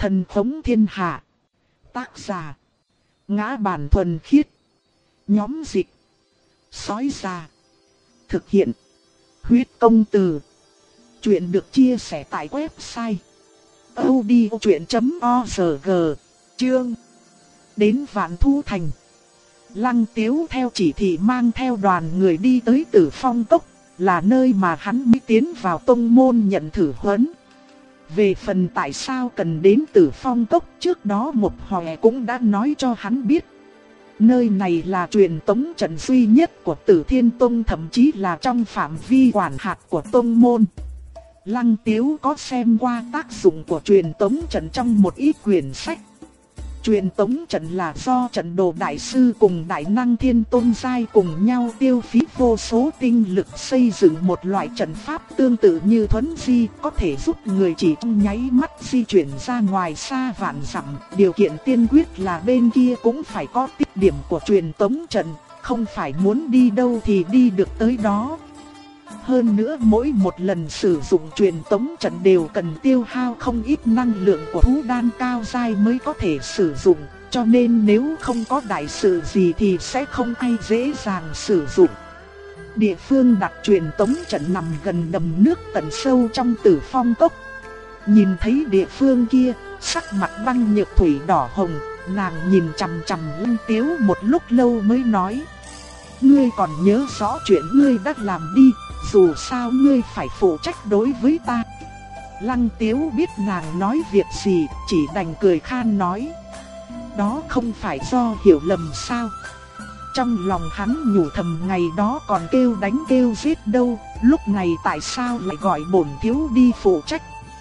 Thần khống thiên hạ. Tác giả: Ngã Bản Thuần Khiết. Nhóm dịch: Sói Già. Thực hiện: Huyết Công Từ. Chuyện được chia sẻ tại website audiochuyện.org. Chương: Đến Vạn Thu Thành. Lăng Tiếu theo chỉ thị mang theo đoàn người đi tới Tử Phong Cốc, là nơi mà hắn mới tiến vào tông môn nhận thử huấn. Về phần tại sao cần đến Tử Phong Cốc, trước đó một Hòe cũng đã nói cho hắn biết. Nơi này là truyền tống trận duy nhất của Tử Thiên Tông, thậm chí là trong phạm vi quản hạt của tông môn. Lăng Tiếu có xem qua tác dụng của truyền tống trận trong một ít quyển sách. Truyền tống trận là do trận đồ đại sư cùng đại năng thiên tôn giai cùng nhau tiêu phí vô số tinh lực xây dựng một loại trận pháp tương tự như thuấn di, có thể giúp người chỉ trong nháy mắt di chuyển ra ngoài xa vạn dặm. Điều kiện tiên quyết là bên kia cũng phải có tích điểm của truyền tống trận, không phải muốn đi đâu thì đi được tới đó. Hơn nữa mỗi một lần sử dụng truyền tống trận đều cần tiêu hao không ít năng lượng của thú đan cao giai mới có thể sử dụng, cho nên nếu không có đại sự gì thì sẽ không ai dễ dàng sử dụng. Địa phương đặt truyền tống trận nằm gần đầm nước tận sâu trong Tử Phong Cốc. Nhìn thấy địa phương kia, sắc mặt Băng Nhược Thủy đỏ hồng, nàng nhìn chằm chằm Lăng Tiếu một lúc lâu mới nói: "Ngươi còn nhớ rõ chuyện ngươi đã làm đi, dù sao ngươi phải phụ trách đối với ta." Lăng Tiếu biết nàng nói việc gì, chỉ đành cười khan nói: "Đó không phải do hiểu lầm sao?" Trong lòng hắn nhủ thầm ngày đó còn kêu đánh kêu giết đâu, lúc này tại sao lại gọi bổn thiếu đi phụ trách?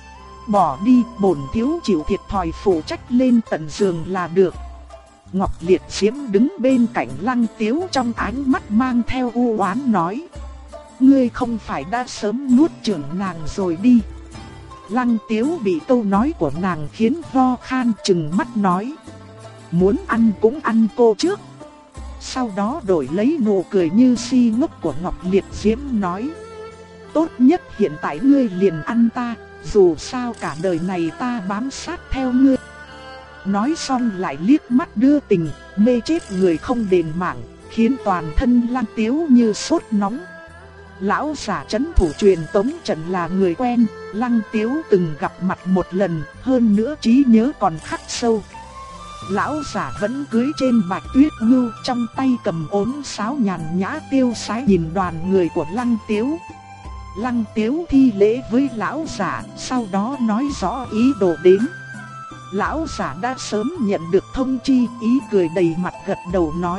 Bỏ đi, bổn thiếu chịu thiệt thòi phụ trách lên tận giường là được. Ngọc Liệt Diễm đứng bên cạnh Lăng Tiếu, trong ánh mắt mang theo u oán nói: "Ngươi không phải đã sớm nuốt chửng nàng rồi đi?" Lăng Tiếu bị câu nói của nàng khiến ho khan, trừng mắt nói: "Muốn ăn cũng ăn cô trước." Sau đó đổi lấy nụ cười như si ngốc của Ngọc Liệt Diễm nói: "Tốt nhất hiện tại ngươi liền ăn ta, dù sao cả đời này ta bám sát theo ngươi." Nói xong lại liếc mắt đưa tình, mê chết người không đền mạng, khiến toàn thân Lăng Tiếu như sốt nóng. Lão giả trấn thủ truyền tống trận là người quen, Lăng Tiếu từng gặp mặt một lần, hơn nữa trí nhớ còn khắc sâu. Lão giả vẫn cưỡi trên Bạch Tuyết Ngưu, trong tay cầm ốm sáo nhàn nhã tiêu sái nhìn đoàn người của Lăng Tiếu. Lăng Tiếu thi lễ với lão giả, sau đó nói rõ ý đồ đến. Lão giả đã sớm nhận được thông chi, ý cười đầy mặt gật đầu nói: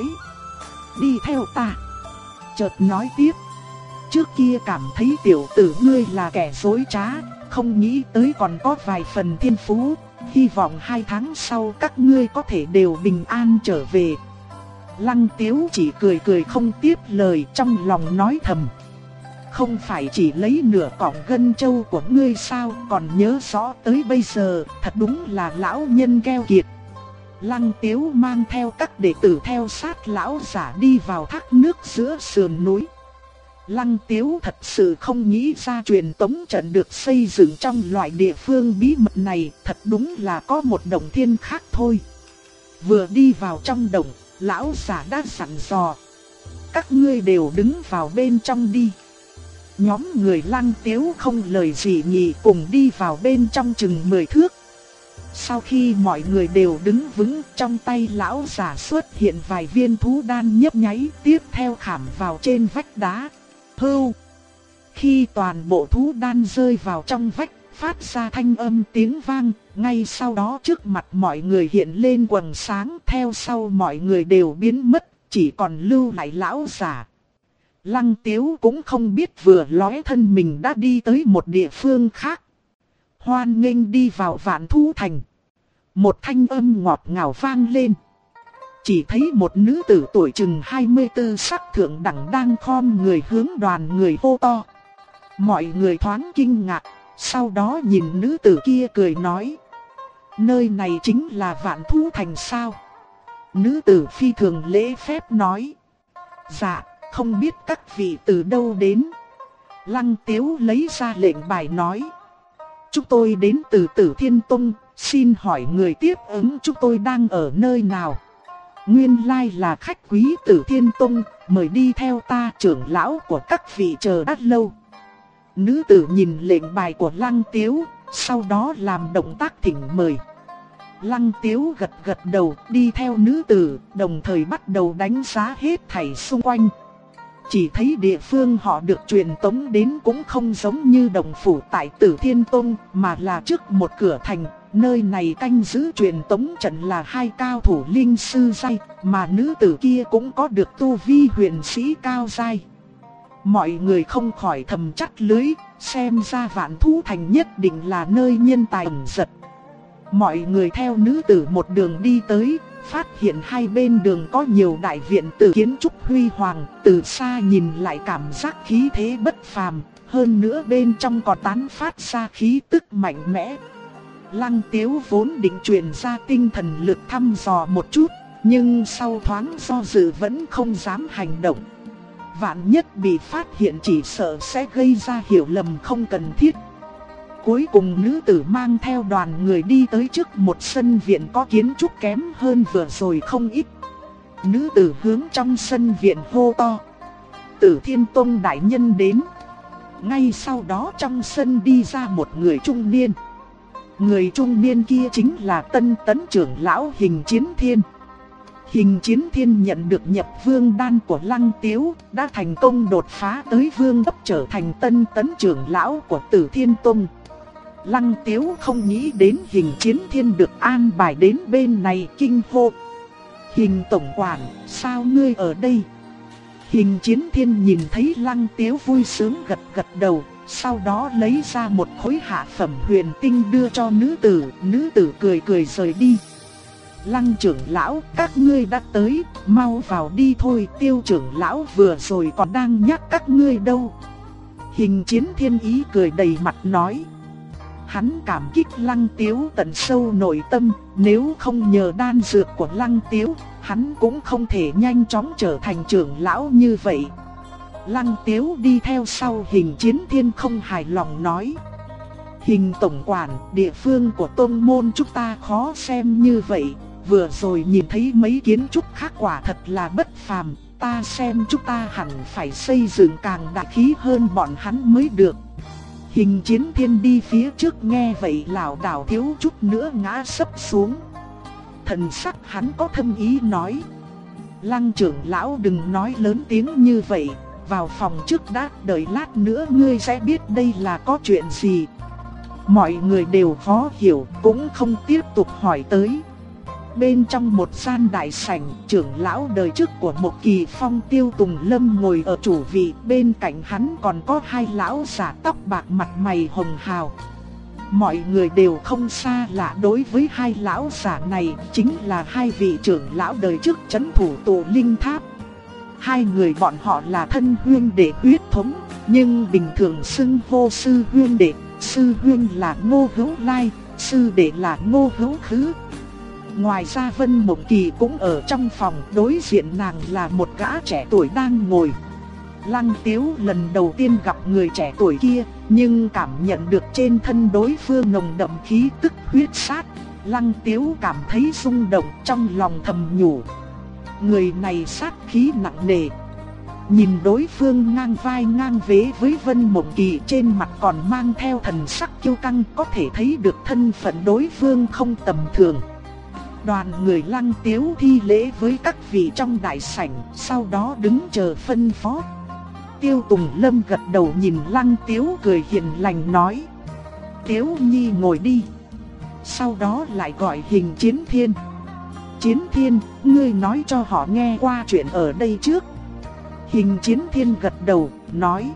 "Đi theo ta." Chợt nói tiếp: "Trước kia cảm thấy tiểu tử ngươi là kẻ dối trá, không nghĩ tới còn có vài phần thiên phú, hy vọng 2 tháng sau các ngươi có thể đều bình an trở về." Lăng Tiếu chỉ cười cười không tiếp lời, trong lòng nói thầm: "Không phải chỉ lấy nửa cọng gân châu của ngươi sao, còn nhớ rõ tới bây giờ, thật đúng là lão nhân keo kiệt." Lăng Tiếu mang theo các đệ tử theo sát lão giả đi vào thác nước giữa sườn núi. Lăng Tiếu thật sự không nghĩ ra truyền tống trận được xây dựng trong loại địa phương bí mật này, thật đúng là có một động thiên khác thôi. Vừa đi vào trong động, lão giả đã dặn dò: "Các ngươi đều đứng vào bên trong đi." Nhóm người Lăng Tiếu không lời gì nhị cùng đi vào bên trong chừng 10 thước. Sau khi mọi người đều đứng vững, trong tay lão giả xuất hiện vài viên thú đan nhấp nháy, tiếp theo khảm vào trên vách đá. Hưu! Khi toàn bộ thú đan rơi vào trong vách, phát ra thanh âm tiếng vang, ngay sau đó trước mặt mọi người hiện lên quầng sáng, theo sau mọi người đều biến mất, chỉ còn lưu lại lão giả. Lăng Tiếu cũng không biết vừa lóe thân mình đã đi tới một địa phương khác. "Hoan nghênh đi vào Vạn Thu Thành." Một thanh âm ngọt ngào vang lên. Chỉ thấy một nữ tử tuổi chừng 24 sắc thượng đẳng đang khom người hướng đoàn người hô to. Mọi người thoáng kinh ngạc, sau đó nhìn nữ tử kia cười nói: "Nơi này chính là Vạn Thu Thành sao?" Nữ tử phi thường lễ phép nói: "Dạ, không biết các vị từ đâu đến." Lăng Tiếu lấy ra lệnh bài nói: "Chúng tôi đến từ Tử Thiên Tông, Xin hỏi người tiếp ứng chúng tôi đang ở nơi nào? Nguyên lai là khách quý Tử Thiên Tông, mời đi theo ta. Trưởng lão của các vị chờ đã lâu. Nữ tử nhìn lệnh bài của Lăng Tiếu, sau đó làm động tác thỉnh mời. Lăng Tiếu gật gật đầu, đi theo nữ tử, đồng thời bắt đầu đánh giá hết thảy xung quanh. Chỉ thấy địa phương họ được truyền tống đến cũng không giống như đồng phủ tại Tử Thiên Tông, mà là trước một cửa thành. Nơi này canh giữ truyền tống trận là hai cao thủ linh sư giai, mà nữ tử kia cũng có được tu vi huyền sĩ cao giai. Mọi người không khỏi thầm chắt lưới, xem ra Vạn Thú Thành nhất định là nơi nhân tài ẩn giật. Mọi người theo nữ tử một đường đi tới, phát hiện hai bên đường có nhiều đại viện tử kiến trúc huy hoàng, từ xa nhìn lại cảm giác khí thế bất phàm, hơn nữa bên trong còn tán phát ra khí tức mạnh mẽ. Lăng Tiếu vốn định truyền ra tinh thần lực thăm dò một chút, nhưng sau thoáng do dự vẫn không dám hành động. Vạn nhất bị phát hiện chỉ sợ sẽ gây ra hiểu lầm không cần thiết. Cuối cùng nữ tử mang theo đoàn người đi tới trước một sân viện có kiến trúc kém hơn vừa rồi không ít. Nữ tử hướng trong sân viện hô to: Tử Thiên Tông đại nhân đến. Ngay sau đó trong sân đi ra một người trung niên. Người trung niên kia chính là Tân Tấn trưởng lão Hình Chiến Thiên. Hình Chiến Thiên nhận được nhập vương đan của Lăng Tiếu, đã thành công đột phá tới vương cấp trở thành Tân Tấn trưởng lão của Tử Thiên Tông. Lăng Tiếu không nghĩ đến Hình Chiến Thiên được an bài đến bên này, kinh hô: Hình tổng quản, sao ngươi ở đây? Hình Chiến Thiên nhìn thấy Lăng Tiếu vui sướng gật gật đầu, sau đó lấy ra một khối hạ phẩm huyền tinh đưa cho nữ tử cười cười rời đi. Lăng trưởng lão, các ngươi đã tới, mau vào đi thôi, Tiêu trưởng lão vừa rồi còn đang nhắc các ngươi đâu. Hình Chiến Thiên ý cười đầy mặt nói. Hắn cảm kích Lăng Tiếu tận sâu nội tâm, nếu không nhờ đan dược của Lăng Tiếu, hắn cũng không thể nhanh chóng trở thành trưởng lão như vậy. Lăng Tiếu đi theo sau Hình Chiến Thiên không hài lòng nói: Hình tổng quản, địa phương của tông môn chúng ta khó xem như vậy, vừa rồi nhìn thấy mấy kiến trúc khác quả thật là bất phàm, ta xem chúng ta hẳn phải xây dựng càng đại khí hơn bọn hắn mới được. Hình Chiến Thiên đi phía trước nghe vậy lảo đảo thiếu chút nữa ngã sấp xuống. Thần sắc hắn có thâm ý nói: Lăng trưởng lão đừng nói lớn tiếng như vậy, vào phòng trước đã, đợi lát nữa ngươi sẽ biết đây là có chuyện gì. Mọi người đều khó hiểu, cũng không tiếp tục hỏi tới. Bên trong một gian đại sảnh, trưởng lão đời trước của một Kỳ Phong Tiêu Tùng Lâm ngồi ở chủ vị, bên cạnh hắn còn có hai lão giả tóc bạc mặt mày hồng hào. Mọi người đều không xa lạ đối với hai lão giả này, chính là hai vị trưởng lão đời trước trấn thủ tụ linh tháp. Hai người bọn họ là thân huynh đệ huyết thống, nhưng bình thường xưng hô sư huynh đệ. Sư huynh là Ngô Hữu Lai, sư đệ là Ngô Hữu Khứ. Ngoài ra Vân Mộng Kỳ cũng ở trong phòng, đối diện nàng là một gã trẻ tuổi đang ngồi. Lăng Tiếu lần đầu tiên gặp người trẻ tuổi kia, nhưng cảm nhận được trên thân đối phương nồng đậm khí tức huyết sát. Lăng Tiếu cảm thấy rung động, trong lòng thầm nhủ: người này sát khí nặng nề. Nhìn đối phương ngang vai ngang vế với Vân Mộng Kỳ, trên mặt còn mang theo thần sắc kiêu căng, có thể thấy được thân phận đối phương không tầm thường. Đoàn người Lăng Tiếu thi lễ với các vị trong đại sảnh, sau đó đứng chờ phân phó. Tiêu Tùng Lâm gật đầu nhìn Lăng Tiếu cười hiền lành nói: Tiếu Nhi ngồi đi. Sau đó lại gọi Hình Chiến Thiên. Chiến Thiên, ngươi nói cho họ nghe qua chuyện ở đây trước. Hình Chiến Thiên gật đầu, nói: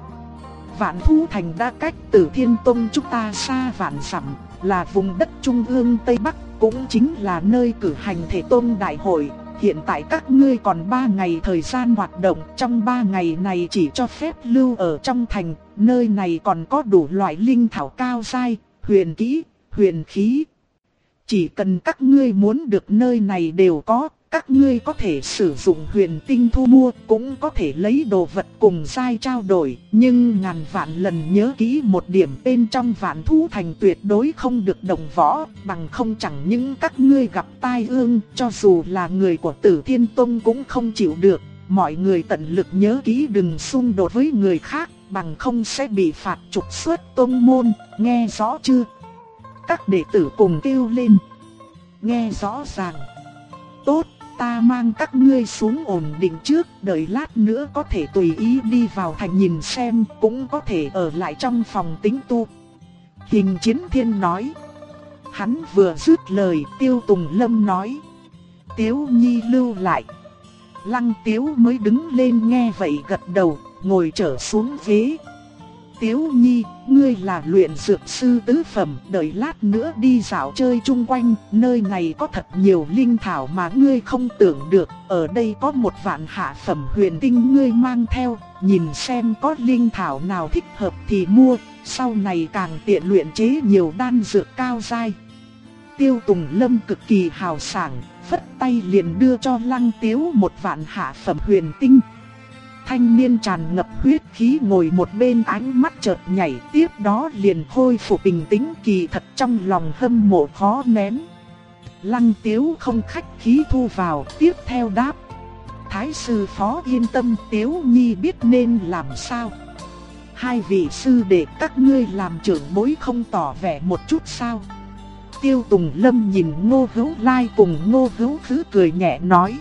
Vạn Thú Thành đã cách Tử Thiên Tông chúng ta xa vạn dặm, là vùng đất trung ương Tây Bắc, cũng chính là nơi cử hành Thể Tôn Đại Hội. Hiện tại các ngươi còn 3 ngày thời gian hoạt động, trong 3 ngày này chỉ cho phép lưu ở trong thành, nơi này còn có đủ loại linh thảo cao giai, huyền kỹ, huyền khí. Chỉ cần các ngươi muốn được nơi này đều có, Các ngươi có thể sử dụng huyền tinh thu mua, cũng có thể lấy đồ vật cùng giai trao đổi, nhưng ngàn vạn lần nhớ kỹ một điểm, bên trong Vạn Thú Thành tuyệt đối không được đồng võ, bằng không chẳng những các ngươi gặp tai ương, cho dù là người của Tử Thiên Tông cũng không chịu được. Mọi người tận lực nhớ kỹ đừng xung đột với người khác, bằng không sẽ bị phạt trục xuất tông môn, nghe rõ chưa? Các đệ tử cùng kêu lên. Nghe rõ ràng. Tốt, ta mang các ngươi xuống ổn định trước, đợi lát nữa có thể tùy ý đi vào thành nhìn xem, cũng có thể ở lại trong phòng tĩnh tu. Hình Chiến Thiên nói. Hắn vừa dứt lời, Tiêu Tùng Lâm nói. Tiếu Nhi lưu lại. Lăng Tiếu mới đứng lên nghe vậy gật đầu, ngồi trở xuống ghế. Tiếu Nhi, ngươi là luyện dược sư tứ phẩm, đợi lát nữa đi dạo chơi chung quanh, nơi này có thật nhiều linh thảo mà ngươi không tưởng được, ở đây có một vạn hạ phẩm huyền tinh ngươi mang theo, nhìn xem có linh thảo nào thích hợp thì mua, sau này càng tiện luyện chế nhiều đan dược cao giai. Tiêu Tùng Lâm cực kỳ hào sảng, phất tay liền đưa cho Lăng Tiếu một vạn hạ phẩm huyền tinh. Thanh niên tràn ngập huyết khí ngồi một bên, ánh mắt chợt nhảy, tiếp đó liền khôi phục bình tĩnh, kỳ thật trong lòng hâm mộ khó nén. Lăng Tiếu không khách khí thu vào, tiếp theo đáp. Thái sư phó yên tâm, Tiếu Nhi biết nên làm sao. Hai vị sư đệ các ngươi làm trưởng bối không tỏ vẻ một chút sao? Tiêu Tùng Lâm nhìn Ngô Hữu Lai cùng Ngô Hữu Thứ cười nhẹ nói.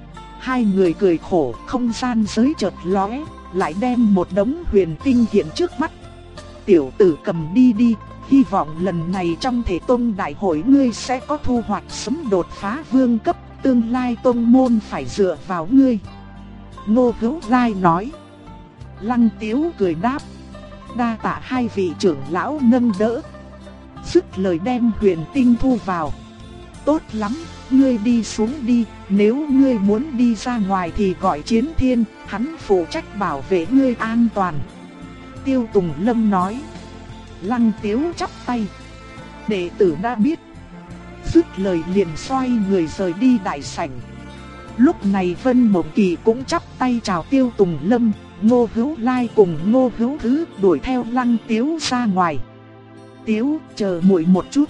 Hai người cười khổ, không gian giới chợt lóe, lại đem một đống huyền tinh hiện trước mắt. Tiểu tử cầm đi đi, hy vọng lần này trong Thể Tông đại hội ngươi sẽ có thu hoạch sớm đột phá vương cấp, tương lai tông môn phải dựa vào ngươi. Ngô Hữu Lai nói. Lăng Tiếu cười đáp. Đa tạ hai vị trưởng lão nâng đỡ. Dứt lời đem huyền tinh thu vào. Tốt lắm, ngươi đi xuống đi, nếu ngươi muốn đi ra ngoài thì gọi Chiến Thiên, hắn phụ trách bảo vệ ngươi an toàn. Tiêu Tùng Lâm nói. Lăng Tiếu chắp tay. Đệ tử đã biết. Dứt lời liền xoay người rời đi đại sảnh. Lúc này Vân Mộng Kỳ cũng chắp tay chào Tiêu Tùng Lâm, Ngô Hữu Lai cùng Ngô Hữu Thứ đuổi theo Lăng Tiếu ra ngoài. Tiếu, chờ muội một chút.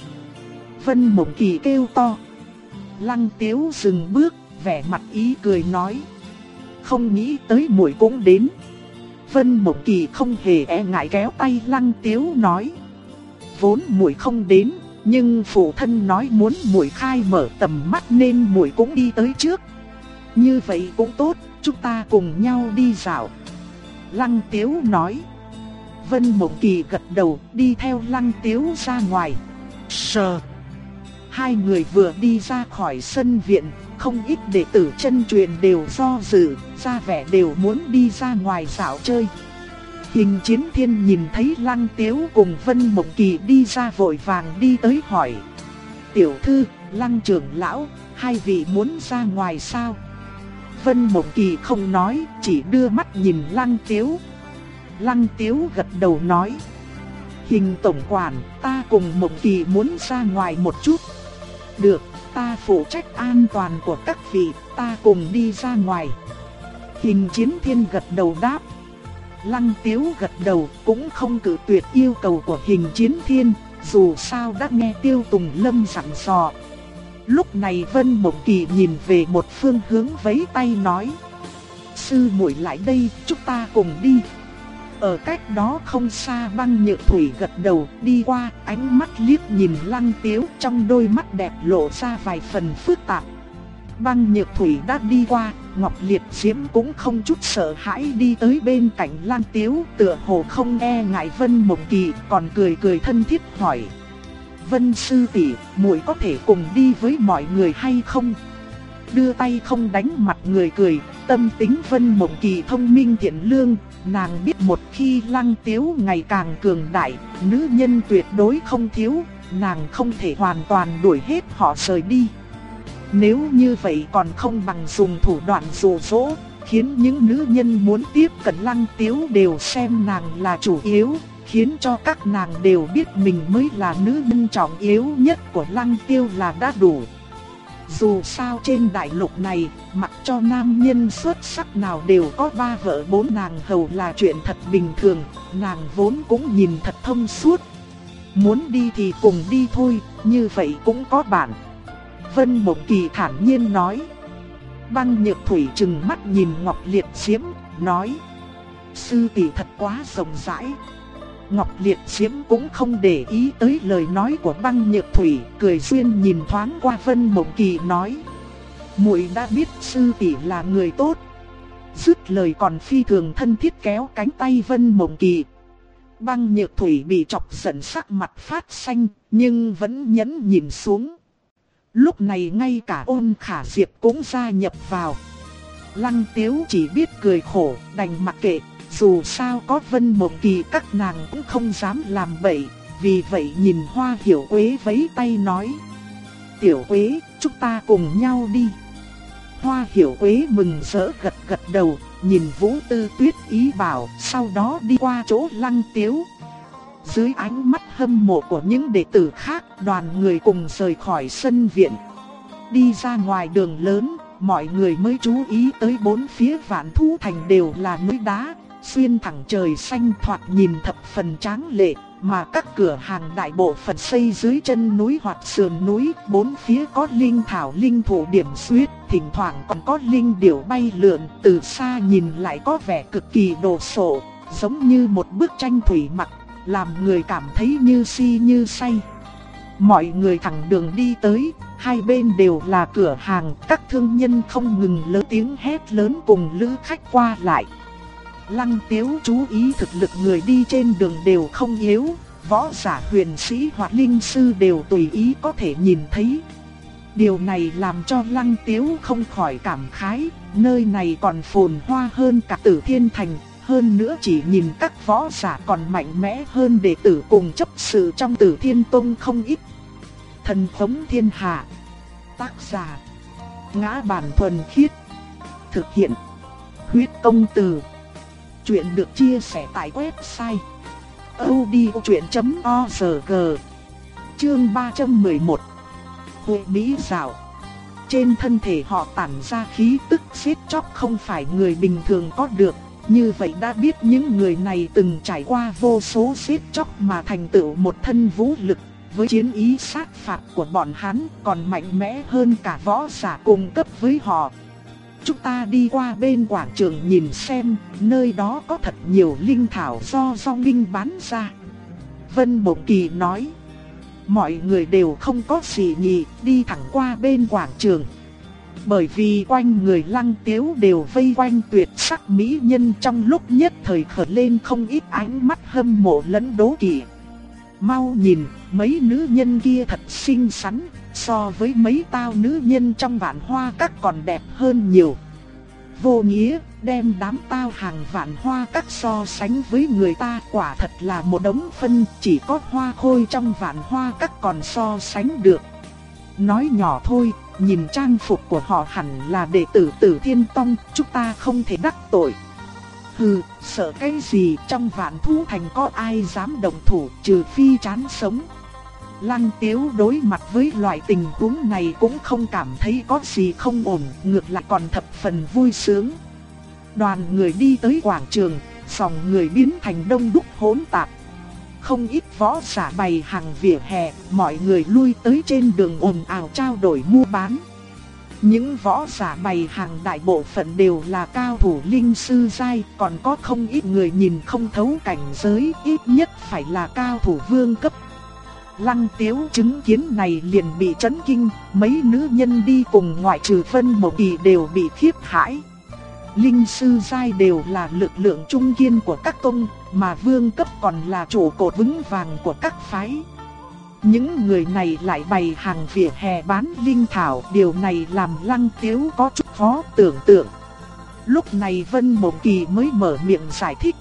Vân Mộng Kỳ kêu to. Lăng Tiếu dừng bước, vẻ mặt ý cười nói. Không nghĩ tới muội cũng đến. Vân Mộng Kỳ không hề e ngại kéo tay Lăng Tiếu nói. Vốn muội không đến, nhưng phụ thân nói muốn muội khai mở tầm mắt nên muội cũng đi tới trước. Như vậy cũng tốt, chúng ta cùng nhau đi dạo. Lăng Tiếu nói. Vân Mộng Kỳ gật đầu, đi theo Lăng Tiếu ra ngoài. Sờ. Hai người vừa đi ra khỏi sân viện, không ít đệ tử chân truyền đều do dự, ra vẻ đều muốn đi ra ngoài dạo chơi. Hình Chiến Thiên nhìn thấy Lăng Tiếu cùng Vân Mộng Kỳ đi ra vội vàng đi tới hỏi. Tiểu thư, Lăng trưởng lão, hai vị muốn ra ngoài sao? Vân Mộng Kỳ không nói, chỉ đưa mắt nhìn Lăng Tiếu. Lăng Tiếu gật đầu nói. Hình tổng quản, ta cùng Mộng Kỳ muốn ra ngoài một chút. Được, ta phụ trách an toàn của các vị, ta cùng đi ra ngoài. Hình Chiến Thiên gật đầu đáp. Lăng Tiếu gật đầu, cũng không cự tuyệt yêu cầu của Hình Chiến Thiên, dù sao đã nghe Tiêu Tùng Lâm dặn dò. Lúc này Vân Mộng Kỳ nhìn về một phương hướng vẫy tay nói. Sư muội lại đây, chúng ta cùng đi. Ở cách đó không xa Băng Nhược Thủy gật đầu đi qua, ánh mắt liếc nhìn Lăng Tiếu, trong đôi mắt đẹp lộ ra vài phần phức tạp. Băng Nhược Thủy đã đi qua, Ngọc Liệt Diễm cũng không chút sợ hãi đi tới bên cạnh Lăng Tiếu, tựa hồ không e ngại Vân Mộng Kỳ, còn cười cười thân thiết hỏi. Vân sư tỷ, muội có thể cùng đi với mọi người hay không? Đưa tay không đánh mặt người cười, tâm tính Vân Mộng Kỳ thông minh thiện lương, nàng biết một khi Lăng Tiếu ngày càng cường đại, nữ nhân tuyệt đối không thiếu, nàng không thể hoàn toàn đuổi hết họ rời đi. Nếu như vậy còn không bằng dùng thủ đoạn dụ dỗ, khiến những nữ nhân muốn tiếp cận Lăng Tiếu đều xem nàng là chủ yếu, khiến cho các nàng đều biết mình mới là nữ nhân trọng yếu nhất của Lăng Tiêu là đã đủ. Dù sao trên đại lục này, mặc cho nam nhân xuất sắc nào đều có 3 vợ 4 nàng hầu là chuyện thật bình thường, nàng vốn cũng nhìn thật thông suốt. Muốn đi thì cùng đi thôi, như vậy cũng có bạn. Vân Mộng Kỳ thản nhiên nói. Băng Nhược Thủy trừng mắt nhìn Ngọc Liệt Diễm, nói: sư tỷ thật quá rộng rãi. Ngọc Liệt Diễm cũng không để ý tới lời nói của Băng Nhược Thủy, cười duyên nhìn thoáng qua Vân Mộng Kỳ nói: muội đã biết sư tỷ là người tốt. Dứt lời còn phi thường thân thiết kéo cánh tay Vân Mộng Kỳ. Băng Nhược Thủy bị chọc giận sắc mặt phát xanh, nhưng vẫn nhẫn nhìn xuống. Lúc này ngay cả Ôn Khả Diệp cũng gia nhập vào. Lăng Tiếu chỉ biết cười khổ, đành mặc kệ. Dù sao có Vân Mộng Kỳ các nàng cũng không dám làm bậy. Vì vậy nhìn Hoa Hiểu Quế vẫy tay nói: Tiểu Quế, chúng ta cùng nhau đi. Hoa Hiểu Quế mừng rỡ gật gật đầu, nhìn Vũ Tư Tuyết ý bảo, sau đó đi qua chỗ Lăng Tiếu. Dưới ánh mắt hâm mộ của những đệ tử khác, đoàn người cùng rời khỏi sân viện. Đi ra ngoài đường lớn, mọi người mới chú ý tới bốn phía Vạn Thú Thành đều là núi đá, xuyên thẳng trời xanh thoạt nhìn thập phần tráng lệ, mà các cửa hàng đại bộ phận xây dưới chân núi hoặc sườn núi, bốn phía có linh thảo linh thụ điểm xuyết, thỉnh thoảng còn có linh điểu bay lượn, từ xa nhìn lại có vẻ cực kỳ đồ sộ, giống như một bức tranh thủy mặc, làm người cảm thấy như si như say. Mọi người thẳng đường đi tới, hai bên đều là cửa hàng, các thương nhân không ngừng lớn tiếng hét lớn cùng lữ khách qua lại. Lăng Tiếu chú ý thực lực người đi trên đường đều không yếu, võ giả huyền sĩ hoặc linh sư đều tùy ý có thể nhìn thấy. Điều này làm cho Lăng Tiếu không khỏi cảm khái, nơi này còn phồn hoa hơn cả Tử Thiên Thành, hơn nữa chỉ nhìn các võ giả còn mạnh mẽ hơn đệ tử cùng chấp sự trong Tử Thiên Tông không ít. Thần Phóng Thiên Hạ. Tác giả: Ngã Bản Thuần Khiết. Thực hiện: Huyết Công Từ. Chuyện được chia sẻ tại website audiochuyện.org. Chương 311. Hội Mỹ Dạo. Trên thân thể họ tản ra khí tức giết chóc không phải người bình thường có được. Như vậy đã biết những người này từng trải qua vô số giết chóc mà thành tựu một thân vũ lực. Với chiến ý sát phạt của bọn hắn còn mạnh mẽ hơn cả võ giả cùng cấp với họ. Chúng ta đi qua bên quảng trường nhìn xem, nơi đó có thật nhiều linh thảo do Dòng Binh bán ra. Vân Mộng Kỳ nói. Mọi người đều không có gì nhỉ, đi thẳng qua bên quảng trường. Bởi vì quanh người Lăng Tiếu đều vây quanh tuyệt sắc mỹ nhân, trong lúc nhất thời khởi lên không ít ánh mắt hâm mộ lẫn đố kỵ. Mau nhìn, mấy nữ nhân kia thật xinh xắn, so với mấy tao nữ nhân trong Vạn Hoa Các còn đẹp hơn nhiều. Vô nghĩa, đem đám tao hàng Vạn Hoa Các so sánh với người ta quả thật là một đống phân, chỉ có Hoa Khôi trong Vạn Hoa Các còn so sánh được. Nói nhỏ thôi, nhìn trang phục của họ hẳn là đệ tử Tử Thiên Tông, chúng ta không thể đắc tội. Hừ, sợ cái gì, trong Vạn Thú Thành có ai dám động thủ trừ phi chán sống. Lăng Tiếu đối mặt với loại tình huống này cũng không cảm thấy có gì không ổn, ngược lại còn thập phần vui sướng. Đoàn người đi tới quảng trường, dòng người biến thành đông đúc hỗn tạp. Không ít võ giả bày hàng vỉa hè, mọi người lui tới trên đường ồn ào trao đổi mua bán. Những võ giả bày hàng đại bộ phận đều là cao thủ linh sư giai, còn có không ít người nhìn không thấu cảnh giới, ít nhất phải là cao thủ vương cấp. Lăng Tiếu chứng kiến này liền bị chấn kinh, mấy nữ nhân đi cùng ngoại trừ Vân Mộng Kỳ đều bị khiếp hãi. Linh sư giai đều là lực lượng trung kiên của các tông, mà vương cấp còn là trụ cột vững vàng của các phái. Những người này lại bày hàng vỉa hè bán linh thảo, điều này làm Lăng Tiếu có chút khó tưởng tượng. Lúc này Vân Mộng Kỳ mới mở miệng giải thích.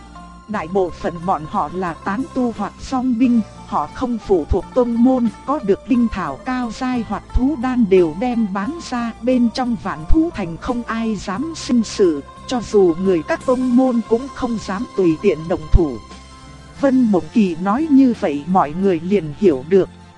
Đại bộ phận bọn họ là tán tu hoặc song binh, họ không phụ thuộc tông môn, có được linh thảo cao giai hoặc thú đan đều đem bán ra. Bên trong Vạn Thú Thành không ai dám sinh sự, cho dù người các tông môn cũng không dám tùy tiện động thủ. Vân Mộng Kỳ nói như vậy mọi người liền hiểu được.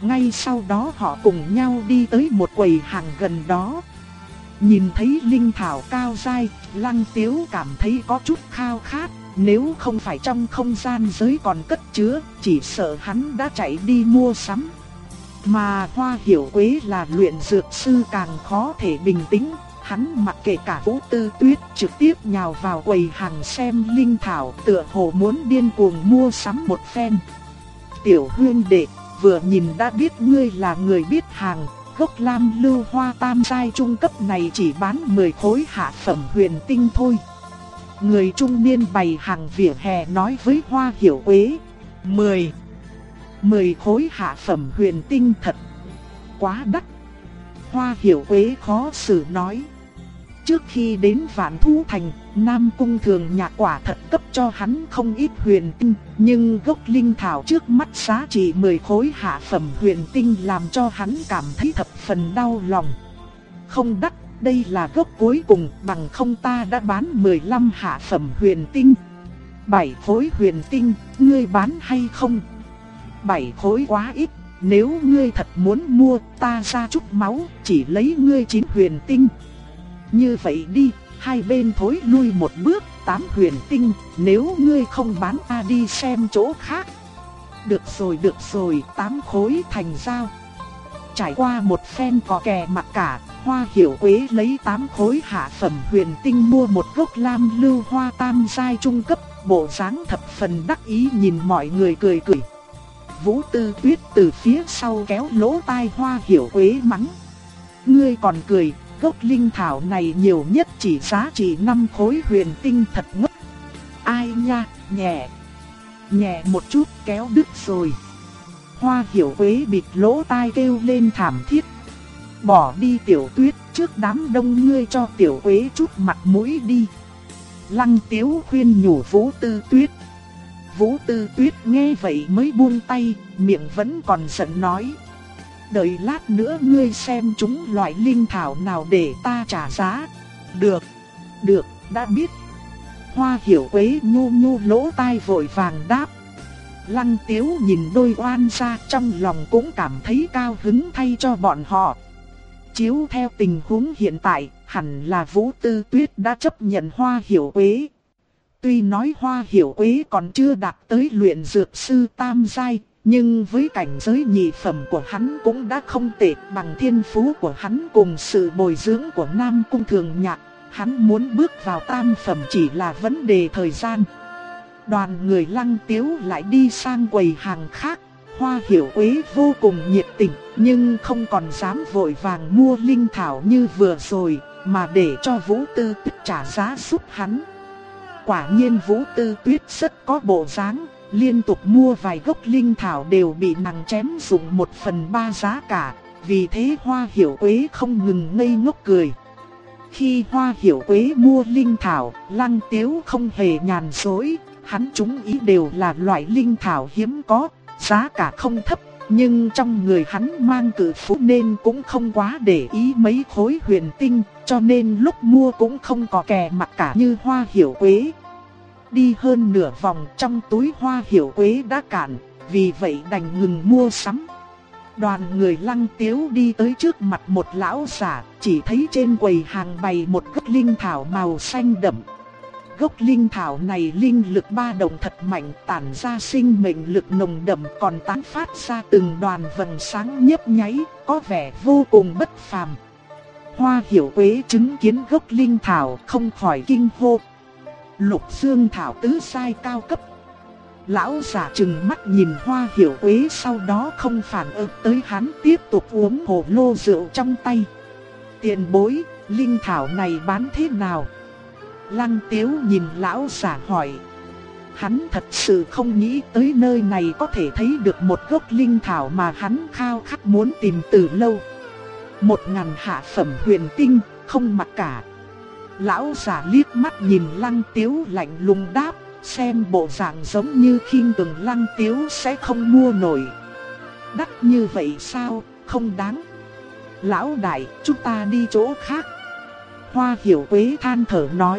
Ngay sau đó họ cùng nhau đi tới một quầy hàng gần đó. Nhìn thấy linh thảo cao dai, Lăng Tiếu cảm thấy có chút khao khát. Nếu không phải trong không gian giới còn cất chứa, chỉ sợ hắn đã chạy đi mua sắm. Mà Hoa Hiểu Quế là luyện dược sư càng khó thể bình tĩnh. Hắn mặc kệ cả Vũ Tư Tuyết, trực tiếp nhào vào quầy hàng xem linh thảo, tựa hồ muốn điên cuồng mua sắm một phen. Tiểu huynh đệ, vừa nhìn đã biết ngươi là người biết hàng. Gốc lam lưu hoa tam giai trung cấp này chỉ bán 10 khối hạ phẩm huyền tinh thôi. Người trung niên bày hàng vỉa hè nói với Hoa Hiểu Quế. 10 khối hạ phẩm huyền tinh thật quá đắt. Hoa Hiểu Quế khó xử nói. Trước khi đến Vạn Thú Thành, Nam Cung Thường Nhạc quả thật cấp cho hắn không ít huyền tinh, nhưng gốc linh thảo trước mắt giá trị 10 khối hạ phẩm huyền tinh làm cho hắn cảm thấy thập phần đau lòng. Không đắt, đây là gốc cuối cùng, bằng không ta đã bán 15 hạ phẩm huyền tinh. 7 khối huyền tinh, ngươi bán hay không? 7 khối quá ít, nếu ngươi thật muốn mua, ta ra chút máu, chỉ lấy ngươi 9 huyền tinh. Như vậy đi, hai bên thối lui một bước, 8 huyền tinh, nếu ngươi không bán ta đi xem chỗ khác. Được rồi, 8 khối thành giao. Trải qua một phen cò kè mặt cả, Hoa Hiểu Quế lấy 8 khối hạ phẩm huyền tinh mua một gốc lam lưu hoa tam giai trung cấp, bộ dáng thập phần đắc ý nhìn mọi người cười cười. Vũ Tư Tuyết từ phía sau kéo lỗ tai Hoa Hiểu Quế mắng. Ngươi còn cười, gốc linh thảo này nhiều nhất chỉ giá trị 5 khối huyền tinh thật ngốc. Ai nha, nhẹ một chút kéo đứt rồi. Hoa Hiểu Quế bịt lỗ tai kêu lên thảm thiết. Bỏ đi Tiểu Tuyết, trước đám đông ngươi cho Tiểu Quế chút mặt mũi đi. Lăng Tiếu khuyên nhủ Vũ Tư Tuyết. Vũ Tư Tuyết nghe vậy mới buông tay, miệng vẫn còn giận nói. Đợi lát nữa ngươi xem chúng loại linh thảo nào để ta trả giá. Được, đã biết. Hoa Hiểu Quế nhu lỗ tai vội vàng đáp. Lăng Tiếu nhìn đôi oan gia trong lòng cũng cảm thấy cao hứng thay cho bọn họ. Chiếu theo tình huống hiện tại, hẳn là Vũ Tư Tuyết đã chấp nhận Hoa Hiểu Quế. Tuy nói Hoa Hiểu Quế còn chưa đạt tới luyện dược sư tam giai, nhưng với cảnh giới nhị phẩm của hắn cũng đã không tệ, bằng thiên phú của hắn cùng sự bồi dưỡng của Nam Cung Thường Nhạc, hắn muốn bước vào tam phẩm chỉ là vấn đề thời gian. Đoàn người Lăng Tiếu lại đi sang quầy hàng khác. Hoa Hiểu Quế vô cùng nhiệt tình, nhưng không còn dám vội vàng mua linh thảo như vừa rồi, mà để cho Vũ Tư Tuyết trả giá giúp hắn. Quả nhiên Vũ Tư Tuyết rất có bộ dáng, liên tục mua vài gốc linh thảo đều bị nàng chém dụng 1/3 giá cả, vì thế Hoa Hiểu Quế không ngừng ngây ngốc cười. Khi Hoa Hiểu Quế mua linh thảo, Lăng Tiếu không hề nhàn dối, hắn chúng ý đều là loại linh thảo hiếm có, giá cả không thấp, nhưng trong người hắn mang cự phú nên cũng không quá để ý mấy khối huyền tinh, cho nên lúc mua cũng không có kè mặt cả như Hoa Hiểu Quế. Đi hơn nửa vòng trong túi Hoa Hiểu Quế đã cạn, vì vậy đành ngừng mua sắm. Đoàn người Lăng Tiếu đi tới trước mặt một lão giả, chỉ thấy trên quầy hàng bày một gốc linh thảo màu xanh đậm. Gốc linh thảo này linh lực ba động thật mạnh, tản ra sinh mệnh lực nồng đậm, còn tán phát ra từng đoàn vầng sáng nhấp nháy, có vẻ vô cùng bất phàm. Hoa Hiểu Quế chứng kiến gốc linh thảo không khỏi kinh hô. Lục Dương thảo tứ giai cao cấp. Lão giả trừng mắt nhìn Hoa Hiểu Quế, sau đó không phản ứng tới hắn, tiếp tục uống hồ lô rượu trong tay. Tiền bối, linh thảo này bán thế nào? Lăng Tiếu nhìn lão giả hỏi. Hắn thật sự không nghĩ tới nơi này có thể thấy được một gốc linh thảo mà hắn khao khát muốn tìm từ lâu. 1000 hạ phẩm huyền tinh, không mặc cả. Lão giả liếc mắt nhìn Lăng Tiếu lạnh lùng đáp, xem bộ dạng giống như khinh thường Lăng Tiếu sẽ không mua nổi. Đắt như vậy sao, không đáng. Lão đại, chúng ta đi chỗ khác. Hoa Hiểu Quế than thở nói.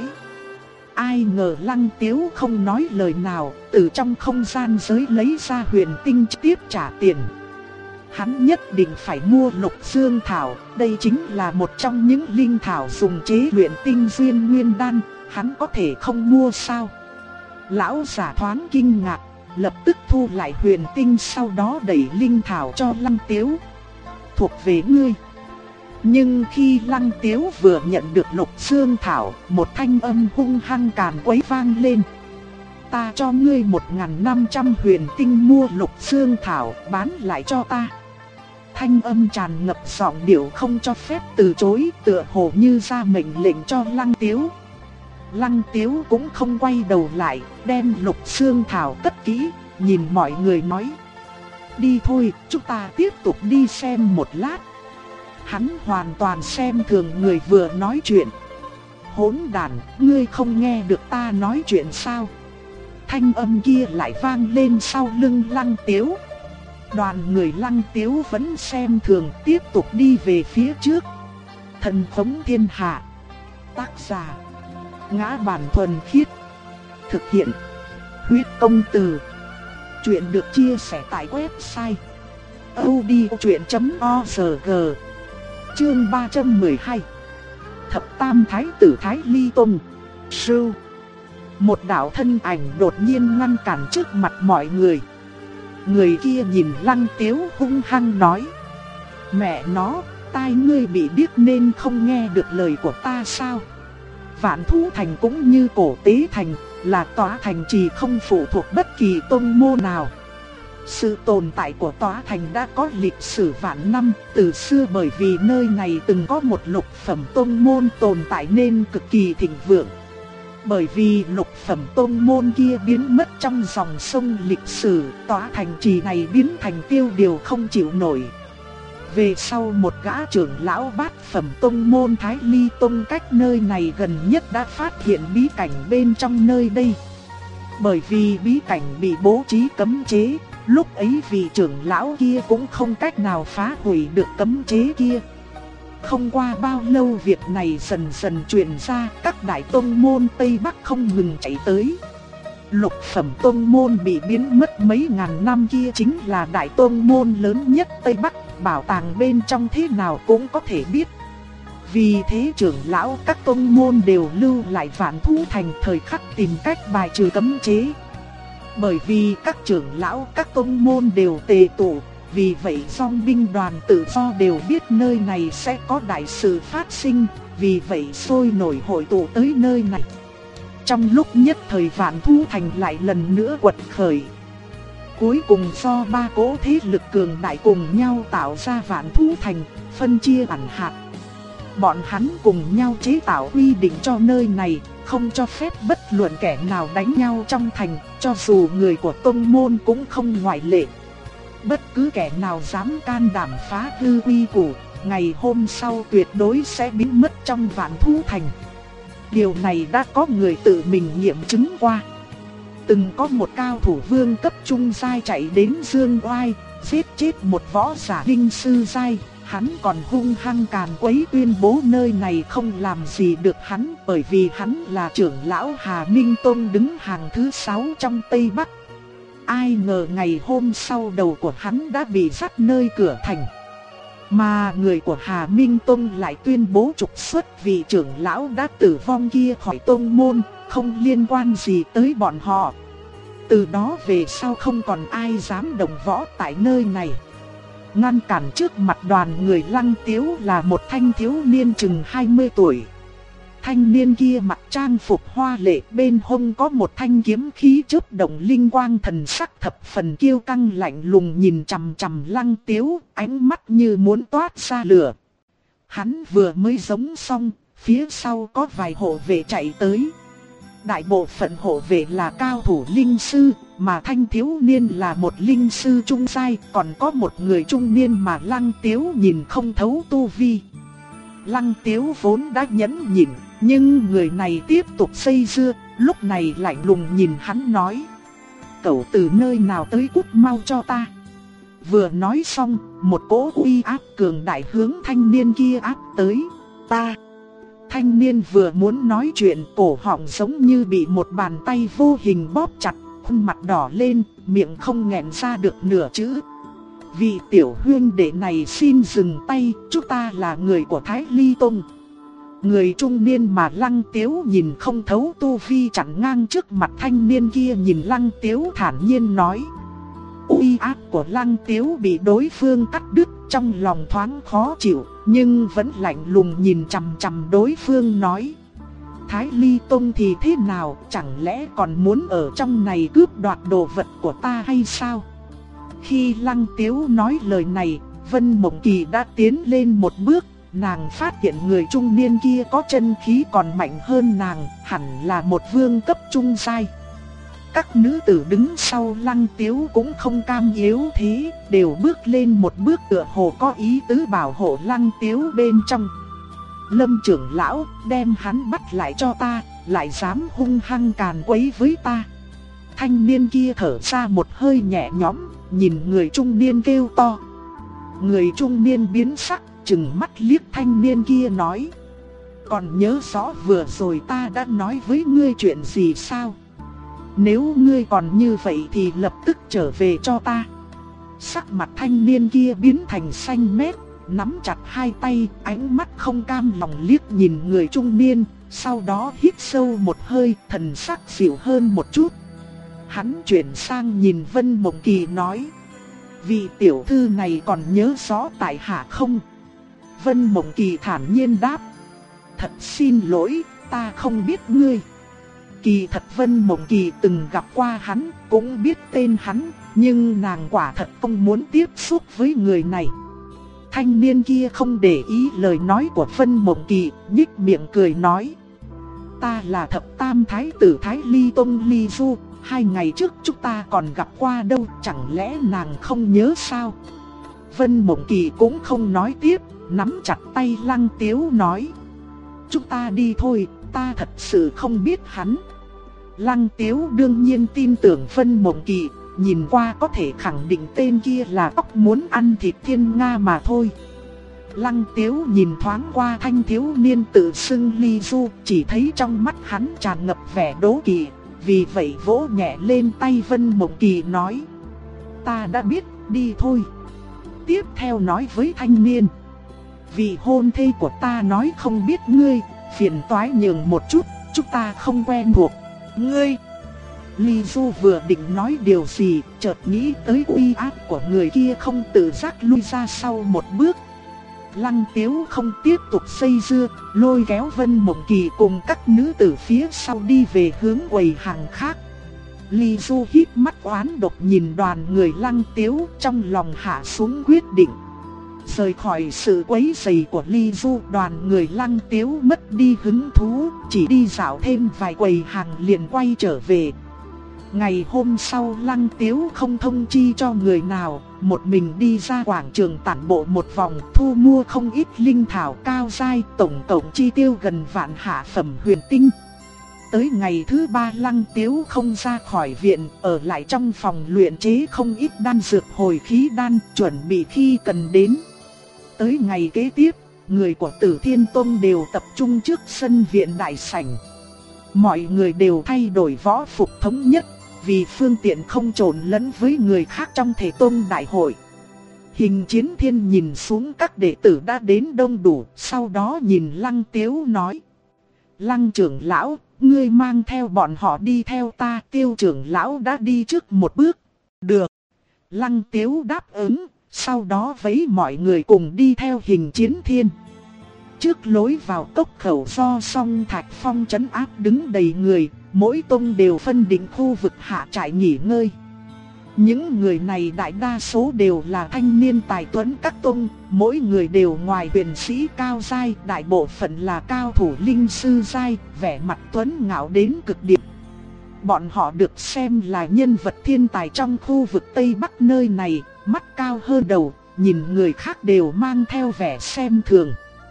Ai ngờ Lăng Tiếu không nói lời nào, từ trong không gian giới lấy ra huyền tinh tiếp trả tiền. Hắn nhất định phải mua Lục Dương Thảo, đây chính là một trong những linh thảo dùng chế luyện tinh duyên nguyên đan, hắn có thể không mua sao? Lão giả thoáng kinh ngạc, lập tức thu lại huyền tinh, sau đó đẩy linh thảo cho Lăng Tiếu. Thuộc về ngươi. Nhưng khi Lăng Tiếu vừa nhận được Lục Dương Thảo, một thanh âm hung hăng càn quấy vang lên. Ta cho ngươi 1.500 huyền tinh mua Lục Dương Thảo, bán lại cho ta. Thanh âm tràn ngập giọng điệu không cho phép từ chối, tựa hồ như ra mệnh lệnh cho Lăng Tiếu. Lăng Tiếu cũng không quay đầu lại, đem Lục Dương Thảo cất kỹ, nhìn mọi người nói. Đi thôi, chúng ta tiếp tục đi xem một lát. Hắn hoàn toàn xem thường người vừa nói chuyện. Hỗn đản, ngươi không nghe được ta nói chuyện sao? Thanh âm kia lại vang lên sau lưng Lăng Tiếu. Đoàn người Lăng Tiếu vẫn xem thường, tiếp tục đi về phía trước. Thần Phóng Thiên Hạ. Tác giả Ngã Bản Thuần Khiết. Thực hiện Huyết Công Từ. Chuyện được chia sẻ tại website audiochuyện.org. Chương 312. Thập Tam Thái Tử Thái Ly Tông. Sư. Một đạo thân ảnh đột nhiên ngăn cản trước mặt mọi người. Người kia nhìn Lăng Tiếu hung hăng nói. Mẹ nó, tai ngươi bị điếc nên không nghe được lời của ta sao? Vạn Thú Thành cũng như Cổ Tế Thành, là tòa thành trì không phụ thuộc bất kỳ tông môn nào. Sự tồn tại của tòa thành đã có lịch sử vạn năm, từ xưa bởi vì nơi này từng có một lục phẩm tông môn tồn tại nên cực kỳ thịnh vượng. Bởi vì lục phẩm tông môn kia biến mất trong dòng sông lịch sử, tòa thành trì này biến thành tiêu điều không chịu nổi. Về sau một gã trưởng lão bát phẩm tông môn Thái Ly Tông cách nơi này gần nhất đã phát hiện bí cảnh bên trong nơi đây. Bởi vì bí cảnh bị bố trí cấm chế, lúc ấy vị trưởng lão kia cũng không cách nào phá hủy được cấm chế kia. Không qua bao lâu việc này dần dần truyền ra, các đại tông môn Tây Bắc không ngừng chạy tới. Lục phẩm tông môn bị biến mất mấy ngàn năm kia chính là đại tông môn lớn nhất Tây Bắc, bảo tàng bên trong thế nào cũng có thể biết. Vì thế trưởng lão các tông môn đều lưu lại Vạn Thú Thành thời khắc tìm cách bài trừ cấm chế. Bởi vì các trưởng lão các tông môn đều tề tụ, vì vậy dòng binh đoàn tự do đều biết nơi này sẽ có đại sự phát sinh, vì vậy sôi nổi hội tụ tới nơi này. Trong lúc nhất thời Vạn Thú Thành lại lần nữa quật khởi. Cuối cùng do ba cỗ thế lực cường đại cùng nhau tạo ra Vạn Thú Thành, phân chia ẩn hạt. Bọn hắn cùng nhau chế tạo quy định cho nơi này, không cho phép bất luận kẻ nào đánh nhau trong thành, cho dù người của tông môn cũng không ngoại lệ. Bất cứ kẻ nào dám can đảm phá hư quy củ, ngày hôm sau tuyệt đối sẽ biến mất trong Vạn Thú Thành. Điều này đã có người tự mình nghiệm chứng qua. Từng có một cao thủ vương cấp trung giai chạy đến Dương Oai, giết chết một võ giả linh sư giai. Hắn còn hung hăng càn quấy tuyên bố nơi này không làm gì được hắn, bởi vì hắn là trưởng lão Hà Minh Tông đứng hàng thứ 6 trong Tây Bắc. Ai ngờ ngày hôm sau đầu của hắn đã bị dắt nơi cửa thành. Mà người của Hà Minh Tông lại tuyên bố trục xuất vị trưởng lão đã tử vong kia khỏi tông môn, không liên quan gì tới bọn họ. Từ đó về sau không còn ai dám động võ tại nơi này. Ngăn cản trước mặt đoàn người Lăng Tiếu là một thanh thiếu niên chừng 20 tuổi. Thanh niên kia mặc trang phục hoa lệ, bên hông có một thanh kiếm khí chớp động linh quang, thần sắc thập phần kiêu căng lạnh lùng nhìn chằm chằm Lăng Tiếu, ánh mắt như muốn toát ra lửa. Hắn vừa mới giống xong, phía sau có vài hộ vệ chạy tới. Đại bộ phận hộ vệ là cao thủ linh sư, mà thanh thiếu niên là một linh sư trung giai, còn có một người trung niên mà Lăng Tiếu nhìn không thấu tu vi. Lăng Tiếu vốn đã nhẫn nhịn, nhưng người này tiếp tục xây dưa, lúc này lạnh lùng nhìn hắn nói. Cậu từ nơi nào tới, cút mau cho ta. Vừa nói xong, một cỗ uy áp cường đại hướng thanh niên kia áp tới. Ta. Thanh niên vừa muốn nói chuyện, cổ họng giống như bị một bàn tay vô hình bóp chặt, khuôn mặt đỏ lên, miệng không nghẹn ra được nửa chữ. Vị tiểu huynh đệ này xin dừng tay, chúng ta là người của Thái Ly Tông. Người trung niên mà Lăng Tiếu nhìn không thấu tu vi chặn ngang trước mặt thanh niên kia nhìn Lăng Tiếu thản nhiên nói. Uy áp của Lăng Tiếu bị đối phương cắt đứt, trong lòng thoáng khó chịu, nhưng vẫn lạnh lùng nhìn chằm chằm đối phương nói. Thái Ly Tông thì thế nào, chẳng lẽ còn muốn ở trong này cướp đoạt đồ vật của ta hay sao? Khi Lăng Tiếu nói lời này, Vân Mộng Kỳ đã tiến lên một bước, nàng phát hiện người trung niên kia có chân khí còn mạnh hơn nàng, hẳn là một vương cấp trung giai. Các nữ tử đứng sau Lăng Tiếu cũng không cam yếu thế, đều bước lên một bước tựa hồ có ý tứ bảo hộ Lăng Tiếu bên trong. Lâm trưởng lão, đem hắn bắt lại cho ta, lại dám hung hăng càn quấy với ta. Thanh niên kia thở ra một hơi nhẹ nhõm, nhìn người trung niên kêu to. Người trung niên biến sắc, trừng mắt liếc thanh niên kia nói. Còn nhớ rõ vừa rồi ta đã nói với ngươi chuyện gì sao? Nếu ngươi còn như vậy thì lập tức trở về cho ta. Sắc mặt thanh niên kia biến thành xanh mét, nắm chặt hai tay, ánh mắt không cam lòng liếc nhìn người trung niên, sau đó hít sâu một hơi, thần sắc dịu hơn một chút. Hắn chuyển sang nhìn Vân Mộng Kỳ nói. Vị tiểu thư này còn nhớ rõ tại hạ không? Vân Mộng Kỳ thản nhiên đáp. Thật xin lỗi, ta không biết ngươi. Kỳ thật Vân Mộng Kỳ từng gặp qua hắn, cũng biết tên hắn, nhưng nàng quả thật không muốn tiếp xúc với người này. Thanh niên kia không để ý lời nói của Vân Mộng Kỳ, nhếch miệng cười nói. Ta là thập tam thái tử Thái Ly Tông Ly Du, 2 ngày trước chúng ta còn gặp qua đâu, chẳng lẽ nàng không nhớ sao? Vân Mộng Kỳ cũng không nói tiếp, nắm chặt tay Lăng Tiếu nói. Chúng ta đi thôi, ta thật sự không biết hắn. Lăng Tiếu đương nhiên tin tưởng Vân Mộng Kỳ, nhìn qua có thể khẳng định tên kia là óc muốn ăn thịt thiên nga mà thôi. Lăng Tiếu nhìn thoáng qua thanh thiếu niên tự xưng Ly Du, chỉ thấy trong mắt hắn tràn ngập vẻ đố kỵ, vì vậy vỗ nhẹ lên tay Vân Mộng Kỳ nói. Ta đã biết, đi thôi. Tiếp theo nói với thanh niên. Vị hôn thê của ta nói không biết ngươi, phiền toái nhường một chút, chúng ta không quen thuộc. Ngươi! Ly Du vừa định nói điều gì, chợt nghĩ tới uy áp của người kia không tự giác lui ra sau một bước. Lăng Tiếu không tiếp tục xây dưa, lôi kéo Vân Mộng Kỳ cùng các nữ tử phía sau đi về hướng quầy hàng khác. Ly Du híp mắt oán độc nhìn đoàn người Lăng Tiếu, trong lòng hạ xuống quyết định. Rời khỏi sự quấy rầy của Ly Du, đoàn người Lăng Tiếu mất đi hứng thú, chỉ đi dạo thêm vài quầy hàng liền quay trở về. Ngày hôm sau Lăng Tiếu không thông chi cho người nào, một mình đi ra quảng trường tản bộ một vòng, thu mua không ít linh thảo cao giai, tổng cộng chi tiêu gần vạn hạ phẩm huyền tinh. Tới ngày thứ 3 Lăng Tiếu không ra khỏi viện, ở lại trong phòng luyện chế không ít đan dược hồi khí đan, chuẩn bị khi cần đến. Tới ngày kế tiếp, người của Tử Thiên Tông đều tập trung trước sân viện đại sảnh. Mọi người đều thay đổi võ phục thống nhất, vì phương tiện không trộn lẫn với người khác trong thể tông đại hội. Hình Chiến Thiên nhìn xuống các đệ tử đã đến đông đủ, sau đó nhìn Lăng Tiếu nói. Lăng trưởng lão, ngươi mang theo bọn họ đi theo ta, Tiêu trưởng lão đã đi trước một bước. Được. Lăng Tiếu đáp ứng, sau đó vẫy mọi người cùng đi theo Hình Chiến Thiên. Trước lối vào cốc khẩu do Song Thạch Phong trấn áp đứng đầy người, mỗi tông đều phân định khu vực hạ trại nghỉ ngơi. Những người này đại đa số đều là thanh niên tài tuấn các tông, mỗi người đều ngoài huyền sĩ cao giai, đại bộ phận là cao thủ linh sư giai, vẻ mặt tuấn ngạo đến cực điểm. Bọn họ được xem là nhân vật thiên tài trong khu vực Tây Bắc nơi này, mắt cao hơn đầu, nhìn người khác đều mang theo vẻ xem thường.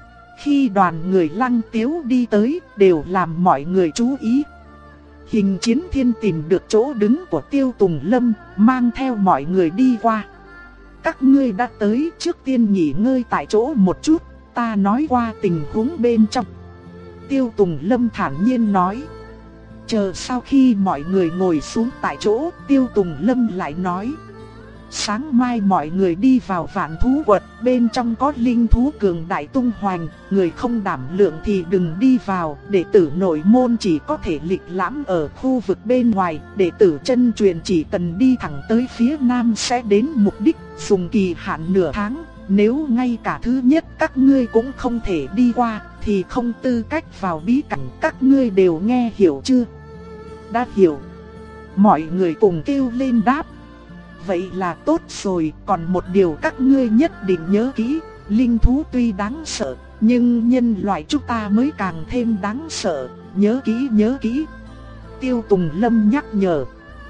Khi đoàn người Lăng Tiếu đi tới, đều làm mọi người chú ý. Hình Chiến Thiên tìm được chỗ đứng của Tiêu Tùng Lâm, mang theo mọi người đi qua. Các ngươi đã tới, trước tiên nghỉ ngơi tại chỗ một chút, ta nói qua tình huống bên trong. Tiêu Tùng Lâm thản nhiên nói. Chờ sau khi mọi người ngồi xuống tại chỗ, Tiêu Tùng Lâm lại nói. sáng mai mọi người đi vào Vạn Thú Quật, bên trong có linh thú cường đại tung hoành, người không đảm lượng thì đừng đi vào, đệ tử nội môn chỉ có thể lịch lãm ở khu vực bên ngoài, đệ tử chân truyền chỉ cần đi thẳng tới phía nam sẽ đến mục đích, dùng kỳ hạn nửa tháng, nếu ngay cả thứ nhất các ngươi cũng không thể đi qua, thì không tư cách vào bí cảnh, các ngươi đều nghe hiểu chưa? Đã hiểu. Mọi người cùng kêu lên đáp. Vậy là tốt rồi, còn một điều các ngươi nhất định nhớ kỹ, linh thú tuy đáng sợ, nhưng nhân loại chúng ta mới càng thêm đáng sợ, nhớ kỹ. Tiêu Tùng Lâm nhắc nhở.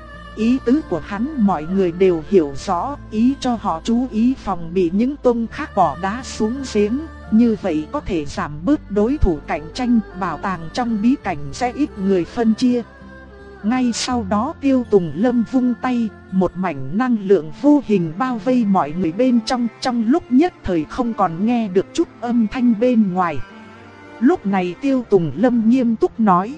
Ý tứ của hắn mọi người đều hiểu rõ, ý cho họ chú ý phòng bị những tôn khác bỏ đá xuống giếng, như vậy có thể giảm bớt đối thủ cạnh tranh, bảo tàng trong bí cảnh sẽ ít người phân chia. Ngay sau đó Tiêu Tùng Lâm vung tay, một mảnh năng lượng vô hình bao vây mọi người bên trong lúc nhất thời không còn nghe được chút âm thanh bên ngoài. Lúc này Tiêu Tùng Lâm nghiêm túc nói.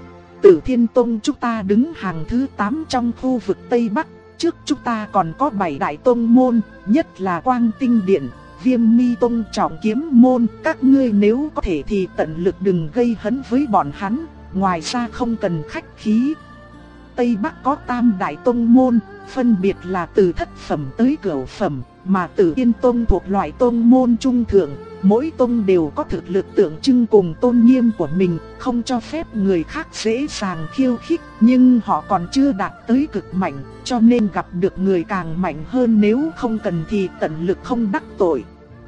Tử Thiên Tông chúng ta đứng hàng thứ 8 trong khu vực Tây Bắc, trước chúng ta còn có 7 đại tông môn, nhất là Quang Tinh Điện, Viêm Mi Tông, Trọng Kiếm Môn, các ngươi nếu có thể thì tận lực đừng gây hấn với bọn hắn, ngoài ra không cần khách khí. Tây Bắc có tam đại tông môn, phân biệt là từ thất phẩm tới cửu phẩm, mà Tử Thiên Tông thuộc loại tông môn trung thượng, mỗi tông đều có thực lực tượng trưng cùng tôn nghiêm của mình, không cho phép người khác dễ dàng khiêu khích, nhưng họ còn chưa đạt tới cực mạnh, cho nên gặp được người càng mạnh hơn, nếu không cần thì tận lực không đắc tội.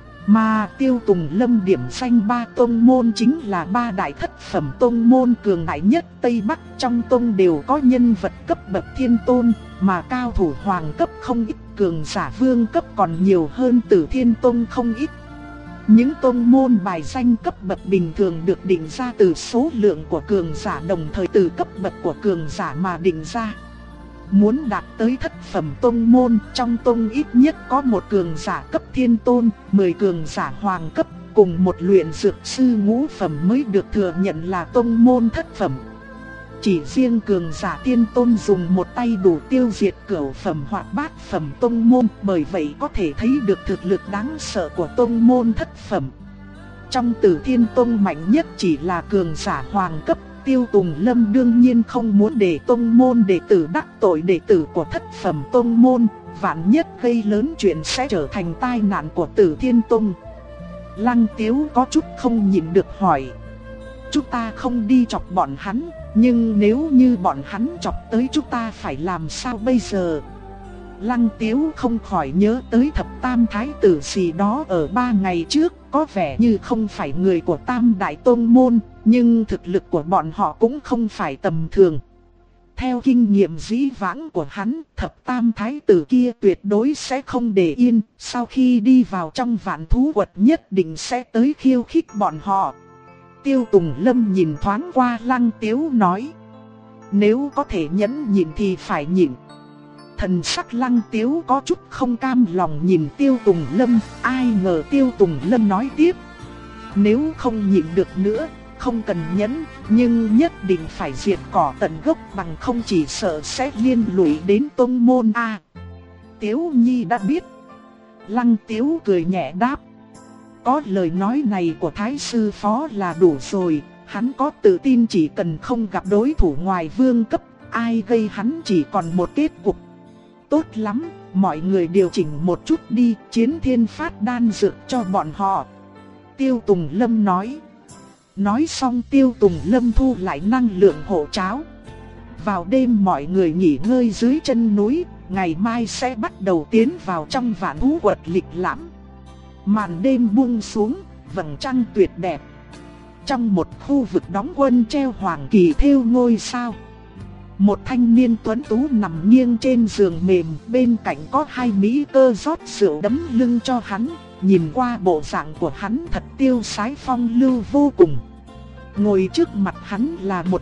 Mà Tiêu Tùng Lâm điểm danh 3 tông môn chính là 3 đại thất phẩm tông môn cường đại nhất Tây Bắc, trong tông đều có nhân vật cấp bậc thiên tôn, mà cao thủ hoàng cấp không ít, cường giả vương cấp còn nhiều hơn Tử Thiên Tông không ít. Những tông môn bài danh cấp bậc bình thường được định ra từ số lượng của cường giả, đồng thời từ cấp bậc của cường giả mà định ra. Muốn đạt tới thất phẩm tông môn, trong tông ít nhất có một cường giả cấp thiên tôn, 10 cường giả hoàng cấp, cùng một luyện dược sư ngũ phẩm mới được thừa nhận là tông môn thất phẩm. Chỉ riêng cường giả tiên tôn dùng một tay đủ tiêu diệt cửu phẩm hoặc bát phẩm tông môn, bởi vậy có thể thấy được thực lực đáng sợ của tông môn thất phẩm. Trong Tử Thiên Tông mạnh nhất chỉ là cường giả hoàng cấp. Tiêu Tùng Lâm đương nhiên không muốn để tông môn đệ tử đắc tội đệ tử của thất phẩm tông môn, vạn nhất gây lớn chuyện sẽ trở thành tai nạn của Tử Thiên Tông. Lăng Tiếu có chút không nhịn được hỏi. Chúng ta không đi chọc bọn hắn, nhưng nếu như bọn hắn chọc tới chúng ta phải làm sao bây giờ? Lăng Tiếu không khỏi nhớ tới thập tam thái tử gì đó ở 3 ngày trước, có vẻ như không phải người của tam đại tông môn, nhưng thực lực của bọn họ cũng không phải tầm thường. Theo kinh nghiệm dĩ vãng của hắn, thập tam thái tử kia tuyệt đối sẽ không để yên, sau khi đi vào trong Vạn Thú Quật nhất định sẽ tới khiêu khích bọn họ. Tiêu Tùng Lâm nhìn thoáng qua Lăng Tiếu nói, nếu có thể nhẫn nhịn thì phải nhịn. Thần sắc Lăng Tiếu có chút không cam lòng nhìn Tiêu Tùng Lâm, ai ngờ Tiêu Tùng Lâm nói tiếp, nếu không nhịn được nữa, không cần nhẫn, nhưng nhất định phải diệt cỏ tận gốc, bằng không chỉ sợ sẽ liên lụy đến tông môn a. Tiếu Nhi đã biết. Lăng Tiếu cười nhẹ đáp, có lời nói này của Thái sư phó là đủ rồi, hắn có tự tin chỉ cần không gặp đối thủ ngoài vương cấp, ai gây hắn chỉ còn một kết cục. Tốt lắm, mọi người điều chỉnh một chút đi, Chiến Thiên phát đan dược cho bọn họ. Tiêu Tùng Lâm nói. Nói xong Tiêu Tùng Lâm thu lại năng lượng hộ cháo. Vào đêm mọi người nghỉ ngơi dưới chân núi, ngày mai sẽ bắt đầu tiến vào trong Vạn Thú Quật lịch lãm. Màn đêm buông xuống, vầng trăng tuyệt đẹp. Trong một khu vực đóng quân treo hoàng kỳ thêu ngôi sao, một thanh niên tuấn tú nằm nghiêng trên giường mềm, bên cạnh có 2 mỹ cơ rót rượu đấm lưng cho hắn, nhìn qua bộ dạng của hắn thật tiêu sái phong lưu vô cùng. Ngồi trước mặt hắn là một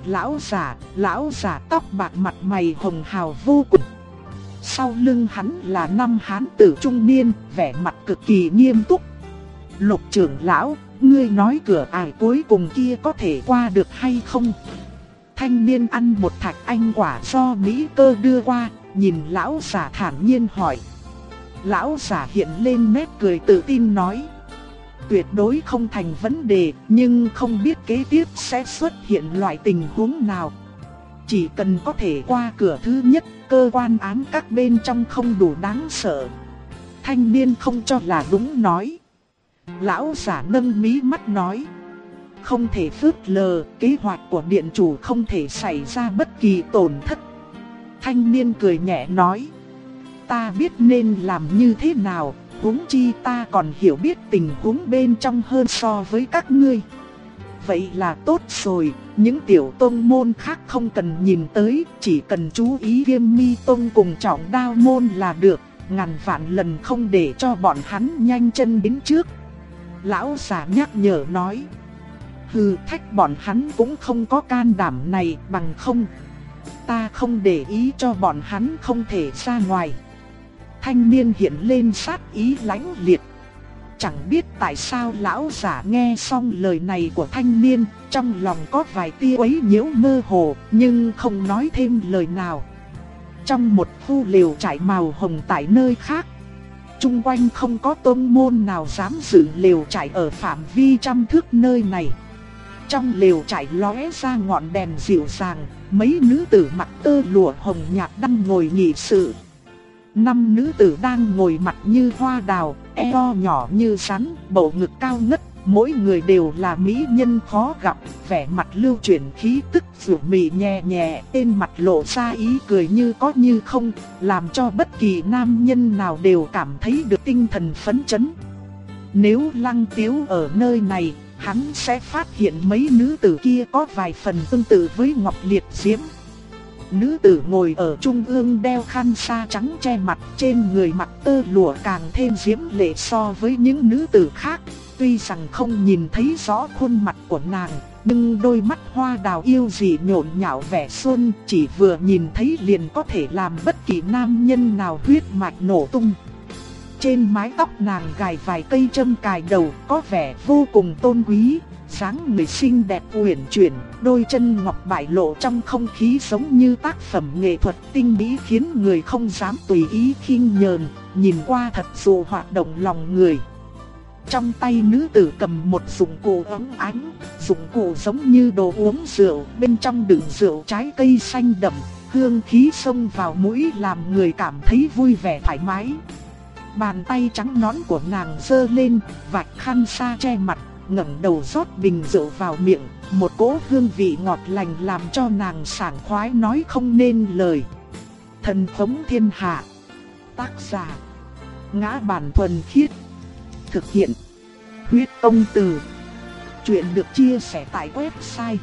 lão giả tóc bạc mặt mày hồng hào vô cùng. Sau lưng hắn là 5 hán tử trung niên, vẻ mặt cực kỳ nghiêm túc. Lục trưởng lão, ngươi nói cửa ải cuối cùng kia có thể qua được hay không? Thanh niên ăn một thạch anh quả do mỹ cơ đưa qua, nhìn lão giả thản nhiên hỏi. Lão giả hiện lên nét cười tự tin nói. Tuyệt đối không thành vấn đề, nhưng không biết kế tiếp sẽ xuất hiện loại tình huống nào. Chỉ cần có thể qua cửa thứ nhất, cơ quan ám các bên trong không đủ đáng sợ. Thanh niên không cho là đúng nói. Lão giả nâng mí mắt nói. Không thể phớt lờ, kế hoạch của điện chủ không thể xảy ra bất kỳ tổn thất. Thanh niên cười nhẹ nói. Ta biết nên làm như thế nào, huống chi ta còn hiểu biết tình huống bên trong hơn so với các ngươi. Vậy là tốt rồi, những tiểu tông môn khác không cần nhìn tới, chỉ cần chú ý Viêm Mi Tông cùng Trọng Đao môn là được, ngàn vạn lần không để cho bọn hắn nhanh chân đến trước. Lão già nhắc nhở nói. Hừ, thách bọn hắn cũng không có can đảm này, bằng không ta không để ý cho bọn hắn không thể ra ngoài. Thanh niên hiện lên sát ý lãnh liệt. Chẳng biết tại sao lão giả nghe xong lời này của thanh niên, trong lòng có vài tia quấy nhiễu mơ hồ, nhưng không nói thêm lời nào. Trong một khu lều trại màu hồng tại nơi khác, chung quanh không có tôn môn nào dám dựng lều trại ở phạm vi trăm thước nơi này. Trong lều trại lóe ra ngọn đèn dịu dàng, mấy nữ tử mặc tơ lụa hồng nhạt đang ngồi nghị sự. 5 nữ tử đang ngồi mặt như hoa đào, eo nhỏ như rắn, bầu ngực cao ngất, mỗi người đều là mỹ nhân khó gặp, vẻ mặt lưu chuyển khí tức dịu mị nhẹ nhẹ, trên mặt lộ ra ý cười như có như không, làm cho bất kỳ nam nhân nào đều cảm thấy được tinh thần phấn chấn. Nếu Lăng Tiếu ở nơi này, hắn sẽ phát hiện mấy nữ tử kia có vài phần tương tự với Ngọc Liệt Diễm. Nữ tử ngồi ở trung ương đeo khăn sa trắng che mặt, trên người mặc tơ lụa càng thêm diễm lệ so với những nữ tử khác. Tuy rằng không nhìn thấy rõ khuôn mặt của nàng, nhưng đôi mắt hoa đào yêu dị nhộn nhạo vẻ xuân, chỉ vừa nhìn thấy liền có thể làm bất kỳ nam nhân nào huyết mạch nổ tung. Trên mái tóc nàng gài vài cây châm cài đầu, có vẻ vô cùng tôn quý. Dáng người xinh đẹp uyển chuyển, đôi chân ngọc bại lộ trong không khí giống như tác phẩm nghệ thuật tinh mỹ, khiến người không dám tùy ý khinh nhờn, nhìn qua thật sự hoạt động lòng người. Trong tay nữ tử cầm một dụng cụ óng ánh, dụng cụ giống như đồ uống rượu, bên trong đựng rượu trái cây xanh đậm, hương khí xông vào mũi làm người cảm thấy vui vẻ thoải mái. Bàn tay trắng nõn của nàng giơ lên, vạch khăn sa che mặt, ngẩng đầu rót bình rượu vào miệng, một cỗ hương vị ngọt lành làm cho nàng sảng khoái nói không nên lời. Thần Phóng Thiên Hạ. Tác giả: Ngã Bản Thuần Khiết. Thực hiện: Huyết Tông Từ. Chuyện được chia sẻ tại website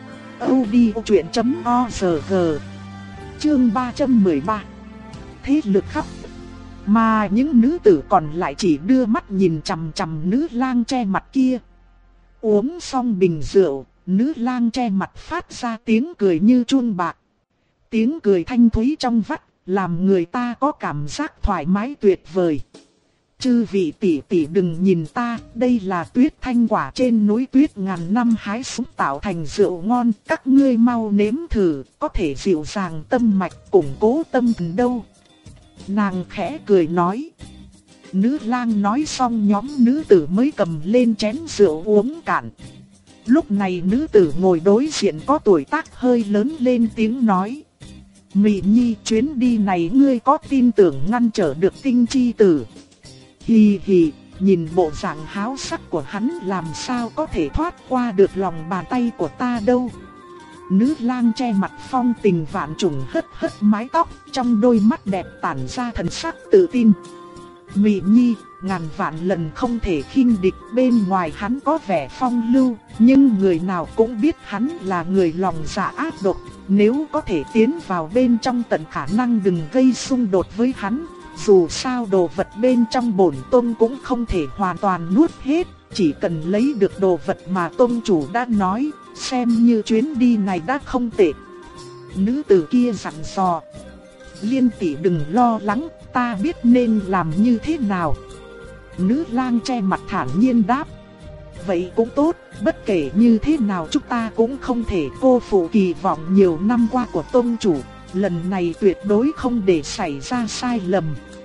audiochuyện.org. Chương 313. Thế lực khắp. Mà những nữ tử còn lại chỉ đưa mắt nhìn chằm chằm nữ lang che mặt kia. Uống xong bình rượu, nữ lang che mặt phát ra tiếng cười như chuông bạc. Tiếng cười thanh thúy trong vắt, làm người ta có cảm giác thoải mái tuyệt vời. Chư vị tỷ tỷ đừng nhìn ta, đây là tuyết thanh quả trên núi tuyết ngàn năm hái xuống tạo thành rượu ngon. Các ngươi mau nếm thử, có thể dịu dàng tâm mạch, củng cố tâm thần đâu. Nàng khẽ cười nói. Nữ lang nói xong, nhóm nữ tử mới cầm lên chén rượu uống cạn. Lúc này nữ tử ngồi đối diện có tuổi tác hơi lớn lên tiếng nói. Mị Nhi, chuyến đi này ngươi có tin tưởng ngăn trở được Tinh Chi Tử? Hì hì, nhìn bộ dạng háo sắc của hắn làm sao có thể thoát qua được lòng bàn tay của ta đâu. Nữ lang che mặt phong tình vạn trùng hất hất mái tóc, trong đôi mắt đẹp tản ra thần sắc tự tin. Mị Nhi, ngàn vạn lần không thể khinh địch, bên ngoài hắn có vẻ phong lưu, nhưng người nào cũng biết hắn là người lòng dạ ác độc. Nếu có thể tiến vào bên trong tận khả năng đừng gây xung đột với hắn. Dù sao đồ vật bên trong bổn tôn cũng không thể hoàn toàn nuốt hết, chỉ cần lấy được đồ vật mà tôn chủ đã nói, xem như chuyến đi này đã không tệ. Nữ tử kia dặn dò. Liên tỷ đừng lo lắng, ta biết nên làm như thế nào. Nữ lang che mặt thản nhiên đáp. Vậy cũng tốt, bất kể như thế nào chúng ta cũng không thể cô phụ kỳ vọng nhiều năm qua của tôn chủ. Lần này tuyệt đối không để xảy ra sai lầm.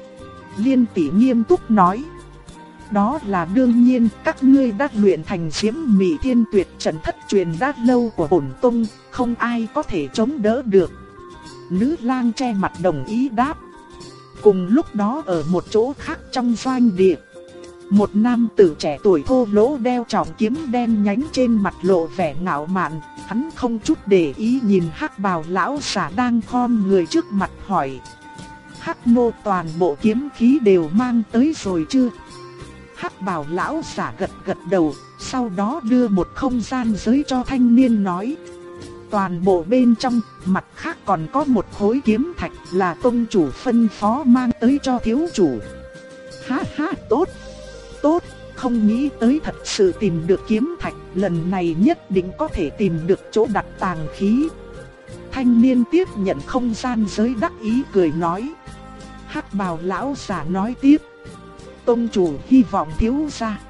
Liên tỷ nghiêm túc nói. Đó là đương nhiên, các ngươi đã luyện thành Diễm Mị Thiên Tuyệt Trần thất truyền đã lâu của bổn tông, không ai có thể chống đỡ được. Nữ lang che mặt đồng ý đáp. Cùng lúc đó ở một chỗ khác trong doanh địa, một nam tử trẻ tuổi thô lỗ đeo trọng kiếm đen nhánh trên mặt lộ vẻ ngạo mạn, hắn không chút để ý nhìn Hắc Bào lão giả đang khom người trước mặt hỏi: Hắc nô toàn bộ kiếm khí đều mang tới rồi chưa? Hắc Bào lão giả gật gật đầu, sau đó đưa một không gian giới cho thanh niên nói: toàn bộ bên trong, mặt khác còn có một khối kiếm thạch là tông chủ phân phó mang tới cho thiếu chủ. Ha ha, tốt, tốt, không nghĩ tới thật sự tìm được kiếm thạch, lần này nhất định có thể tìm được chỗ đặt tàng khí. Thanh niên tiếp nhận không gian giới đắc ý cười nói. Hắc Bào lão giả nói tiếp: tông chủ hy vọng thiếu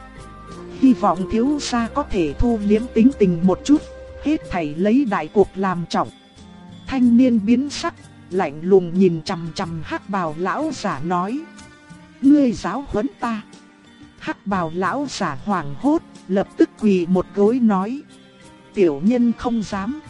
gia có thể thu liếm tính tình một chút, hết thảy lấy đại cuộc làm trọng. Thanh niên biến sắc, lạnh lùng nhìn chằm chằm Hắc Bào lão giả nói: ngươi giáo huấn ta? Hắc Bào lão giả hoảng hốt, lập tức quỳ một gối nói: tiểu nhân không dám.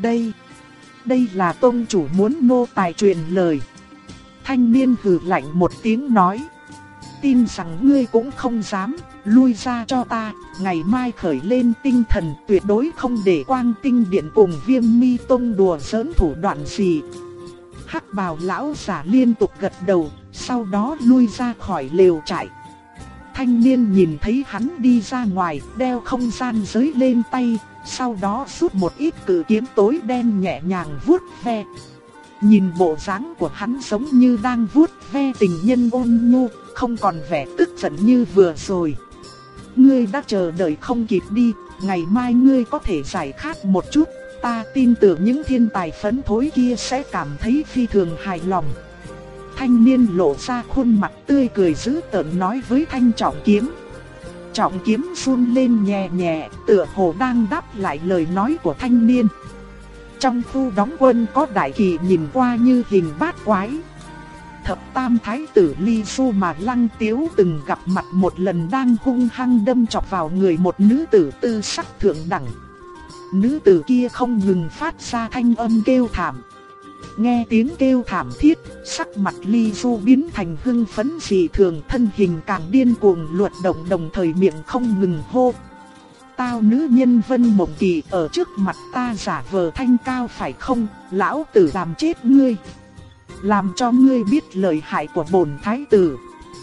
Đây là tông chủ muốn nô tài truyền lời. Thanh niên hừ lạnh một tiếng nói: tin rằng ngươi cũng không dám, lui ra cho ta, ngày mai khởi lên tinh thần, tuyệt đối không để Quang Tinh Điện cùng Viêm Mi Tông đùa giỡn thủ đoạn gì. Hắc Bào lão giả liên tục gật đầu, sau đó lui ra khỏi lều trại. Thanh niên nhìn thấy hắn đi ra ngoài, đeo không gian giới lên tay, sau đó rút một ít cự kiếm tối đen nhẹ nhàng vuốt ve. Nhìn bộ dáng của hắn giống như đang vuốt ve tình nhân ôn nhu, không còn vẻ tức giận như vừa rồi. Ngươi đã chờ đợi không kịp đi, ngày mai ngươi có thể giải khát một chút, ta tin tưởng những thiên tài phấn thối kia sẽ cảm thấy phi thường hài lòng. Thanh niên lộ ra khuôn mặt tươi cười dữ tợn nói với thanh trọng kiếm. Trọng kiếm run lên nhẹ nhẹ, tựa hồ đang đáp lại lời nói của thanh niên. Trong khu đóng quân có đại kỳ nhìn qua như hình bát quái. Thập tam thái tử Ly Su mà Lăng Tiếu từng gặp mặt một lần đang hung hăng đâm chọc vào người một nữ tử tư sắc thượng đẳng. Nữ tử kia không ngừng phát ra thanh âm kêu thảm. Nghe tiếng kêu thảm thiết, sắc mặt Ly Du biến thành hưng phấn dị thường, thân hình càng điên cuồng luột động, đồng thời miệng không ngừng hô: tao nữ nhân Vân Mộng Kỳ ở trước mặt ta giả vờ thanh cao phải không? Lão tử làm chết ngươi, làm cho ngươi biết lợi hại của bổn thái tử.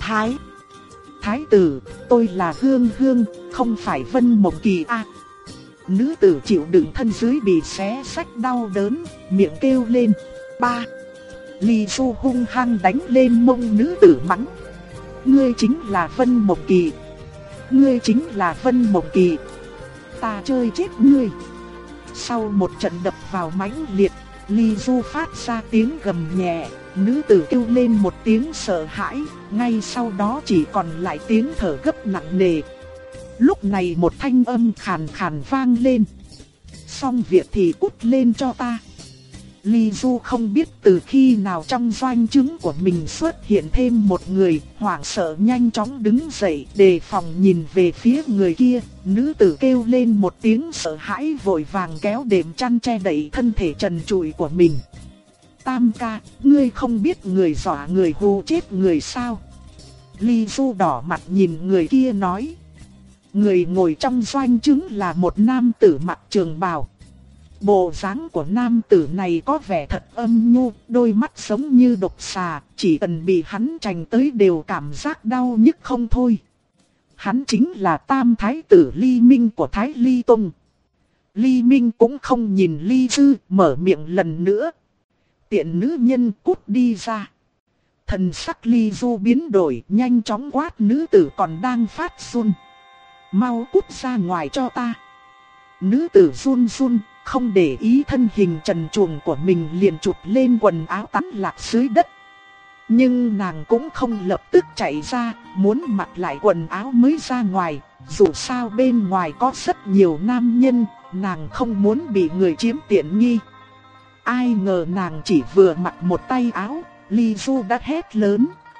Thái tử, tôi là Hương Hương, không phải Vân Mộng Kỳ à. Nữ tử chịu đựng thân dưới bị xé rách đau đớn, miệng kêu lên: ba. Ly Du hung hăng đánh lên mông nữ tử mắng: ngươi chính là Vân Mộng Kỳ, ngươi chính là Vân Mộng Kỳ, ta chơi chết ngươi. Sau một trận đập vào mãnh liệt, Ly Du phát ra tiếng gầm nhẹ, nữ tử kêu lên một tiếng sợ hãi, ngay sau đó chỉ còn lại tiếng thở gấp nặng nề. Lúc này một thanh âm khàn khàn vang lên: xong việc thì cút lên cho ta. Ly Du không biết từ khi nào trong doanh trướng của mình xuất hiện thêm một người, hoảng sợ nhanh chóng đứng dậy đề phòng nhìn về phía người kia. Nữ tử kêu lên một tiếng sợ hãi vội vàng kéo đệm chăn che đậy thân thể trần trụi của mình. Tam ca, ngươi không biết người dọa người hù chết người sao? Ly Du đỏ mặt nhìn người kia nói. Người ngồi trong doanh trướng là một nam tử mặc trường bào. Bộ dáng của nam tử này có vẻ thật âm nhu, đôi mắt giống như độc xà, chỉ cần bị hắn chành tới đều cảm giác đau nhức không thôi. Hắn chính là tam thái tử Ly Minh của Thái Ly Tông. Ly Minh cũng không nhìn Ly Dư, mở miệng lần nữa: tiện nữ nhân, cút đi ra. Thần sắc Ly Du biến đổi, nhanh chóng quát nữ tử còn đang phát run: mau cút ra ngoài cho ta. Nữ tử run run, không để ý thân hình trần truồng của mình liền chụp lên quần áo tán lạc dưới đất. Nhưng nàng cũng không lập tức chạy ra, muốn mặc lại quần áo mới ra ngoài. Dù sao bên ngoài có rất nhiều nam nhân, nàng không muốn bị người chiếm tiện nghi. Ai ngờ nàng chỉ vừa mặc một tay áo, Ly Du đã hét lớn: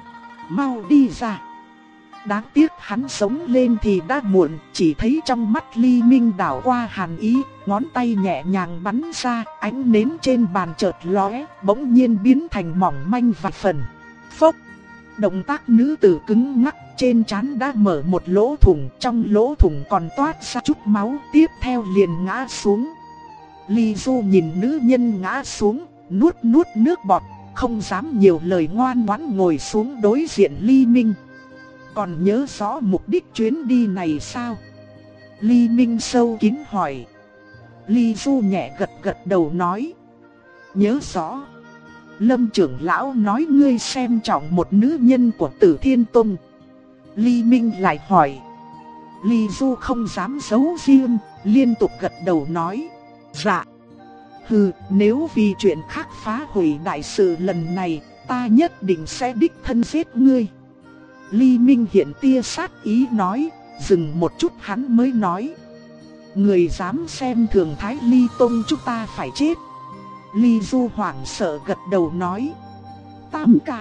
mau đi ra. Đáng tiếc hắn sống lên thì đã muộn, chỉ thấy trong mắt Ly Minh đảo qua hàn ý, ngón tay nhẹ nhàng bắn ra, ánh nến trên bàn chợt lóe, bỗng nhiên biến thành mỏng manh vài phần. Phốc! Động tác nữ tử cứng ngắc, trên trán đã mở một lỗ thủng, trong lỗ thủng còn toát ra chút máu, tiếp theo liền ngã xuống. Ly Du nhìn nữ nhân ngã xuống, nuốt nước bọt, không dám nhiều lời, ngoan ngoãn ngồi xuống đối diện Ly Minh. Còn nhớ rõ mục đích chuyến đi này sao? Ly Minh sâu kín hỏi. Ly Du nhẹ gật đầu nói. Nhớ rõ. Lâm trưởng lão nói ngươi xem trọng một nữ nhân của Tử Thiên Tông. Ly Minh lại hỏi. Ly Du không dám giấu riêng, liên tục gật đầu nói. Dạ. Hừ, nếu vì chuyện khác phá hủy đại sự lần này, ta nhất định sẽ đích thân giết ngươi. Ly Minh hiện tia sát ý nói, dừng một chút hắn mới nói. Người dám xem thường Thái Ly Tông chúng ta phải chết. Ly Du hoảng sợ gật đầu nói. Tam ca,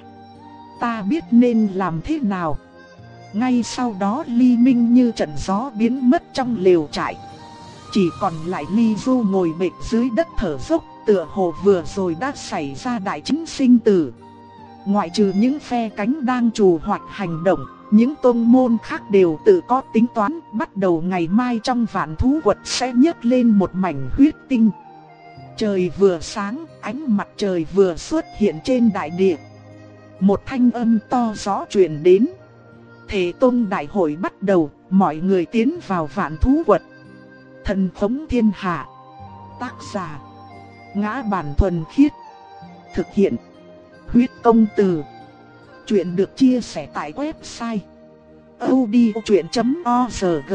ta biết nên làm thế nào. Ngay sau đó Ly Minh như trận gió biến mất trong lều trại. Chỉ còn lại Ly Du ngồi bệt dưới đất thở dốc, tựa hồ vừa rồi đã xảy ra đại chiến sinh tử. Ngoại trừ những phe cánh đang trù hoạch hành động, những tông môn khác đều tự có tính toán. Bắt đầu ngày mai trong Vạn Thú Quật sẽ nhấc lên một mảnh huyết tinh. Trời vừa sáng, ánh mặt trời vừa xuất hiện trên đại địa. Một thanh âm to rõ truyền đến. Thể Tông đại hội bắt đầu, mọi người tiến vào Vạn Thú Quật. Thần khống thiên hạ. Tác giả: Ngã Bản Thuần Khiết. Thực hiện: Huyết Công Từ. Chuyện được chia sẻ tại website audiochuyện.org.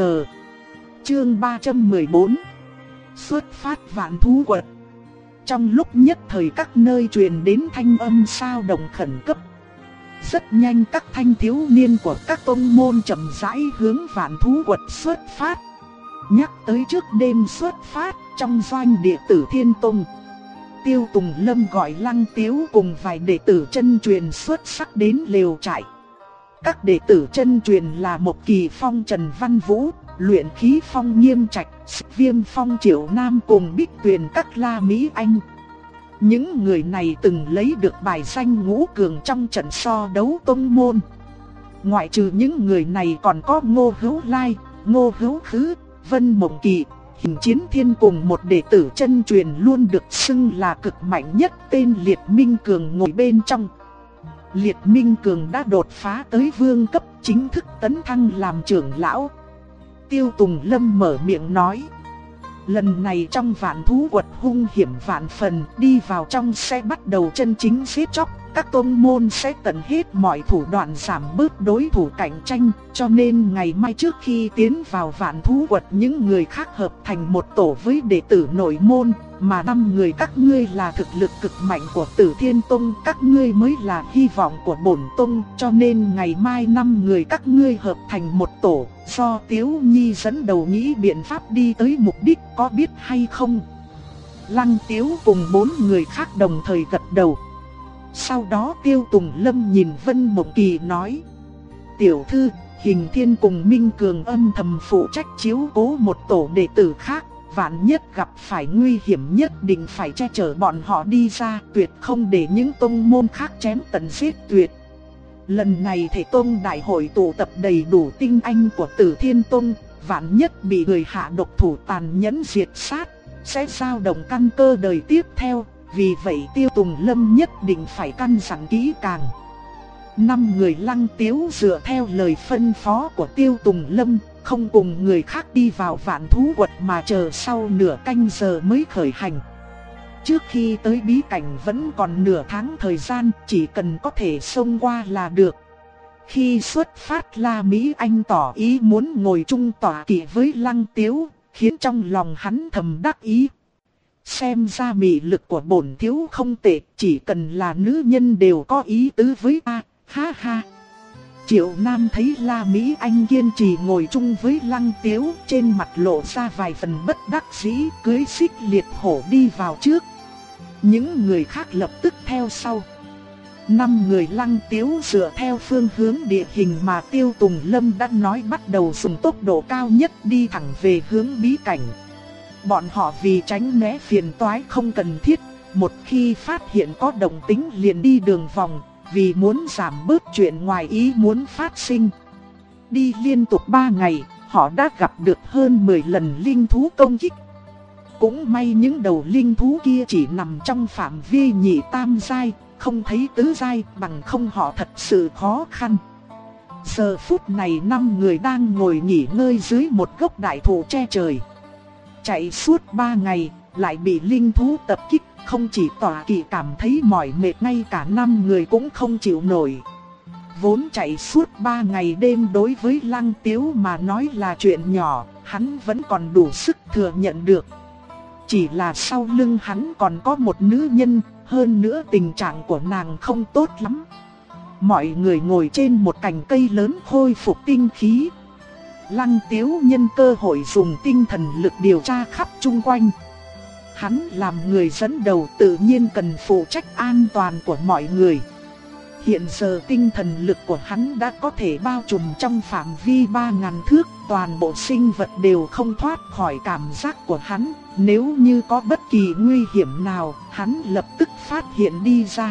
Chương 314. Xuất phát Vạn Thú Quật. Trong lúc nhất thời các nơi truyền đến thanh âm sao động khẩn cấp. Rất nhanh các thanh thiếu niên của các tông môn chậm rãi hướng Vạn Thú Quật xuất phát. Nhắc tới trước đêm xuất phát, trong doanh địa Tử Thiên Tông, Tiêu Tùng Lâm gọi Lăng Tiếu cùng vài đệ tử chân truyền xuất sắc đến lều trại. Các đệ tử chân truyền là Một Kỳ Phong Trần Văn Vũ, Luyện Khí Phong Nghiêm Trạch, Viêm Phong Triệu Nam cùng Bích Tuyền các La Mỹ Anh. Những người này từng lấy được bài danh ngũ cường trong trận so đấu tông môn. Ngoại trừ những người này còn có Ngô Hữu Lai, Ngô Hữu Khứ, Vân Mộng Kỳ, Hình Chiến Thiên cùng một đệ tử chân truyền luôn được xưng là cực mạnh nhất tên Liệt Minh Cường ngồi bên trong. Liệt Minh Cường đã đột phá tới vương cấp, chính thức tấn thăng làm trưởng lão. Tiêu Tùng Lâm mở miệng nói. Lần này trong Vạn Thú Quật hung hiểm vạn phần, đi vào trong sẽ bắt đầu chân chính giết chóc. Các tôn môn sẽ tận hết mọi thủ đoạn giảm bớt đối thủ cạnh tranh. Cho nên ngày mai trước khi tiến vào Vạn Thú Quật, những người khác hợp thành một tổ với đệ tử nội môn. Mà 5 người các ngươi là thực lực cực mạnh của Tử Thiên Tông, các ngươi mới là hy vọng của bổn tông. Cho nên ngày mai 5 người các ngươi hợp thành một tổ, do Tiếu Nhi dẫn đầu nghĩ biện pháp đi tới mục đích, có biết hay không? Lăng Tiếu cùng 4 người khác đồng thời gật đầu. Sau đó Tiêu Tùng Lâm nhìn Vân Mộng Kỳ nói. Tiểu thư, Hình Thiên cùng Minh Cường âm thầm phụ trách chiếu cố một tổ đệ tử khác. Vạn nhất gặp phải nguy hiểm nhất định phải che chở bọn họ đi ra, tuyệt không để những tông môn khác chém tận giết tuyệt. Lần này Thể Tông đại hội tụ tập đầy đủ tinh anh của Tử Thiên Tông, vạn nhất bị người hạ độc thủ tàn nhẫn diệt sát, sẽ dao động căn cơ đời tiếp theo. Vì vậy Tiêu Tùng Lâm nhất định phải căn dặn kỹ càng. 5 người Lăng Tiếu dựa theo lời phân phó của Tiêu Tùng Lâm, không cùng người khác đi vào Vạn Thú Quật mà chờ sau nửa canh giờ mới khởi hành. Trước khi tới bí cảnh vẫn còn nửa tháng thời gian, chỉ cần có thể xông qua là được. Khi xuất phát, La Mỹ Anh tỏ ý muốn ngồi chung tọa kỵ với Lăng Tiếu, khiến trong lòng hắn thầm đắc ý. Xem ra mị lực của bổn thiếu không tệ, chỉ cần là nữ nhân đều có ý tứ với ta, ha ha. Triệu Nam thấy La Mỹ Anh kiên trì ngồi chung với Lăng Tiếu, trên mặt lộ ra vài phần bất đắc dĩ, cưỡi xích liệt hổ đi vào trước. Những người khác lập tức theo sau. Năm người Lăng Tiếu dựa theo phương hướng địa hình mà Tiêu Tùng Lâm đã nói bắt đầu dùng tốc độ cao nhất đi thẳng về hướng bí cảnh. Bọn họ vì tránh né phiền toái không cần thiết, một khi phát hiện có động tĩnh liền đi đường vòng, vì muốn giảm bớt chuyện ngoài ý muốn phát sinh. Đi liên tục 3 ngày, họ đã gặp được hơn 10 lần linh thú công kích. Cũng may những đầu linh thú kia chỉ nằm trong phạm vi nhị tam giai, không thấy tứ giai, bằng không họ thật sự khó khăn. Giờ phút này 5 người đang ngồi nghỉ ngơi dưới một gốc đại thụ che trời. Chạy suốt 3 ngày, lại bị linh thú tập kích, không chỉ Tọa Kỵ cảm thấy mỏi mệt, ngay cả 5 người cũng không chịu nổi. Vốn chạy suốt 3 ngày đêm đối với Lăng Tiếu mà nói là chuyện nhỏ, hắn vẫn còn đủ sức thừa nhận được. Chỉ là sau lưng hắn còn có một nữ nhân, hơn nữa tình trạng của nàng không tốt lắm. Mọi người ngồi trên một cành cây lớn khôi phục tinh khí. Lăng Tiếu nhân cơ hội dùng tinh thần lực điều tra khắp chung quanh. Hắn làm người dẫn đầu tự nhiên cần phụ trách an toàn của mọi người. Hiện giờ tinh thần lực của hắn đã có thể bao trùm trong phạm vi 3000 thước, toàn bộ sinh vật đều không thoát khỏi cảm giác của hắn. Nếu như có bất kỳ nguy hiểm nào, hắn lập tức phát hiện đi ra.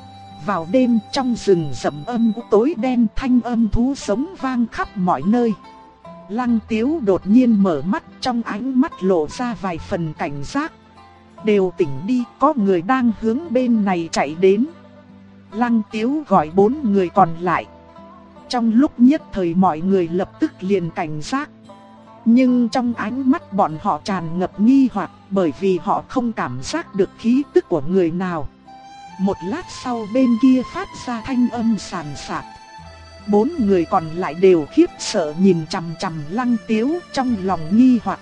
Vào đêm trong rừng rậm âm u tối đen, thanh âm thú sống vang khắp mọi nơi. Lăng Tiếu đột nhiên mở mắt, trong ánh mắt lộ ra vài phần cảnh giác. Đều tỉnh đi, có người đang hướng bên này chạy đến. Lăng Tiếu gọi 4 người còn lại. Trong lúc nhất thời mọi người lập tức liền cảnh giác. Nhưng trong ánh mắt bọn họ tràn ngập nghi hoặc, bởi vì họ không cảm giác được khí tức của người nào. Một lát sau bên kia phát ra thanh âm sàn sạt. 4 người còn lại đều khiếp sợ nhìn chằm chằm Lăng Tiếu, trong lòng nghi hoặc.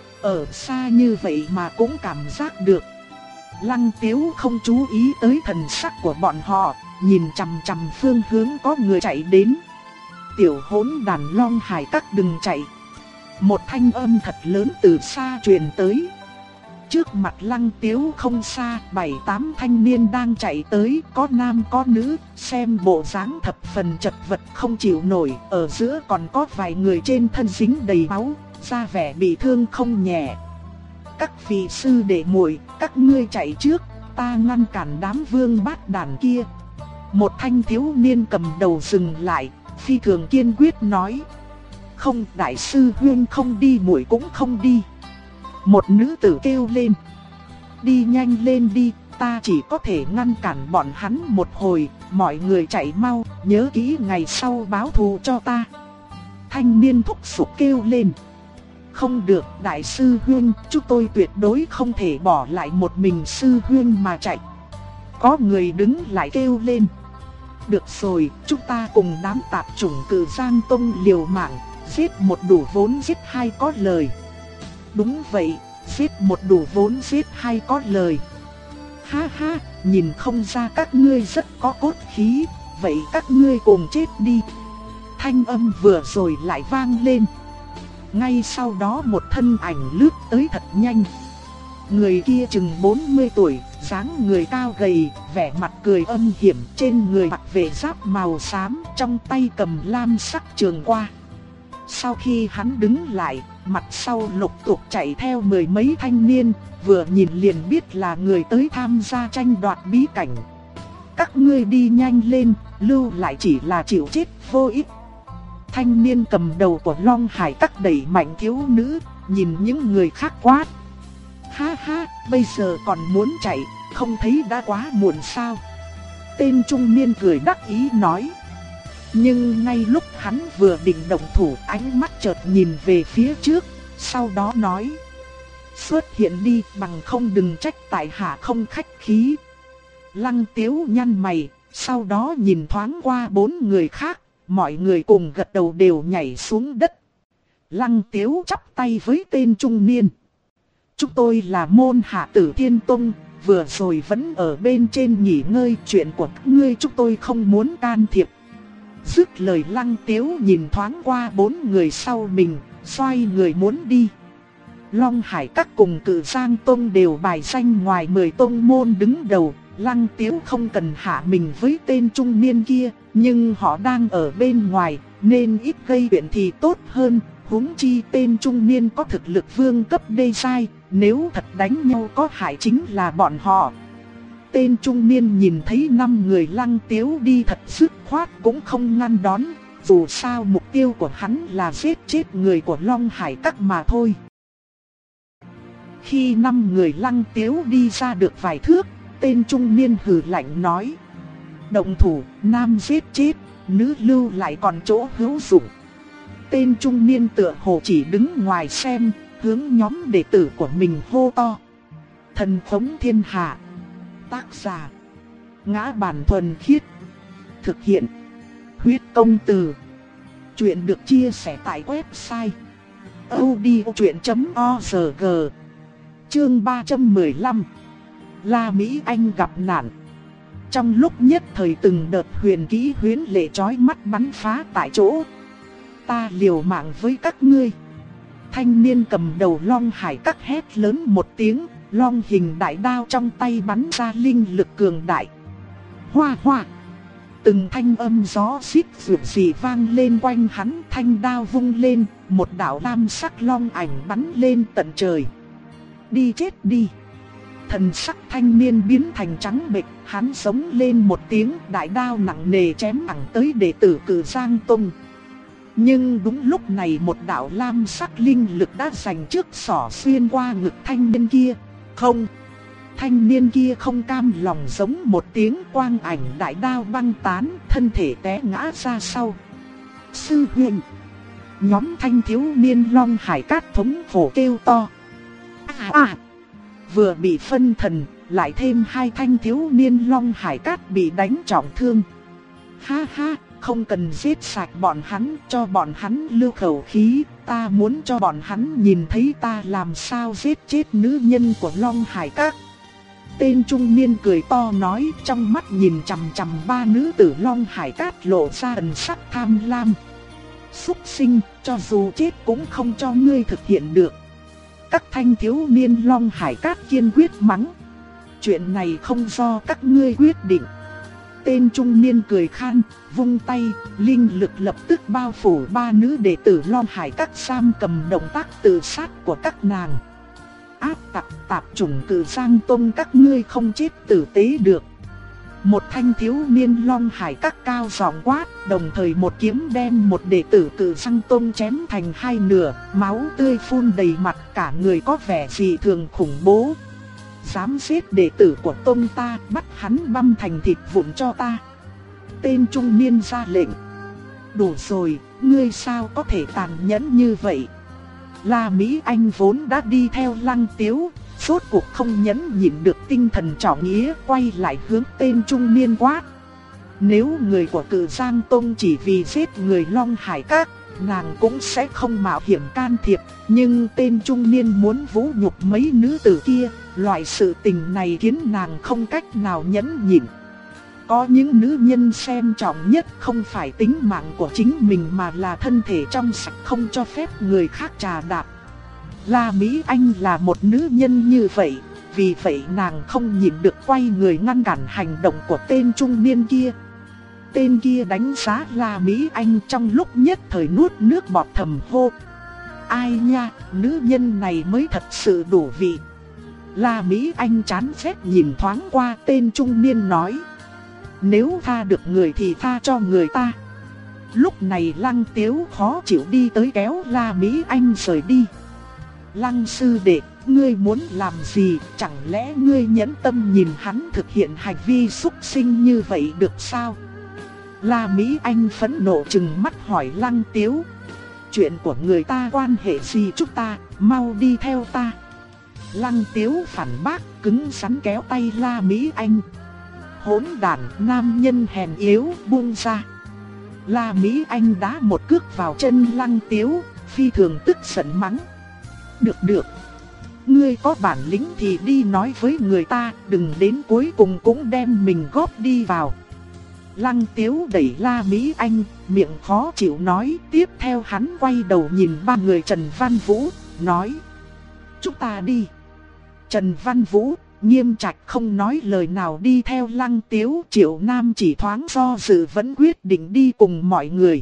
Ở xa như vậy mà cũng cảm giác được. Lăng Tiếu không chú ý tới thần sắc của bọn họ, nhìn chằm chằm phương hướng có người chạy đến. Tiểu hỗn đàn Long Hải Các đừng chạy. Một thanh âm thật lớn từ xa truyền tới. Trước mặt Lăng Tiếu không xa, 7-8 thanh niên đang chạy tới, có nam có nữ, xem bộ dáng thập phần chật vật không chịu nổi, ở giữa còn có vài người trên thân dính đầy máu, ra vẻ bị thương không nhẹ. Các vị sư đệ muội, các ngươi chạy trước, ta ngăn cản đám vương bát đàn kia. Một thanh thiếu niên cầm đầu dừng lại, phi thường kiên quyết nói. Không, đại sư huynh không đi, muội cũng không đi. Một nữ tử kêu lên. Đi nhanh lên đi, ta chỉ có thể ngăn cản bọn hắn một hồi, mọi người chạy mau, nhớ kỹ ngày sau báo thù cho ta. Thanh niên thúc giục kêu lên. Không được, đại sư huynh, chúng tôi tuyệt đối không thể bỏ lại một mình sư huynh mà chạy. Có người đứng lại kêu lên. Được rồi, chúng ta cùng đám tạp chủng Cử Giang Tông liều mạng, giết một đủ vốn giết hai có lời. Đúng vậy, giết một đủ vốn giết hai có lời. Ha ha, nhìn không ra các ngươi rất có cốt khí, vậy các ngươi cùng chết đi. Thanh âm vừa rồi lại vang lên. Ngay sau đó một thân ảnh lướt tới thật nhanh. Người kia chừng 40 tuổi, dáng người cao gầy, vẻ mặt cười âm hiểm, trên người mặc vệ giáp màu xám, trong tay cầm lam sắc trường qua. Sau khi hắn đứng lại, mặt sau lục tục chạy theo 10 mấy thanh niên, vừa nhìn liền biết là người tới tham gia tranh đoạt bí cảnh. Các ngươi đi nhanh lên, lưu lại chỉ là chịu chết vô ích. Thanh niên cầm đầu của Long Hải Các đẩy mạnh thiếu nữ, nhìn những người khác quát. Ha ha, bây giờ còn muốn chạy, không thấy đã quá muộn sao? Tên trung niên cười đắc ý nói. Nhưng ngay lúc hắn vừa định động thủ, ánh mắt chợt nhìn về phía trước, sau đó nói. Xuất hiện đi, bằng không đừng trách tại hạ không khách khí. Lăng Tiếu nhăn mày, sau đó nhìn thoáng qua 4 người khác, mọi người cùng gật đầu đều nhảy xuống đất. Lăng Tiếu chắp tay với tên trung niên. Chúng tôi là môn hạ Tử Thiên Tông, vừa rồi vẫn ở bên trên nghỉ ngơi, chuyện của các ngươi chúng tôi không muốn can thiệp. Dứt lời Lăng Tiếu nhìn thoáng qua 4 người sau mình, xoay người muốn đi. Long Hải Các cùng Cử Giang Tông đều bài danh ngoài 10 tông môn đứng đầu, Lăng Tiếu không cần hạ mình với tên trung niên kia, nhưng họ đang ở bên ngoài, nên ít gây chuyện thì tốt hơn. Huống chi tên trung niên có thực lực vương cấp đê sai, nếu thật đánh nhau có hại chính là bọn họ. Tên trung niên nhìn thấy 5 người Lăng Tiếu đi thật dứt khoát cũng không ngăn đón, dù sao mục tiêu của hắn là giết chết người của Long Hải Các mà thôi. Khi 5 người Lăng Tiếu đi ra được vài thước, tên trung niên hừ lạnh nói: động thủ, nam giết chết, nữ lưu lại còn chỗ hữu dụng. Tên trung niên tựa hồ chỉ đứng ngoài xem, hướng nhóm đệ tử của mình hô to: Thần Khống Thiên Hạ. Tác giả: Ngã Bản Thuần Khiết. Thực hiện: Huyết Công Từ. Chuyện được chia sẻ tại website audiochuyện.org. Chương 315. La Mỹ Anh gặp nạn. Trong lúc nhất thời từng đợt huyền kỹ huyễn lệ chói mắt bắn phá tại chỗ. Ta liều mạng với các ngươi. Thanh niên cầm đầu Long Hải Các hét lớn một tiếng, long hình đại đao trong tay bắn ra linh lực cường đại. Hoa hoa. Từng thanh âm gió xít rượu rì vang lên quanh hắn, thanh đao vung lên, một đạo lam sắc long ảnh bắn lên tận trời. Đi chết đi. Thần sắc thanh niên biến thành trắng bệch, hắn giống lên một tiếng, đại đao nặng nề chém thẳng tới đệ tử Cử Giang Tông. Nhưng đúng lúc này một đạo lam sắc linh lực đã giành trước xỏ xuyên qua ngực thanh niên kia. Không, thanh niên kia không cam lòng giống một tiếng, quang ảnh đại đao băng tán, thân thể té ngã ra sau. Sư huynh. Nhóm thanh thiếu niên Long Hải Các thống khổ kêu to. Vừa bị phân thần, lại thêm 2 thanh thiếu niên Long Hải Các bị đánh trọng thương. Ha ha, không cần giết sạch bọn hắn, cho bọn hắn lưu khẩu khí, ta muốn cho bọn hắn nhìn thấy ta làm sao giết chết nữ nhân của Long Hải Các. Tên trung niên cười to nói, trong mắt nhìn chằm chằm 3 nữ tử Long Hải Các lộ ra thần sắc tham lam. Súc sinh, cho dù chết cũng không cho ngươi thực hiện được. Các thanh thiếu niên Long Hải Các kiên quyết mắng. Chuyện này không do các ngươi quyết định. Tên trung niên cười khan, vung tay, linh lực lập tức bao phủ 3 nữ đệ tử Long Hải Các, giam cầm động tác tự sát của các nàng. Áp tặc tạp chủng Cử Giang Tông, các ngươi không chết tử tế được. Một thanh thiếu niên Long Hải Các cao giọng quát, đồng thời một kiếm đem một đệ tử Cử Giang Tông chém thành 2 nửa, máu tươi phun đầy mặt, cả người có vẻ dị thường khủng bố. Dám giết đệ tử của tông ta, bắt hắn băm thành thịt vụn cho ta. Tên trung niên ra lệnh. Đủ rồi, ngươi sao có thể tàn nhẫn như vậy? La Mỹ Anh vốn đã đi theo Lăng Tiếu, rốt cuộc không nhẫn nhịn được tinh thần trọng nghĩa, quay lại hướng tên trung niên quát. Nếu người của Cử Giang Tông chỉ vì giết người Long Hải Các, nàng cũng sẽ không mạo hiểm can thiệp, nhưng tên trung niên muốn vũ nhục mấy nữ tử kia, loại sự tình này khiến nàng không cách nào nhẫn nhịn. Có những nữ nhân xem trọng nhất không phải tính mạng của chính mình mà là thân thể trong sạch, không cho phép người khác trà đạp. La Mỹ Anh là một nữ nhân như vậy, vì vậy nàng không nhịn được quay người ngăn cản hành động của tên trung niên kia. Tên kia đánh giá La Mỹ Anh, trong lúc nhất thời nuốt nước bọt thầm hô. Ai nha, nữ nhân này mới thật sự đủ vị. La Mỹ Anh chán ghét nhìn thoáng qua tên trung niên nói. Nếu tha được người thì tha cho người ta. Lúc này Lăng Tiếu khó chịu đi tới kéo La Mỹ Anh rời đi. Lăng sư đệ, ngươi muốn làm gì? Chẳng lẽ ngươi nhẫn tâm nhìn hắn thực hiện hành vi xúc sinh như vậy được sao? La Mỹ Anh phẫn nộ trừng mắt hỏi Lăng Tiếu. Chuyện của người ta quan hệ gì chúng ta, mau đi theo ta. Lăng Tiếu phản bác, cứng rắn kéo tay La Mỹ Anh. Hỗn đản, nam nhân hèn yếu, buông ra. La Mỹ Anh đá một cước vào chân Lăng Tiếu, phi thường tức giận mắng. Được, ngươi có bản lĩnh thì đi nói với người ta, đừng đến cuối cùng cũng đem mình góp đi vào. Lăng Tiếu đẩy La Mỹ Anh, miệng khó chịu nói, tiếp theo hắn quay đầu nhìn 3 người Trần Văn Vũ, nói. Chúng ta đi. Trần Văn Vũ, Nghiêm Trạch không nói lời nào đi theo Lăng Tiếu. Triệu Nam chỉ thoáng do dự vẫn quyết định đi cùng mọi người.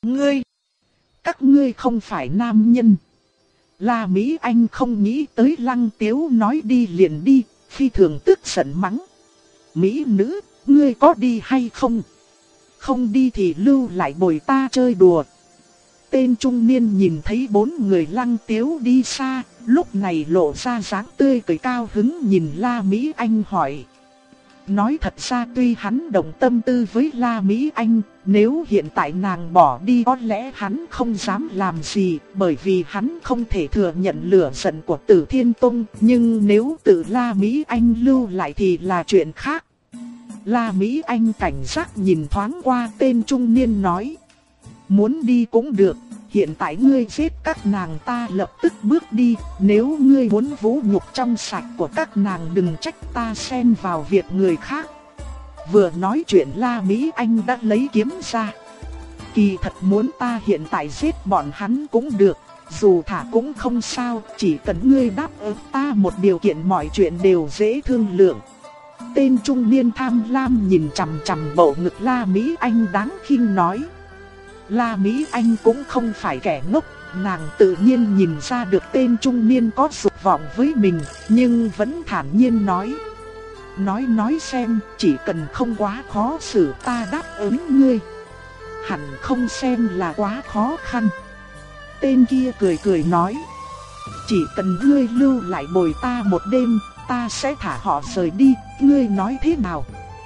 Các ngươi không phải nam nhân. La Mỹ Anh không nghĩ tới Lăng Tiếu nói đi liền đi, phi thường tức giận mắng. Mỹ nữ, ngươi có đi hay không? Không đi thì lưu lại bồi ta chơi đùa. Tên trung niên nhìn thấy 4 người Lăng Tiếu đi xa, lúc này lộ ra dáng tươi cười cao hứng nhìn La Mỹ Anh hỏi. Nói thật ra tuy hắn động tâm tư với La Mỹ Anh, nếu hiện tại nàng bỏ đi có lẽ hắn không dám làm gì, bởi vì hắn không thể thừa nhận lửa giận của Tử Thiên Tông, nhưng nếu tự La Mỹ Anh lưu lại thì là chuyện khác. La Mỹ Anh cảnh giác nhìn thoáng qua tên trung niên nói. Muốn đi cũng được, hiện tại ngươi giết các nàng ta lập tức bước đi, nếu ngươi muốn vũ nhục trong sạch của các nàng đừng trách ta xen vào việc người khác. Vừa nói chuyện La Mỹ Anh đã lấy kiếm ra. Kỳ thật muốn ta hiện tại giết bọn hắn cũng được, dù thả cũng không sao, chỉ cần ngươi đáp ứng ta một điều kiện mọi chuyện đều dễ thương lượng. Tên trung niên tham lam nhìn chằm chằm bộ ngực La Mỹ Anh đáng khinh nói. La Mỹ Anh cũng không phải kẻ ngốc, nàng tự nhiên nhìn ra được tên trung niên có dục vọng với mình, nhưng vẫn thản nhiên nói. Nói xem, chỉ cần không quá khó xử ta đáp ứng ngươi. Hẳn không xem là quá khó khăn. Tên kia cười nói. Chỉ cần ngươi lưu lại bồi ta một đêm, ta sẽ thả họ rời đi, ngươi nói thế nào?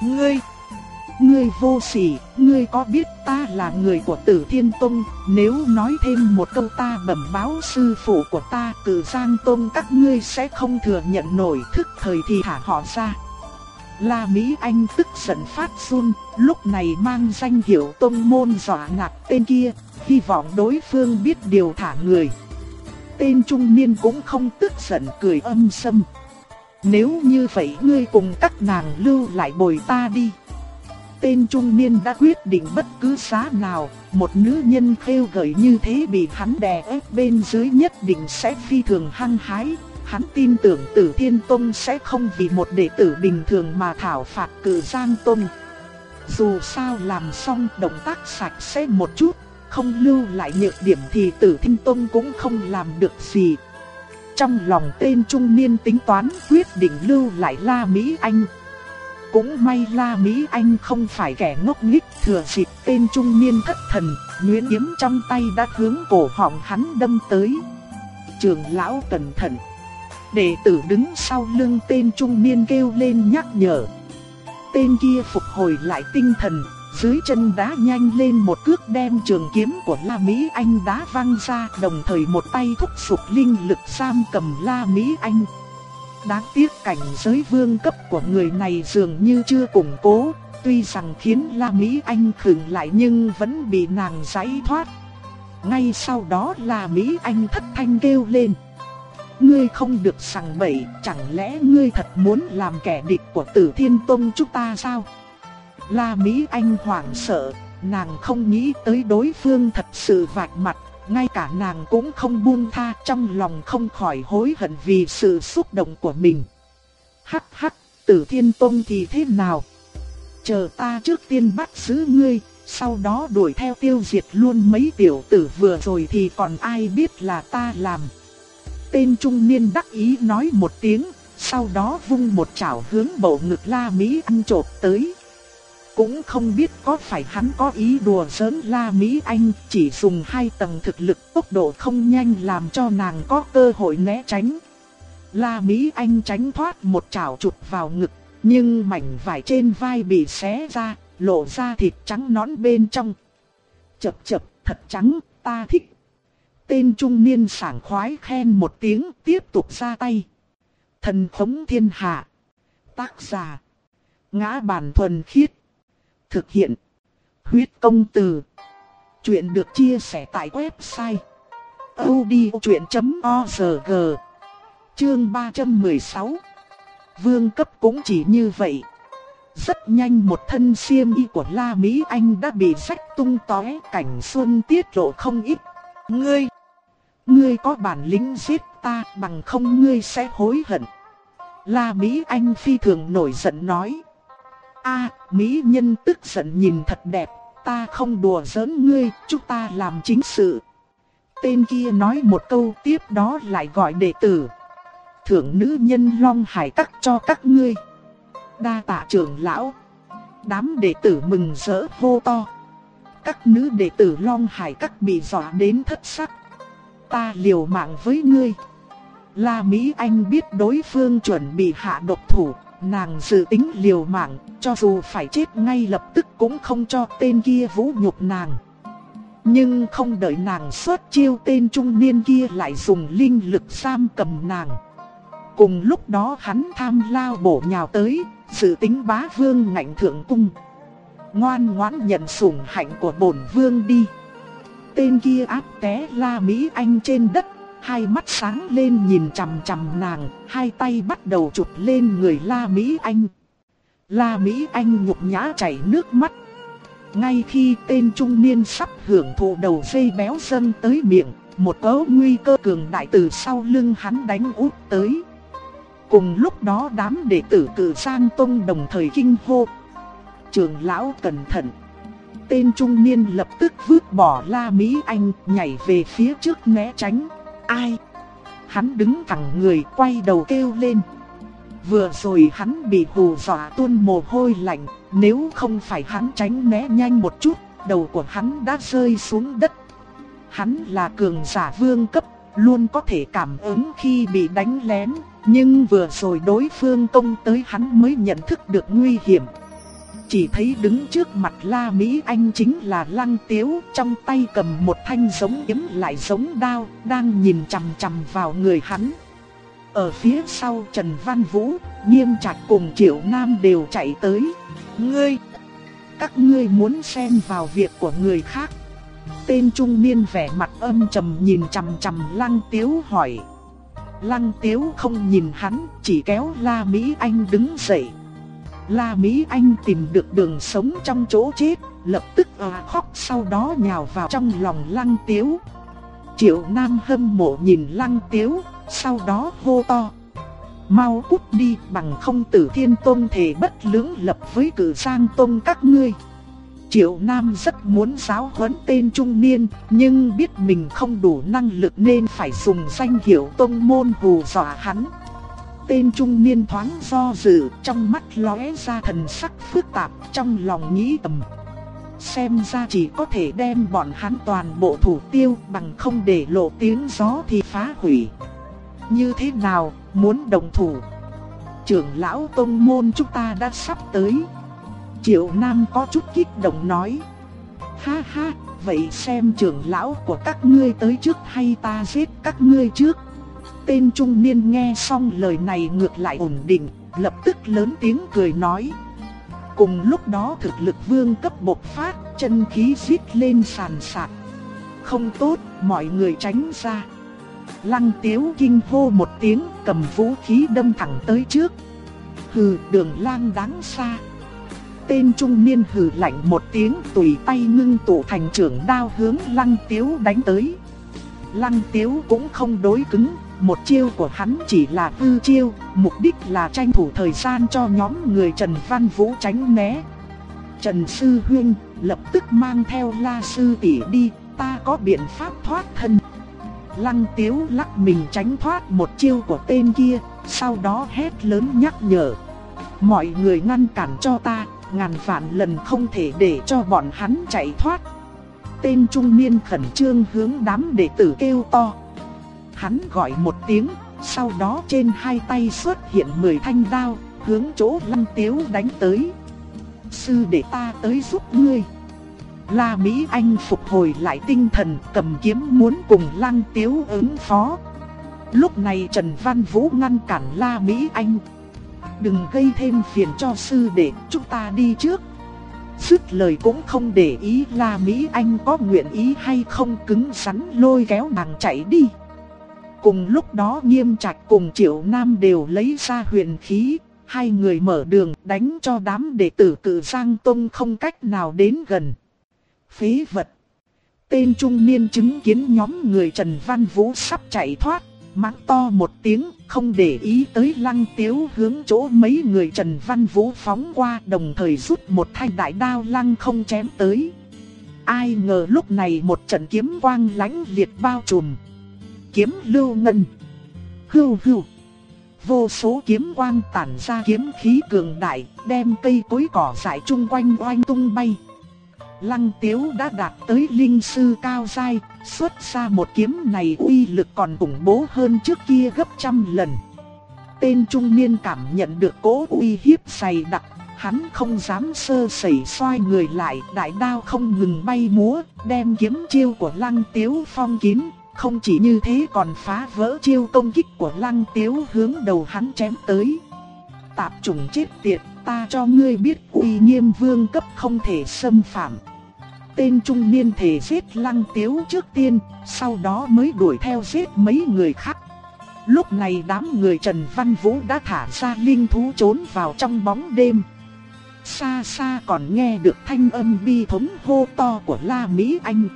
Ngươi vô sỉ, ngươi có biết ta là người của Tử Thiên Tông, nếu nói thêm một câu ta bẩm báo sư phụ của ta Cử Giang Tông các ngươi sẽ không thừa nhận nổi, thức thời thì thả họ ra. La Mỹ Anh tức giận phát run, lúc này mang danh hiệu tông môn dọa ngạc tên kia, hy vọng đối phương biết điều thả người. Tên trung niên cũng không tức giận cười âm sâm. Nếu như vậy ngươi cùng các nàng lưu lại bồi ta đi. Tên trung niên đã quyết định bất cứ giá nào, một nữ nhân khêu gợi như thế bị hắn đè ép bên dưới nhất định sẽ phi thường hăng hái. Hắn tin tưởng Tử Thiên Tông sẽ không vì một đệ tử bình thường mà thảo phạt Cử Giang Tông. Dù sao làm xong động tác sạch sẽ một chút, không lưu lại nhược điểm thì Tử Thiên Tông cũng không làm được gì. Trong lòng tên trung niên tính toán quyết định lưu lại La Mỹ Anh. Cũng may La Mỹ Anh không phải kẻ ngốc nghếch, thừa dịp tên trung niên thất thần, nhuyễn kiếm trong tay đã hướng cổ họng hắn đâm tới. Trưởng lão cẩn thận. Đệ tử đứng sau lưng tên trung niên kêu lên nhắc nhở. Tên kia phục hồi lại tinh thần, dưới chân đá nhanh lên một cước đem trường kiếm của La Mỹ Anh đá văng ra, đồng thời một tay thúc giục linh lực giam cầm La Mỹ Anh. Đáng tiếc cảnh giới vương cấp của người này dường như chưa củng cố, tuy rằng khiến La Mỹ Anh khựng lại nhưng vẫn bị nàng giãy thoát. Ngay sau đó La Mỹ Anh thất thanh kêu lên. Ngươi không được sằng bậy, chẳng lẽ ngươi thật muốn làm kẻ địch của Tử Thiên Tông chúng ta sao? La Mỹ Anh hoảng sợ, nàng không nghĩ tới đối phương thật sự vạch mặt, ngay cả nàng cũng không buông tha, trong lòng không khỏi hối hận vì sự xúc động của mình. Hắc hắc, Tử Thiên Tông thì thế nào? Chờ ta trước tiên bắt giữ ngươi, sau đó đuổi theo tiêu diệt luôn mấy tiểu tử vừa rồi thì còn ai biết là ta làm. Tên trung niên đắc ý nói một tiếng, sau đó vung một chảo hướng bầu ngực La Mỹ Anh chộp tới. Cũng không biết có phải hắn có ý đùa giỡn La Mỹ Anh, chỉ dùng 2 tầng thực lực tốc độ không nhanh làm cho nàng có cơ hội né tránh. La Mỹ Anh tránh thoát một chảo chụp vào ngực, nhưng mảnh vải trên vai bị xé ra, lộ ra thịt trắng nõn bên trong. Chập chập, thật trắng, ta thích. Tên trung niên sảng khoái khen một tiếng, tiếp tục ra tay. Thần khống thiên hạ. Tác giả: Ngã Bản Thuần Khiết. Thực hiện: Huyết Công Từ. Chuyện được chia sẻ tại website audiochuyện.org. Chương 316. Vương cấp cũng chỉ như vậy. Rất nhanh một thân xiêm y của La Mỹ Anh đã bị rách tung tóe, cảnh xuân tiết lộ không ít. Ngươi có bản lĩnh giết ta, bằng không ngươi sẽ hối hận. La Mỹ Anh phi thường nổi giận nói. Mỹ nhân tức giận nhìn thật đẹp, ta không đùa giỡn ngươi, chúng ta làm chính sự. Tên kia nói một câu tiếp đó lại gọi đệ tử. Thưởng nữ nhân Long Hải Các cho các ngươi. Đa tạ trưởng lão. Đám đệ tử mừng rỡ hô to. Các nữ đệ tử Long Hải Các bị dọa đến thất sắc. Ta liều mạng với ngươi. La Mỹ Anh biết đối phương chuẩn bị hạ độc thủ, nàng dự tính liều mạng, cho dù phải chết ngay lập tức cũng không cho tên kia vũ nhục nàng. Nhưng không đợi nàng xuất chiêu, tên trung niên kia lại dùng linh lực giam cầm nàng. Cùng lúc đó hắn tham lao bổ nhào tới, dự tính bá vương ngạnh thượng cung. Ngoan ngoãn nhận sủng hạnh của bổn vương đi. Tên kia áp té La Mỹ Anh trên đất, hai mắt sáng lên nhìn chằm chằm nàng, hai tay bắt đầu chụp lên người La Mỹ Anh. La Mỹ Anh nhục nhã chảy nước mắt. Ngay khi tên trung niên sắp hưởng thụ đầu dây béo dâng tới miệng, một cỗ nguy cơ cường đại từ sau lưng hắn đánh úp tới. Cùng lúc đó đám đệ tử Cự Giang Tông đồng thời kinh hô. Trưởng lão cẩn thận. Tên trung niên lập tức vứt bỏ La Mỹ Anh, nhảy về phía trước né tránh. Ai? Hắn đứng thẳng người quay đầu kêu lên. Vừa rồi hắn bị hù dọa tuôn mồ hôi lạnh, nếu không phải hắn tránh né nhanh một chút, đầu của hắn đã rơi xuống đất. Hắn là cường giả vương cấp, luôn có thể cảm ứng khi bị đánh lén, nhưng vừa rồi đối phương công tới hắn mới nhận thức được nguy hiểm. Chỉ thấy đứng trước mặt La Mỹ Anh chính là Lăng Tiếu, trong tay cầm một thanh giống kiếm lại giống đao, đang nhìn chằm chằm vào người hắn. Ở phía sau Trần Văn Vũ, Nghiêm Trạch cùng Triệu Nam đều chạy tới. Các ngươi muốn xen vào việc của người khác. Tên trung niên vẻ mặt âm trầm nhìn chằm chằm Lăng Tiếu hỏi. Lăng Tiếu không nhìn hắn, chỉ kéo La Mỹ Anh đứng dậy. La Mỹ Anh tìm được đường sống trong chỗ chết, lập tức khóc, sau đó nhào vào trong lòng Lăng Tiếu. Triệu Nam hâm mộ nhìn Lăng Tiếu, sau đó hô to. Mau cút đi, bằng không Tử Thiên Tông thề bất lưỡng lập với Cự Giang Tông các ngươi. Triệu Nam rất muốn giáo huấn tên trung niên, nhưng biết mình không đủ năng lực nên phải dùng danh hiệu tông môn hù dọa hắn. Tên trung niên thoáng do dự, trong mắt lóe ra thần sắc phức tạp, trong lòng nghĩ thầm. Xem ra chỉ có thể đem bọn hắn toàn bộ thủ tiêu, bằng không để lộ tiếng gió thì phá hủy. Như thế nào, muốn đồng thủ? Trưởng lão tông môn chúng ta đã sắp tới. Triệu Nam có chút kích động nói. Ha ha, vậy xem trưởng lão của các ngươi tới trước hay ta giết các ngươi trước? Tên trung niên nghe xong lời này ngược lại ổn định, lập tức lớn tiếng cười nói. Cùng lúc đó thực lực vương cấp bộc phát, chân khí rít lên sàn sạt. Không tốt, mọi người tránh ra. Lăng Tiếu kinh hô một tiếng, cầm vũ khí đâm thẳng tới trước. Hừ, Đường Lang đáng xa. Tên trung niên hừ lạnh một tiếng, tùy tay ngưng tụ thành trưởng đao hướng Lăng Tiếu đánh tới. Lăng Tiếu cũng không đối cứng, một chiêu của hắn chỉ là hư chiêu, mục đích là tranh thủ thời gian cho nhóm người Trần Văn Vũ tránh né. Trần Sư Huynh, lập tức mang theo La Sư Tỷ đi, ta có biện pháp thoát thân. Lăng Tiếu lắc mình tránh thoát một chiêu của tên kia, sau đó hét lớn nhắc nhở. Mọi người ngăn cản cho ta, ngàn vạn lần không thể để cho bọn hắn chạy thoát. Tên trung niên khẩn trương hướng đám đệ tử kêu to. Hắn gọi một tiếng, sau đó trên hai tay xuất hiện 10 thanh đao, hướng chỗ Lăng Tiếu đánh tới. Sư đệ ta tới giúp ngươi. La Mỹ Anh phục hồi lại tinh thần, cầm kiếm muốn cùng Lăng Tiếu ứng phó. Lúc này Trần Văn Vũ ngăn cản La Mỹ Anh. Đừng gây thêm phiền cho sư đệ, chúng ta đi trước. Dứt lời cũng không để ý La Mỹ Anh có nguyện ý hay không, cứng rắn lôi kéo nàng chạy đi. Cùng lúc đó Nghiêm Trạch cùng Triệu Nam đều lấy ra huyền khí, hai người mở đường đánh cho đám đệ tử Cự Giang Tông không cách nào đến gần. Phế vật. Tên trung niên chứng kiến nhóm người Trần Văn Vũ sắp chạy thoát, mắng to một tiếng, không để ý tới Lăng Tiếu, hướng chỗ mấy người Trần Văn Vũ phóng qua, đồng thời rút một thanh đại đao lăng không chém tới. Ai ngờ lúc này một trận kiếm quang lãnh liệt bao trùm. Kiếm lưu ngân. Hưu hưu. Vô số kiếm quang tản ra kiếm khí cường đại, đem cây cối cỏ dại chung quanh oanh tung bay. Lăng Tiếu đã đạt tới linh sư cao giai, xuất ra một kiếm này uy lực còn khủng bố hơn trước kia gấp trăm lần. Tên trung niên cảm nhận được cỗ uy hiếp dày đặc, hắn không dám sơ sẩy, xoay người lại, đại đao không ngừng bay múa, đem kiếm chiêu của Lăng Tiếu phong kín. Không chỉ như thế còn phá vỡ chiêu công kích của Lăng Tiếu, hướng đầu hắn chém tới. Tạp chủng chết tiệt, ta cho ngươi biết uy nghiêm vương cấp không thể xâm phạm. Tên trung niên thề giết Lăng Tiếu trước tiên, sau đó mới đuổi theo giết mấy người khác. Lúc này đám người Trần Văn Vũ đã thả ra linh thú trốn vào trong bóng đêm. Xa xa còn nghe được thanh âm bi thống hô to của La Mỹ Anh.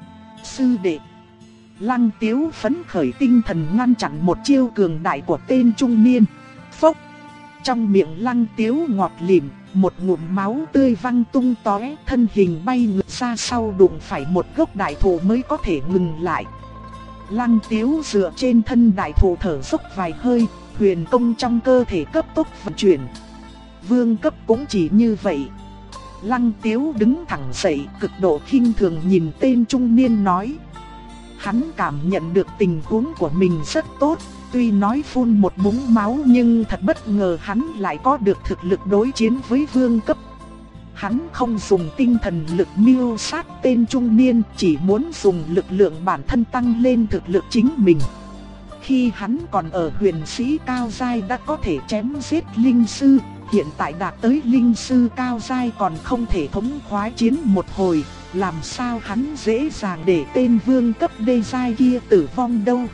Sư đệ. Lăng Tiếu phấn khởi tinh thần ngăn chặn một chiêu cường đại của tên trung niên. Phốc. Trong miệng Lăng Tiếu ngọt lịm, một ngụm máu tươi văng tung tóe, thân hình bay ngược ra sau, đụng phải một gốc đại thụ mới có thể ngừng lại. Lăng Tiếu dựa trên thân đại thụ thở dốc vài hơi, huyền công trong cơ thể cấp tốc vận chuyển. Vương cấp cũng chỉ như vậy. Lăng Tiếu đứng thẳng dậy, cực độ khinh thường nhìn tên trung niên nói. Hắn cảm nhận được tình huống của mình rất tốt, tuy nói phun một búng máu nhưng thật bất ngờ hắn lại có được thực lực đối chiến với vương cấp. Hắn không dùng tinh thần lực mưu sát tên trung niên, chỉ muốn dùng lực lượng bản thân tăng lên thực lực chính mình. Khi hắn còn ở huyền sĩ cao giai đã có thể chém giết linh sư, hiện tại đạt tới linh sư cao giai còn không thể thống khoái chiến một hồi, làm sao hắn dễ dàng để tên vương cấp đê giai kia tử vong đâu.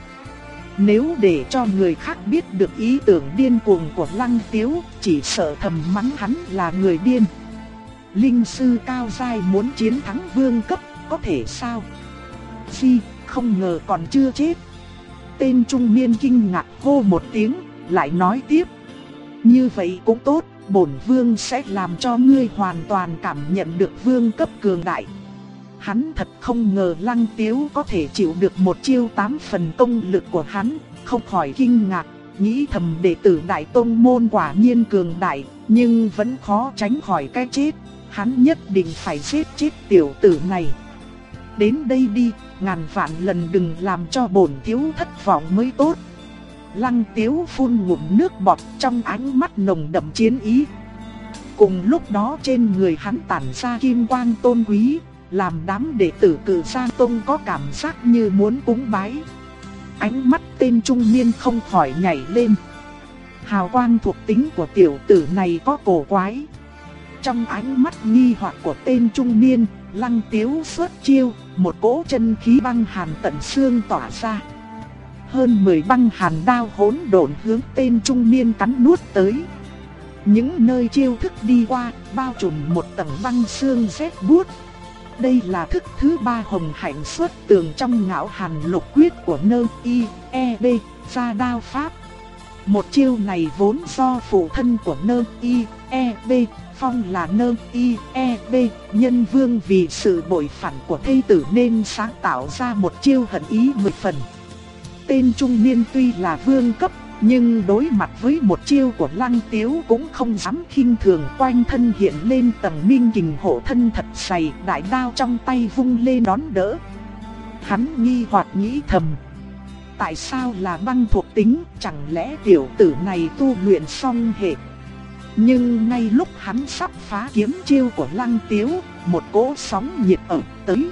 Nếu để cho người khác biết được ý tưởng điên cuồng của Lăng Tiếu, chỉ sợ thầm mắng hắn là người điên. Linh sư cao giai muốn chiến thắng vương cấp, có thể sao? Gì, không ngờ còn chưa chết. Tên trung niên kinh ngạc hô một tiếng, lại nói tiếp. Như vậy cũng tốt, bổn vương sẽ làm cho ngươi hoàn toàn cảm nhận được vương cấp cường đại. Hắn thật không ngờ Lăng Tiếu có thể chịu được một chiêu 8 phần công lực của hắn, không khỏi kinh ngạc, nghĩ thầm đệ tử Đại Tông môn quả nhiên cường đại, nhưng vẫn khó tránh khỏi cái chết, hắn nhất định phải giết chết tiểu tử này. Đến đây đi, ngàn vạn lần đừng làm cho bổn thiếu thất vọng mới tốt. Lăng Tiếu phun ngụm nước bọt, trong ánh mắt nồng đậm chiến ý. Cùng lúc đó trên người hắn tản ra kim quang tôn quý, làm đám đệ tử Cự Sa Tông có cảm giác như muốn cúng bái. Ánh mắt tên trung niên không khỏi nhảy lên. Hào quang thuộc tính của tiểu tử này có cổ quái. Trong ánh mắt nghi hoặc của tên trung niên, Lăng Tiếu xuất chiêu, một cỗ chân khí băng hàn tận xương tỏa ra. Hơn 10 băng hàn đao hỗn độn hướng tên trung niên cắn nuốt tới. Những nơi chiêu thức đi qua, bao trùm một tầng băng xương rét buốt. Đây là thức thứ 3 hồng hạnh xuất tường trong Ngạo Hàn Lục Quyết của Nơ Y E B Gia Đao Pháp. Một chiêu này vốn do phụ thân của Nơ Y E B Phong là Nơ Y E B Nhân Vương vì sự bội phản của thê tử nên sáng tạo ra một chiêu hận ý 10 phần. Tên trung niên tuy là vương cấp, nhưng đối mặt với một chiêu của Lăng Tiếu cũng không dám khinh thường, quanh thân hiện lên tầng minh kình hộ thân thật dày, đại đao trong tay vung lên đón đỡ. Hắn nghi hoặc nghĩ thầm, tại sao là băng thuộc tính, chẳng lẽ tiểu tử này tu luyện xong hệ. Nhưng ngay lúc hắn sắp phá kiếm chiêu của Lăng Tiếu, một cỗ sóng nhiệt ập tới.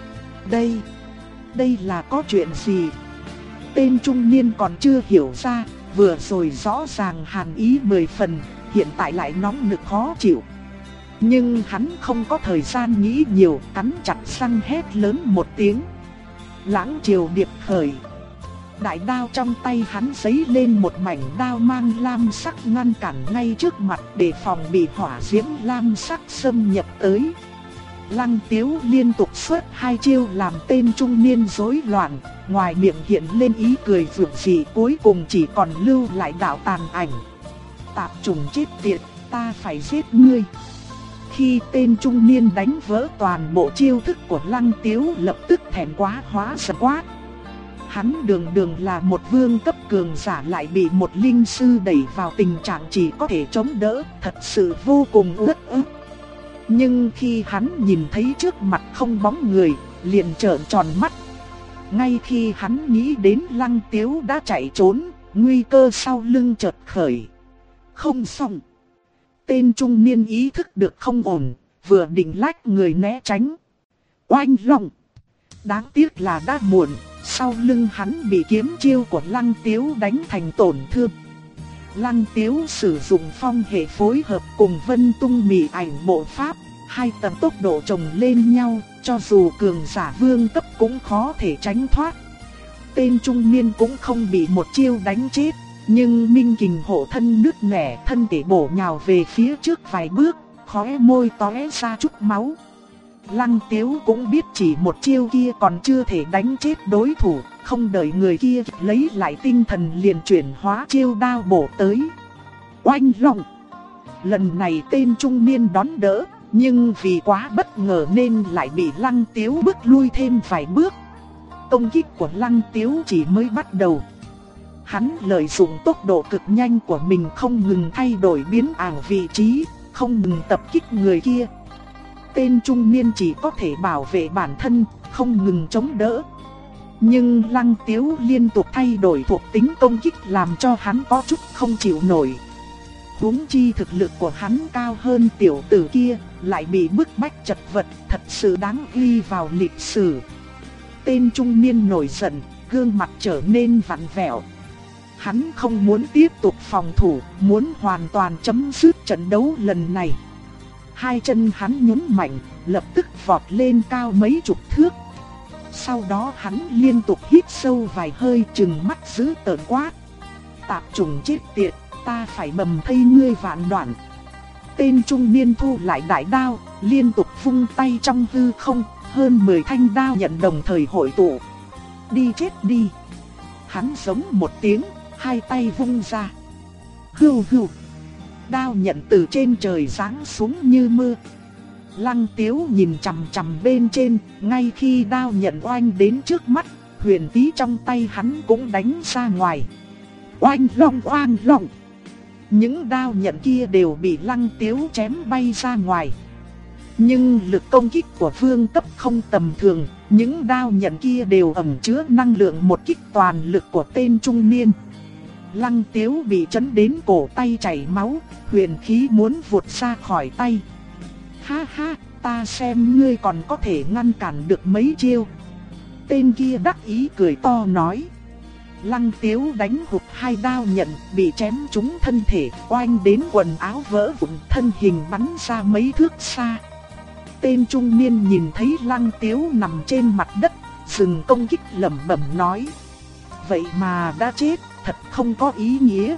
Đây là có chuyện gì? Tên trung niên còn chưa hiểu ra, vừa rồi rõ ràng hàn ý 10 phần, hiện tại lại nóng nực khó chịu. Nhưng hắn không có thời gian nghĩ nhiều, cắn chặt răng hét lớn một tiếng. Lãng triều điệp khởi. Đại đao trong tay hắn giấy lên một mảnh đao mang lam sắc ngăn cản ngay trước mặt để phòng bị hỏa diễm lam sắc xâm nhập tới. Lăng Tiếu liên tục xuất 2 chiêu làm tên trung niên rối loạn, ngoài miệng hiện lên ý cười vượng dị, cuối cùng chỉ còn lưu lại đạo tàn ảnh. Tạp trùng chết tiệt, ta phải giết ngươi. Khi tên trung niên đánh vỡ toàn bộ chiêu thức của Lăng Tiếu, lập tức thẹn quá hóa giận quát. Hắn đường là một vương cấp cường giả lại bị một linh sư đẩy vào tình trạng chỉ có thể chống đỡ, thật sự vô cùng uất ức. Nhưng khi hắn nhìn thấy trước mặt không bóng người, liền trợn tròn mắt. Ngay khi hắn nghĩ đến Lăng Tiếu đã chạy trốn, nguy cơ sau lưng chợt khởi. Không xong. Tên trung niên ý thức được không ổn, vừa định lách người né tránh. Oanh long. Đáng tiếc là đã muộn, sau lưng hắn bị kiếm chiêu của Lăng Tiếu đánh thành tổn thương. Lăng Tiếu sử dụng phong hệ phối hợp cùng Vân Tung Mị Ảnh bộ pháp, 2 tầng tốc độ chồng lên nhau, cho dù cường giả vương cấp cũng khó thể tránh thoát. Tên trung niên cũng không bị một chiêu đánh chết, nhưng Minh Kình hộ thân nứt nẻ, thân thể bổ nhào về phía trước vài bước, khóe môi tóe ra chút máu. Lăng Tiếu cũng biết chỉ một chiêu kia còn chưa thể đánh chết đối thủ, không đợi người kia lấy lại tinh thần liền chuyển hóa chiêu đao bổ tới. Oanh long. Lần này tên trung niên đón đỡ, nhưng vì quá bất ngờ nên lại bị Lăng Tiếu bước lui thêm vài bước. Công kích của Lăng Tiếu chỉ mới bắt đầu. Hắn lợi dụng tốc độ cực nhanh của mình không ngừng thay đổi biến ảo vị trí, không ngừng tập kích người kia. Tên trung niên chỉ có thể bảo vệ bản thân, không ngừng chống đỡ. Nhưng Lăng Tiếu liên tục thay đổi thuộc tính công kích làm cho hắn có chút không chịu nổi. Huống chi thực lực của hắn cao hơn tiểu tử kia, lại bị bức bách chật vật, thật sự đáng ghi vào lịch sử. Tên trung niên nổi giận, gương mặt trở nên vặn vẹo. Hắn không muốn tiếp tục phòng thủ, muốn hoàn toàn chấm dứt trận đấu lần này. 2 chân hắn nhún mạnh, lập tức vọt lên cao mấy chục thước. Sau đó hắn liên tục hít sâu vài hơi, trừng mắt dữ tợn quát. Tạp trùng chết tiệt, ta phải bầm thây ngươi vạn đoạn. Tên trung niên thu lại đại đao, liên tục vung tay trong hư không, hơn 10 thanh đao nhận đồng thời hội tụ. Đi chết đi. Hắn giống một tiếng, 2 tay vung ra. Hưu hưu. Đao nhận từ trên trời giáng xuống như mưa. Lăng Tiếu nhìn chằm chằm bên trên, ngay khi đao nhận oanh đến trước mắt, huyền khí trong tay hắn cũng đánh ra ngoài. Oanh long. Những đao nhận kia đều bị Lăng Tiếu chém bay ra ngoài. Nhưng lực công kích của vương cấp không tầm thường, những đao nhận kia đều ẩn chứa năng lượng một kích toàn lực của tên trung niên. Lăng Tiếu bị chấn đến cổ tay chảy máu, huyền khí muốn vụt ra khỏi tay. Ha ha, ta xem ngươi còn có thể ngăn cản được mấy chiêu. Tên kia đắc ý cười to nói. Lăng Tiếu đánh hụt 2 đao nhận, bị chém trúng thân thể, oanh đến quần áo vỡ vụn, thân hình bắn ra mấy thước xa. Tên trung niên nhìn thấy Lăng Tiếu nằm trên mặt đất, dừng công kích lẩm bẩm nói. Vậy mà đã chết, thật không có ý nghĩa.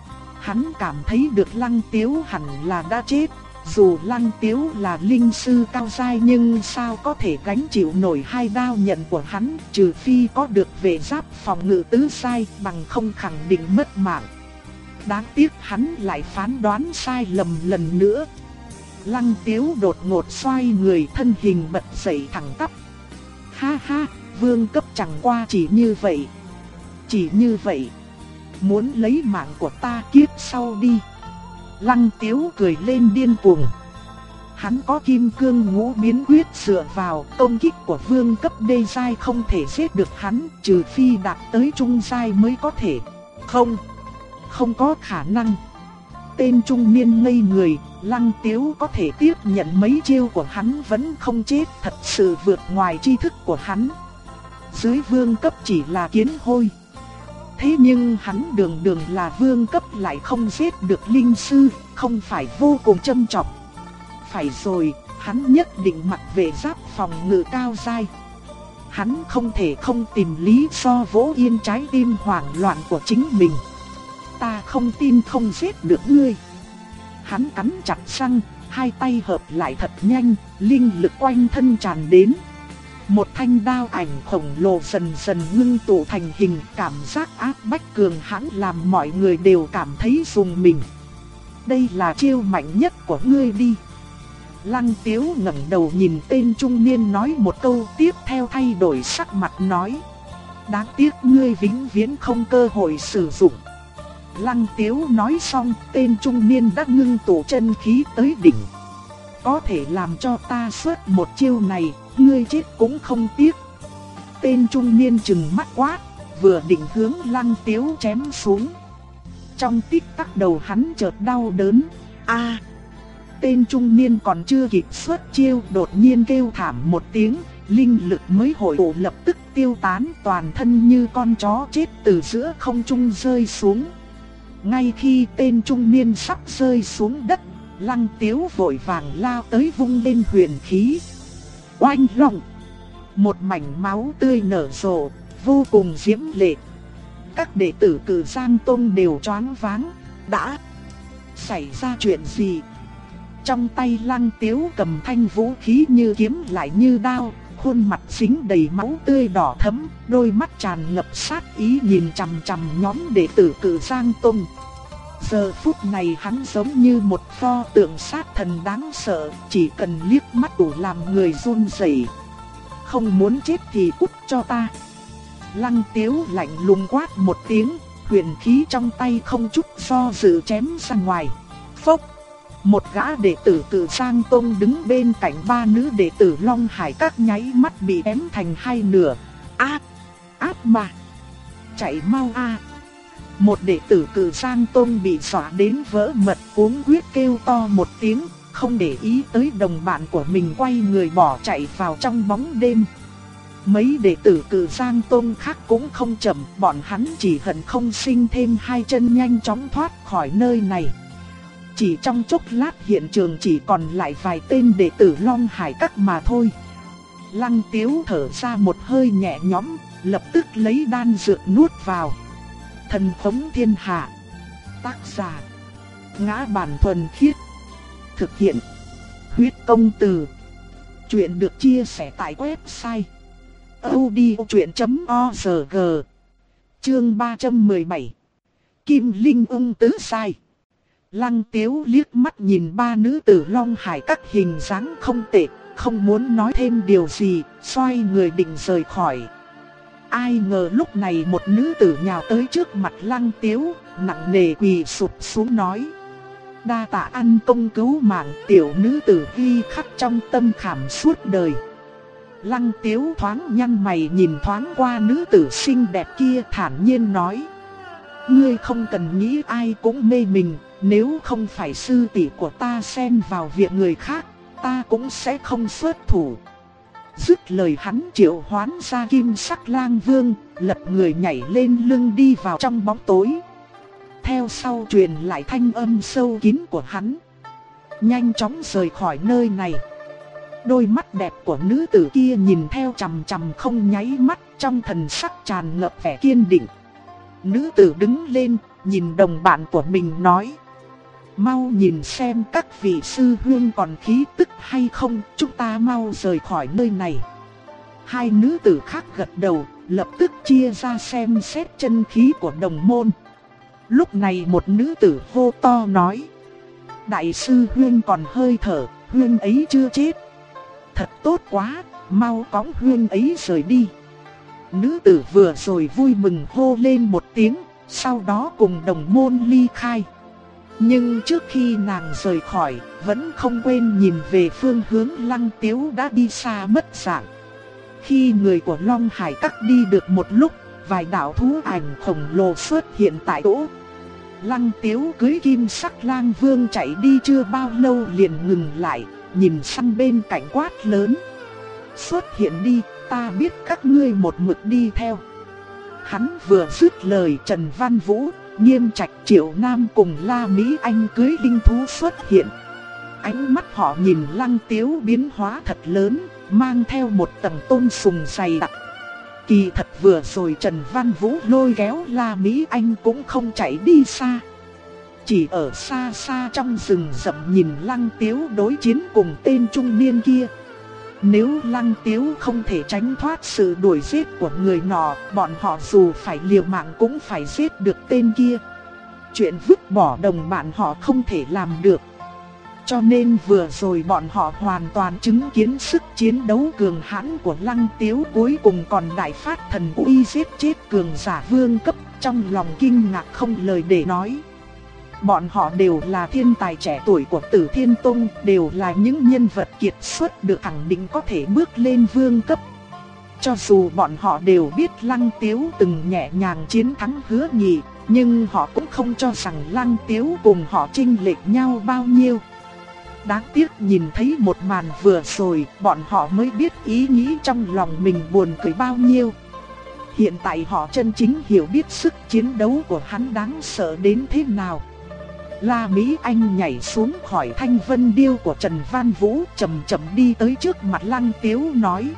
Hắn cảm thấy được Lăng Tiếu hẳn là đã chết. Dù Lăng Tiếu là linh sư cao giai nhưng sao có thể gánh chịu nổi 2 đao nhận của hắn, trừ phi có được vệ giáp phòng ngự tứ giai, bằng không khẳng định mất mạng. Đáng tiếc hắn lại phán đoán sai lầm lần nữa. Lăng Tiếu đột ngột xoay người, thân hình bật dậy thẳng tắp. Ha ha, vương cấp chẳng qua chỉ như vậy. Chỉ như vậy. Muốn lấy mạng của ta kiếp sau đi. Lăng Tiếu cười lên điên cuồng. Hắn có kim cương ngũ biến quyết dựa vào, công kích của vương cấp đê giai không thể giết được hắn, trừ phi đạt tới trung giai mới có thể. Không có khả năng. Tên trung niên ngây người, Lăng Tiếu có thể tiếp nhận mấy chiêu của hắn vẫn không chết, thật sự vượt ngoài tri thức của hắn. Dưới vương cấp chỉ là kiến hôi. Thế nhưng hắn đường là vương cấp lại không giết được linh sư, không phải vô cùng châm chọc. Phải rồi, hắn nhất định mặc vệ giáp phòng ngự cao giai. Hắn không thể không tìm lý do vỗ yên trái tim hoảng loạn của chính mình. Ta không tin không giết được ngươi. Hắn cắn chặt răng, 2 tay hợp lại thật nhanh, linh lực quanh thân tràn đến. Một thanh đao ảnh khổng lồ dần dần ngưng tụ thành hình, cảm giác áp bách cường hãn làm mọi người đều cảm thấy rùng mình. Đây là chiêu mạnh nhất của ngươi đi. Lăng Tiếu ngẩng đầu nhìn tên trung niên nói một câu, tiếp theo thay đổi sắc mặt nói: đáng tiếc ngươi vĩnh viễn không cơ hội sử dụng. Lăng Tiếu nói xong, tên trung niên đã ngưng tụ chân khí tới đỉnh. Có thể làm cho ta xuất một chiêu này, ngươi chết cũng không tiếc. Tên trung niên trừng mắt quát, vừa định hướng Lăng Tiếu chém xuống. Trong tích tắc đầu hắn chợt đau đớn. A! Tên trung niên còn chưa kịp xuất chiêu, đột nhiên kêu thảm một tiếng, linh lực mới hội tụ lập tức tiêu tán, toàn thân như con chó chết từ giữa không trung rơi xuống. Ngay khi tên trung niên sắp rơi xuống đất, Lăng Tiếu vội vàng lao tới vung lên huyền khí. Oanh long! Một mảnh máu tươi nở rộ, vô cùng diễm lệ. Các đệ tử Cử Giang Tông đều choáng váng. Đã xảy ra chuyện gì? Trong tay Lăng Tiếu cầm thanh vũ khí như kiếm lại như đao, khuôn mặt dính đầy máu tươi đỏ thẫm, đôi mắt tràn ngập sát ý nhìn chằm chằm nhóm đệ tử Cử Giang Tông. Giờ phút này hắn giống như một pho tượng sát thần đáng sợ, chỉ cần liếc mắt đủ làm người run rẩy. Không muốn chết thì cút cho ta. Lăng Tiếu lạnh lùng quát một tiếng, huyền khí trong tay không chút do dự chém ra ngoài. Phốc! Một gã đệ tử Cử Giang Tông đứng bên cạnh ba nữ đệ tử Long Hải Các nháy mắt bị ém thành hai nửa. Áp mà! Chạy mau a! Một đệ tử Cử Giang Tông bị dọa đến vỡ mật, cuống quýt kêu to một tiếng, không để ý tới đồng bạn của mình, quay người bỏ chạy vào trong bóng đêm. Mấy đệ tử Cử Giang Tông khác cũng không chậm, bọn hắn chỉ hận không sinh thêm hai chân nhanh chóng thoát khỏi nơi này. Chỉ trong chốc lát hiện trường chỉ còn lại vài tên đệ tử Long Hải Các mà thôi. Lăng Tiếu thở ra một hơi nhẹ nhõm, lập tức lấy đan dược nuốt vào. Thần Khống Thiên Hạ. Tác giả: Ngã Bản Thuần Khiết. Thực hiện: Huyết Công Từ. Chuyện được chia sẻ tại website audiochuyện.org. Chương 317. Kim Linh Ung Tứ Sai. Lăng Tiếu liếc mắt nhìn ba nữ tử Long Hải Các hình dáng không tệ, không muốn nói thêm điều gì, xoay người định rời khỏi. Ai ngờ lúc này một nữ tử nhào tới trước mặt Lăng Tiếu, nặng nề quỳ sụp xuống nói: đa tạ ăn công cứu mạng, tiểu nữ tử ghi khắc trong tâm khảm suốt đời. Lăng Tiếu thoáng nhăn mày nhìn thoáng qua nữ tử xinh đẹp kia, thản nhiên nói: ngươi không cần nghĩ ai cũng mê mình, nếu không phải sư tỷ của ta xen vào việc người khác, ta cũng sẽ không xuất thủ. Dứt lời hắn triệu hoán ra Kim Sắc Lang Vương, lật người nhảy lên lưng đi vào trong bóng tối. Theo sau truyền lại thanh âm sâu kín của hắn: nhanh chóng rời khỏi nơi này. Đôi mắt đẹp của nữ tử kia nhìn theo chằm chằm không nháy mắt, trong thần sắc tràn ngập vẻ kiên định. Nữ tử đứng lên, nhìn đồng bạn của mình nói: mau nhìn xem các vị sư huynh còn khí tức hay không, chúng ta mau rời khỏi nơi này. Hai nữ tử khác gật đầu, lập tức chia ra xem xét chân khí của đồng môn. Lúc này một nữ tử hô to nói: đại sư huynh còn hơi thở, huynh ấy chưa chết. Thật tốt quá, mau cõng huynh ấy rời đi. Nữ tử vừa rồi vui mừng hô lên một tiếng, sau đó cùng đồng môn ly khai. Nhưng trước khi nàng rời khỏi, vẫn không quên nhìn về phương hướng Lăng Tiếu đã đi xa mất dạng. Khi người của Long Hải Các đi được một lúc, vài đạo thú ảnh khổng lồ xuất hiện tại chỗ. Lăng Tiếu cưỡi Kim Sắc Lang Vương chạy đi chưa bao lâu liền ngừng lại, nhìn sang bên cạnh quát lớn: xuất hiện đi, ta biết các ngươi một mực đi theo. Hắn vừa dứt lời, Trần Văn Vũ, Nghiêm Trạch, Triệu Nam cùng La Mỹ Anh cưỡi linh thú xuất hiện. Ánh mắt họ nhìn Lăng Tiếu biến hóa thật lớn, mang theo một tầng tôn sùng dày đặc. Kỳ thật vừa rồi Trần Văn Vũ lôi kéo La Mỹ Anh cũng không chạy đi xa. chỉ ở xa xa trong rừng rậm nhìn Lăng Tiếu đối chiến cùng tên trung niên kia. Nếu Lăng Tiếu không thể tránh thoát sự đuổi giết của người nọ, bọn họ dù phải liều mạng cũng phải giết được tên kia. Chuyện vứt bỏ đồng bạn họ không thể làm được. Cho nên vừa rồi bọn họ hoàn toàn chứng kiến sức chiến đấu cường hãn của Lăng Tiếu, cuối cùng còn đại phát thần uy giết chết cường giả vương cấp, trong lòng kinh ngạc không lời để nói. Bọn họ đều là thiên tài trẻ tuổi của Tử Thiên Tông, đều là những nhân vật kiệt xuất được khẳng định có thể bước lên vương cấp. Cho dù bọn họ đều biết Lăng Tiếu từng nhẹ nhàng chiến thắng Hứa Nhị, nhưng họ cũng không cho rằng Lăng Tiếu cùng họ chênh lệch nhau bao nhiêu. Đáng tiếc nhìn thấy một màn vừa rồi, bọn họ mới biết ý nghĩ trong lòng mình buồn cười bao nhiêu. Hiện tại họ chân chính hiểu biết sức chiến đấu của hắn đáng sợ đến thế nào. La Mỹ Anh nhảy xuống khỏi thanh vân điêu của Trần Văn Vũ, chậm chậm đi tới trước mặt Lăng Tiếu nói: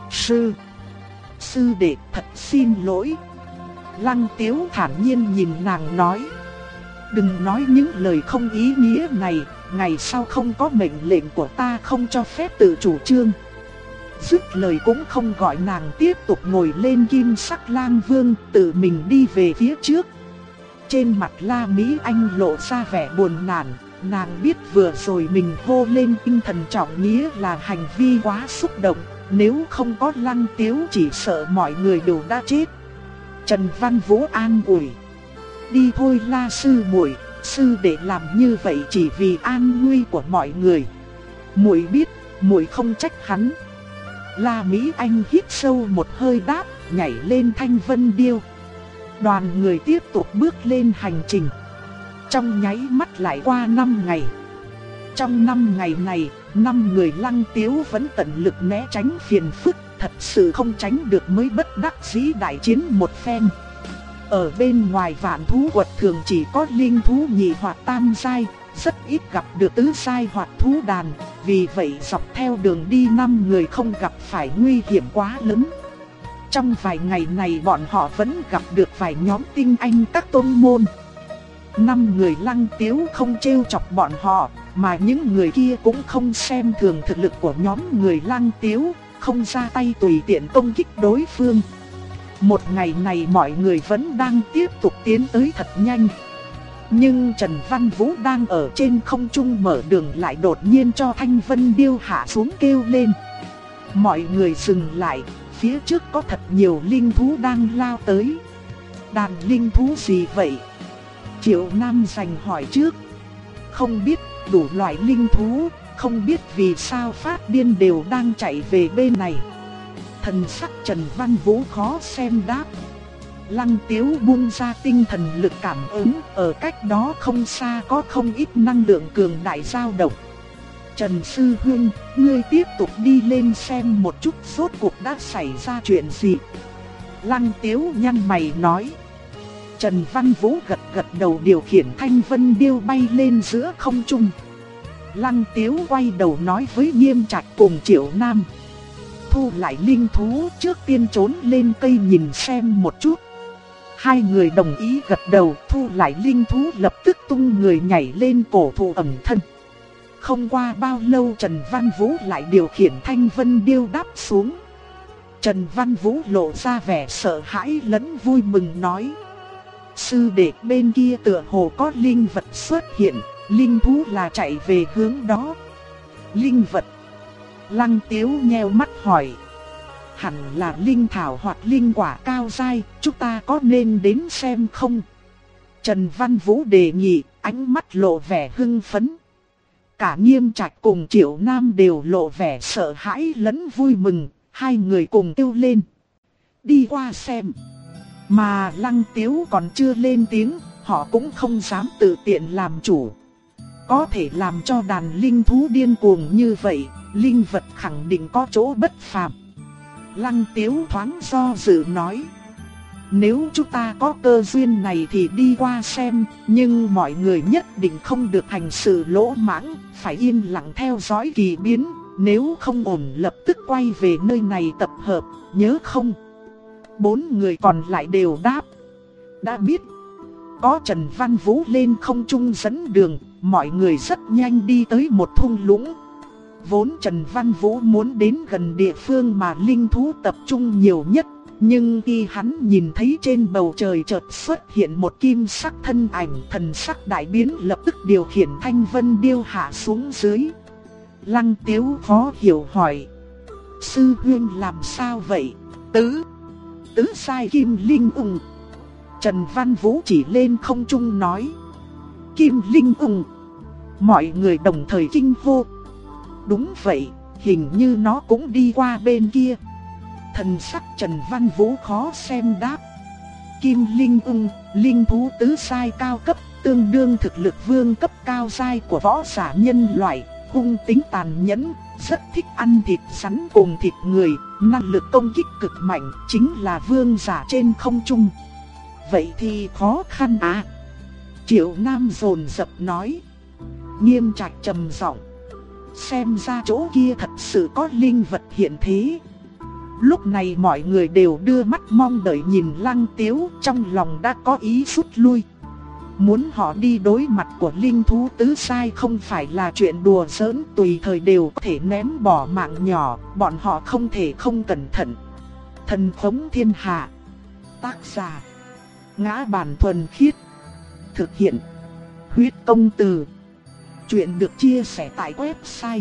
Sư đệ thật xin lỗi. Lăng Tiếu thản nhiên nhìn nàng nói: đừng nói những lời không ý nghĩa này, ngày sau không có mệnh lệnh của ta không cho phép tự chủ trương. Dứt lời cũng không gọi nàng tiếp tục ngồi lên kim sắc lang vương, tự mình đi về phía trước. Trên mặt La Mỹ Anh lộ ra vẻ buồn nản, nàng biết vừa rồi mình hô lên tinh thần trọng nghĩa là hành vi quá xúc động, nếu không có Lăng Tiếu chỉ sợ mọi người đều đã chết. Trần Văn Vũ an ủi: đi thôi La sư muội, sư đệ làm như vậy chỉ vì an nguy của mọi người. Muội biết, muội không trách hắn. La Mỹ Anh hít sâu một hơi đáp, nhảy lên thanh vân điêu. Đoàn người tiếp tục bước lên hành trình. Trong nháy mắt lại qua 5 ngày. Trong 5 ngày này, 5 người Lăng Tiếu vẫn tận lực né tránh phiền phức, thật sự không tránh được mới bất đắc dĩ đại chiến một phen. Ở bên ngoài Vạn Thú Quật thường chỉ có linh thú nhị hoặc tam giai, rất ít gặp được tứ giai hoặc thú đàn, vì vậy dọc theo đường đi 5 người không gặp phải nguy hiểm quá lớn. Trong vài ngày này bọn họ vẫn gặp được vài nhóm tinh anh các tôn môn. 5 người Lăng Tiếu không trêu chọc bọn họ, mà những người kia cũng không xem thường thực lực của nhóm người Lăng Tiếu, không ra tay tùy tiện công kích đối phương. Một ngày này mọi người vẫn đang tiếp tục tiến tới thật nhanh. Nhưng Trần Văn Vũ đang ở trên không trung mở đường lại đột nhiên cho thanh vân điêu hạ xuống kêu lên. Mọi người dừng lại, phía trước có thật nhiều linh thú đang lao tới. Đàn linh thú gì vậy? Triệu Nam giành hỏi trước. Không biết, đủ loại linh thú, không biết vì sao phát điên đều đang chạy về bên này. Thần sắc Trần Văn Vũ khó xem đáp. Lăng Tiếu buông ra tinh thần lực cảm ứng, ở cách đó không xa có không ít năng lượng cường đại dao động. Trần Sư Huynh, ngươi tiếp tục đi lên xem một chút rốt cuộc đã xảy ra chuyện gì. Lăng Tiếu nhăn mày nói. Trần Văn Vũ gật gật đầu điều khiển thanh vân điêu bay lên giữa không trung. Lăng Tiếu quay đầu nói với Nghiêm Trạch cùng Triệu Nam. Thu lại linh thú, trước tiên trốn lên cây nhìn xem một chút. Hai người đồng ý gật đầu, thu lại linh thú lập tức tung người nhảy lên cổ thụ ẩn thân. Không qua bao lâu Trần Văn Vũ lại điều khiển thanh vân điêu đáp xuống. Trần Văn Vũ lộ ra vẻ sợ hãi lẫn vui mừng nói. Sư đệ bên kia tựa hồ có linh vật xuất hiện, linh thú là chạy về hướng đó. Linh vật? Lăng Tiếu nheo mắt hỏi. Hẳn là linh thảo hoặc linh quả cao giai, chúng ta có nên đến xem không? Trần Văn Vũ đề nghị, ánh mắt lộ vẻ hưng phấn. Cả Nghiêm Trạch cùng Triệu Nam đều lộ vẻ sợ hãi lẫn vui mừng, hai người cùng kêu lên. Đi qua xem. Mà Lăng Tiếu còn chưa lên tiếng, họ cũng không dám tự tiện làm chủ. Có thể làm cho đàn linh thú điên cuồng như vậy, linh vật khẳng định có chỗ bất phàm. Lăng Tiếu thoáng do dự nói. Nếu chúng ta có cơ duyên này thì đi qua xem, nhưng mọi người nhất định không được hành sự lỗ mãng, phải yên lặng theo dõi kỳ biến, nếu không ổn lập tức quay về nơi này tập hợp, nhớ không? 4 người còn lại đều đáp. Đã biết. có Trần Văn Vũ lên không trung dẫn đường, mọi người rất nhanh đi tới một thung lũng. Vốn Trần Văn Vũ muốn đến gần địa phương mà linh thú tập trung nhiều nhất, nhưng khi hắn nhìn thấy trên bầu trời chợt xuất hiện một kim sắc thân ảnh, thần sắc đại biến, lập tức điều khiển Thanh Vân Điêu hạ xuống dưới. Lăng Tiếu khó hiểu hỏi: sư huynh làm sao vậy? Tứ sai kim linh ung. Trần Văn Vũ chỉ lên không trung nói: kim linh ung. Mọi người đồng thời kinh hô: đúng vậy, hình như nó cũng đi qua bên kia. Thần sắc Trần Văn Vũ khó xem đáp: kim linh ung, linh thú tứ sai cao cấp, tương đương thực lực vương cấp cao giai của võ giả nhân loại, hung tính tàn nhẫn, rất thích ăn thịt rắn cùng thịt người, năng lực công kích cực mạnh, chính là vương giả trên không trung. Vậy thì khó khăn à? Triệu Nam dồn dập nói. Nghiêm Trạch trầm giọng: xem ra chỗ kia thật sự có linh vật hiện thế. Lúc này mọi người đều đưa mắt mong đợi nhìn Lăng Tiếu, trong lòng đã có ý rút lui. Muốn họ đi đối mặt của linh thú tứ sai không phải là chuyện đùa giỡn, tùy thời đều có thể ném bỏ mạng nhỏ, bọn họ không thể không cẩn thận. Thần Khống Thiên Hạ. Tác giả: Ngã Bản Thuần Khiết. Thực hiện: Huyết Công Từ. Chuyện được chia sẻ tại website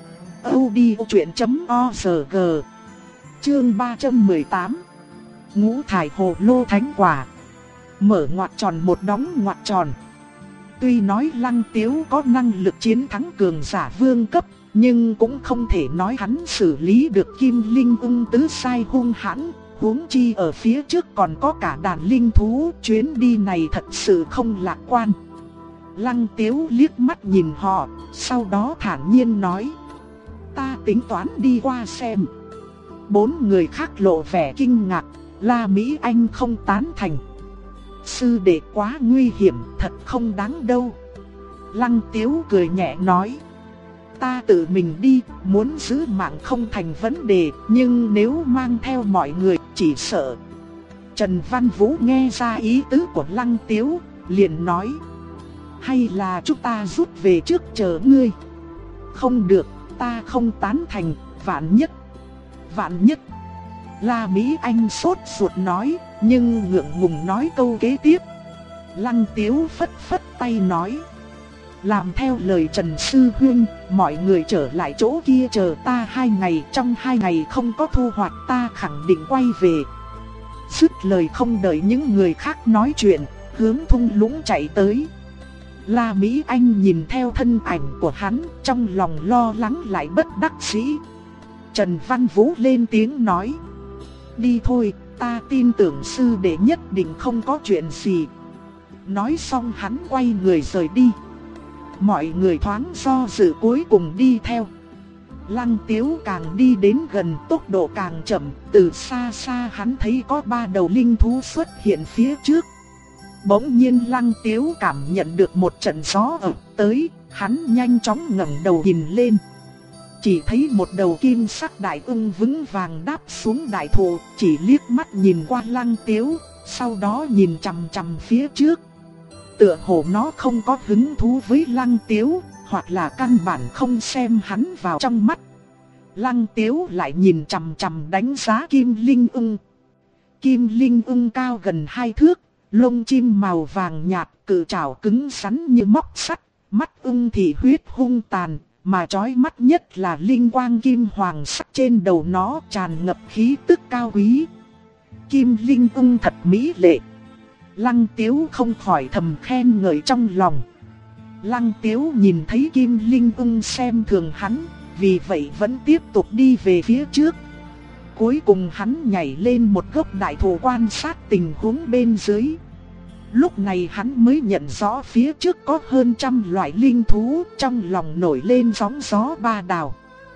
audiochuyện.org. Chương 318. Ngũ thải hồ lô thánh quả. Mở ngoặc tròn một đóng ngoặc tròn. Tuy nói Lăng Tiếu có năng lực chiến thắng cường giả vương cấp, nhưng cũng không thể nói hắn xử lý được kim linh ung tứ sai hung hãn. Huống chi ở phía trước còn có cả đàn linh thú, chuyến đi này thật sự không lạc quan. Lăng Tiếu liếc mắt nhìn họ, sau đó thản nhiên nói: ta tính toán đi qua xem. Bốn người khác lộ vẻ kinh ngạc, La Mỹ Anh không tán thành: sư đệ quá nguy hiểm, thật không đáng đâu. Lăng Tiếu cười nhẹ nói: ta tự mình đi, muốn giữ mạng không thành vấn đề, nhưng nếu mang theo mọi người, chỉ sợ. Trần Văn Vũ nghe ra ý tứ của Lăng Tiếu, liền nói: hay là chúng ta rút về trước chờ ngươi? Không được, ta không tán thành, vạn nhất. La Mỹ Anh sốt ruột nói, nhưng ngượng ngùng nói câu kế tiếp. Lăng Tiếu phất phất tay nói: làm theo lời Trần Sư Huynh, mọi người trở lại chỗ kia chờ ta 2 ngày, trong 2 ngày không có thu hoạch ta khẳng định quay về. Dứt lời không đợi những người khác nói chuyện, hướng thung lũng chạy tới. La Mỹ Anh nhìn theo thân ảnh của hắn, trong lòng lo lắng lại bất đắc dĩ. Trần Văn Vũ lên tiếng nói: đi thôi, ta tin tưởng sư đệ nhất định không có chuyện gì. Nói xong hắn quay người rời đi. Mọi người thoáng do dự cuối cùng đi theo. Lăng Tiếu càng đi đến gần tốc độ càng chậm, từ xa xa hắn thấy có 3 đầu linh thú xuất hiện phía trước. Bỗng nhiên Lăng Tiếu cảm nhận được một trận gió ập tới, hắn nhanh chóng ngẩng đầu nhìn lên. Chỉ thấy một đầu kim sắc đại ưng vững vàng đáp xuống đại thụ, chỉ liếc mắt nhìn qua Lăng Tiếu, sau đó nhìn chằm chằm phía trước. Tựa hồ nó không có hứng thú với Lăng Tiếu, hoặc là căn bản không xem hắn vào trong mắt. Lăng Tiếu lại nhìn chằm chằm đánh giá kim linh ưng. Kim linh ưng cao gần 2 thước, lông chim màu vàng nhạt, cự trảo cứng rắn như móc sắt, mắt ưng thì huyết hung tàn, mà chói mắt nhất là linh quang kim hoàng sắc trên đầu nó tràn ngập khí tức cao quý. Kim linh ưng thật mỹ lệ. Lăng Tiếu không khỏi thầm khen ngợi trong lòng. Lăng Tiếu nhìn thấy kim linh ưng xem thường hắn, vì vậy vẫn tiếp tục đi về phía trước. Cuối cùng hắn nhảy lên một gốc đại thụ quan sát tình huống bên dưới. Lúc này hắn mới nhận rõ phía trước có hơn 100 loại linh thú, trong lòng nổi lên sóng gió ba đào.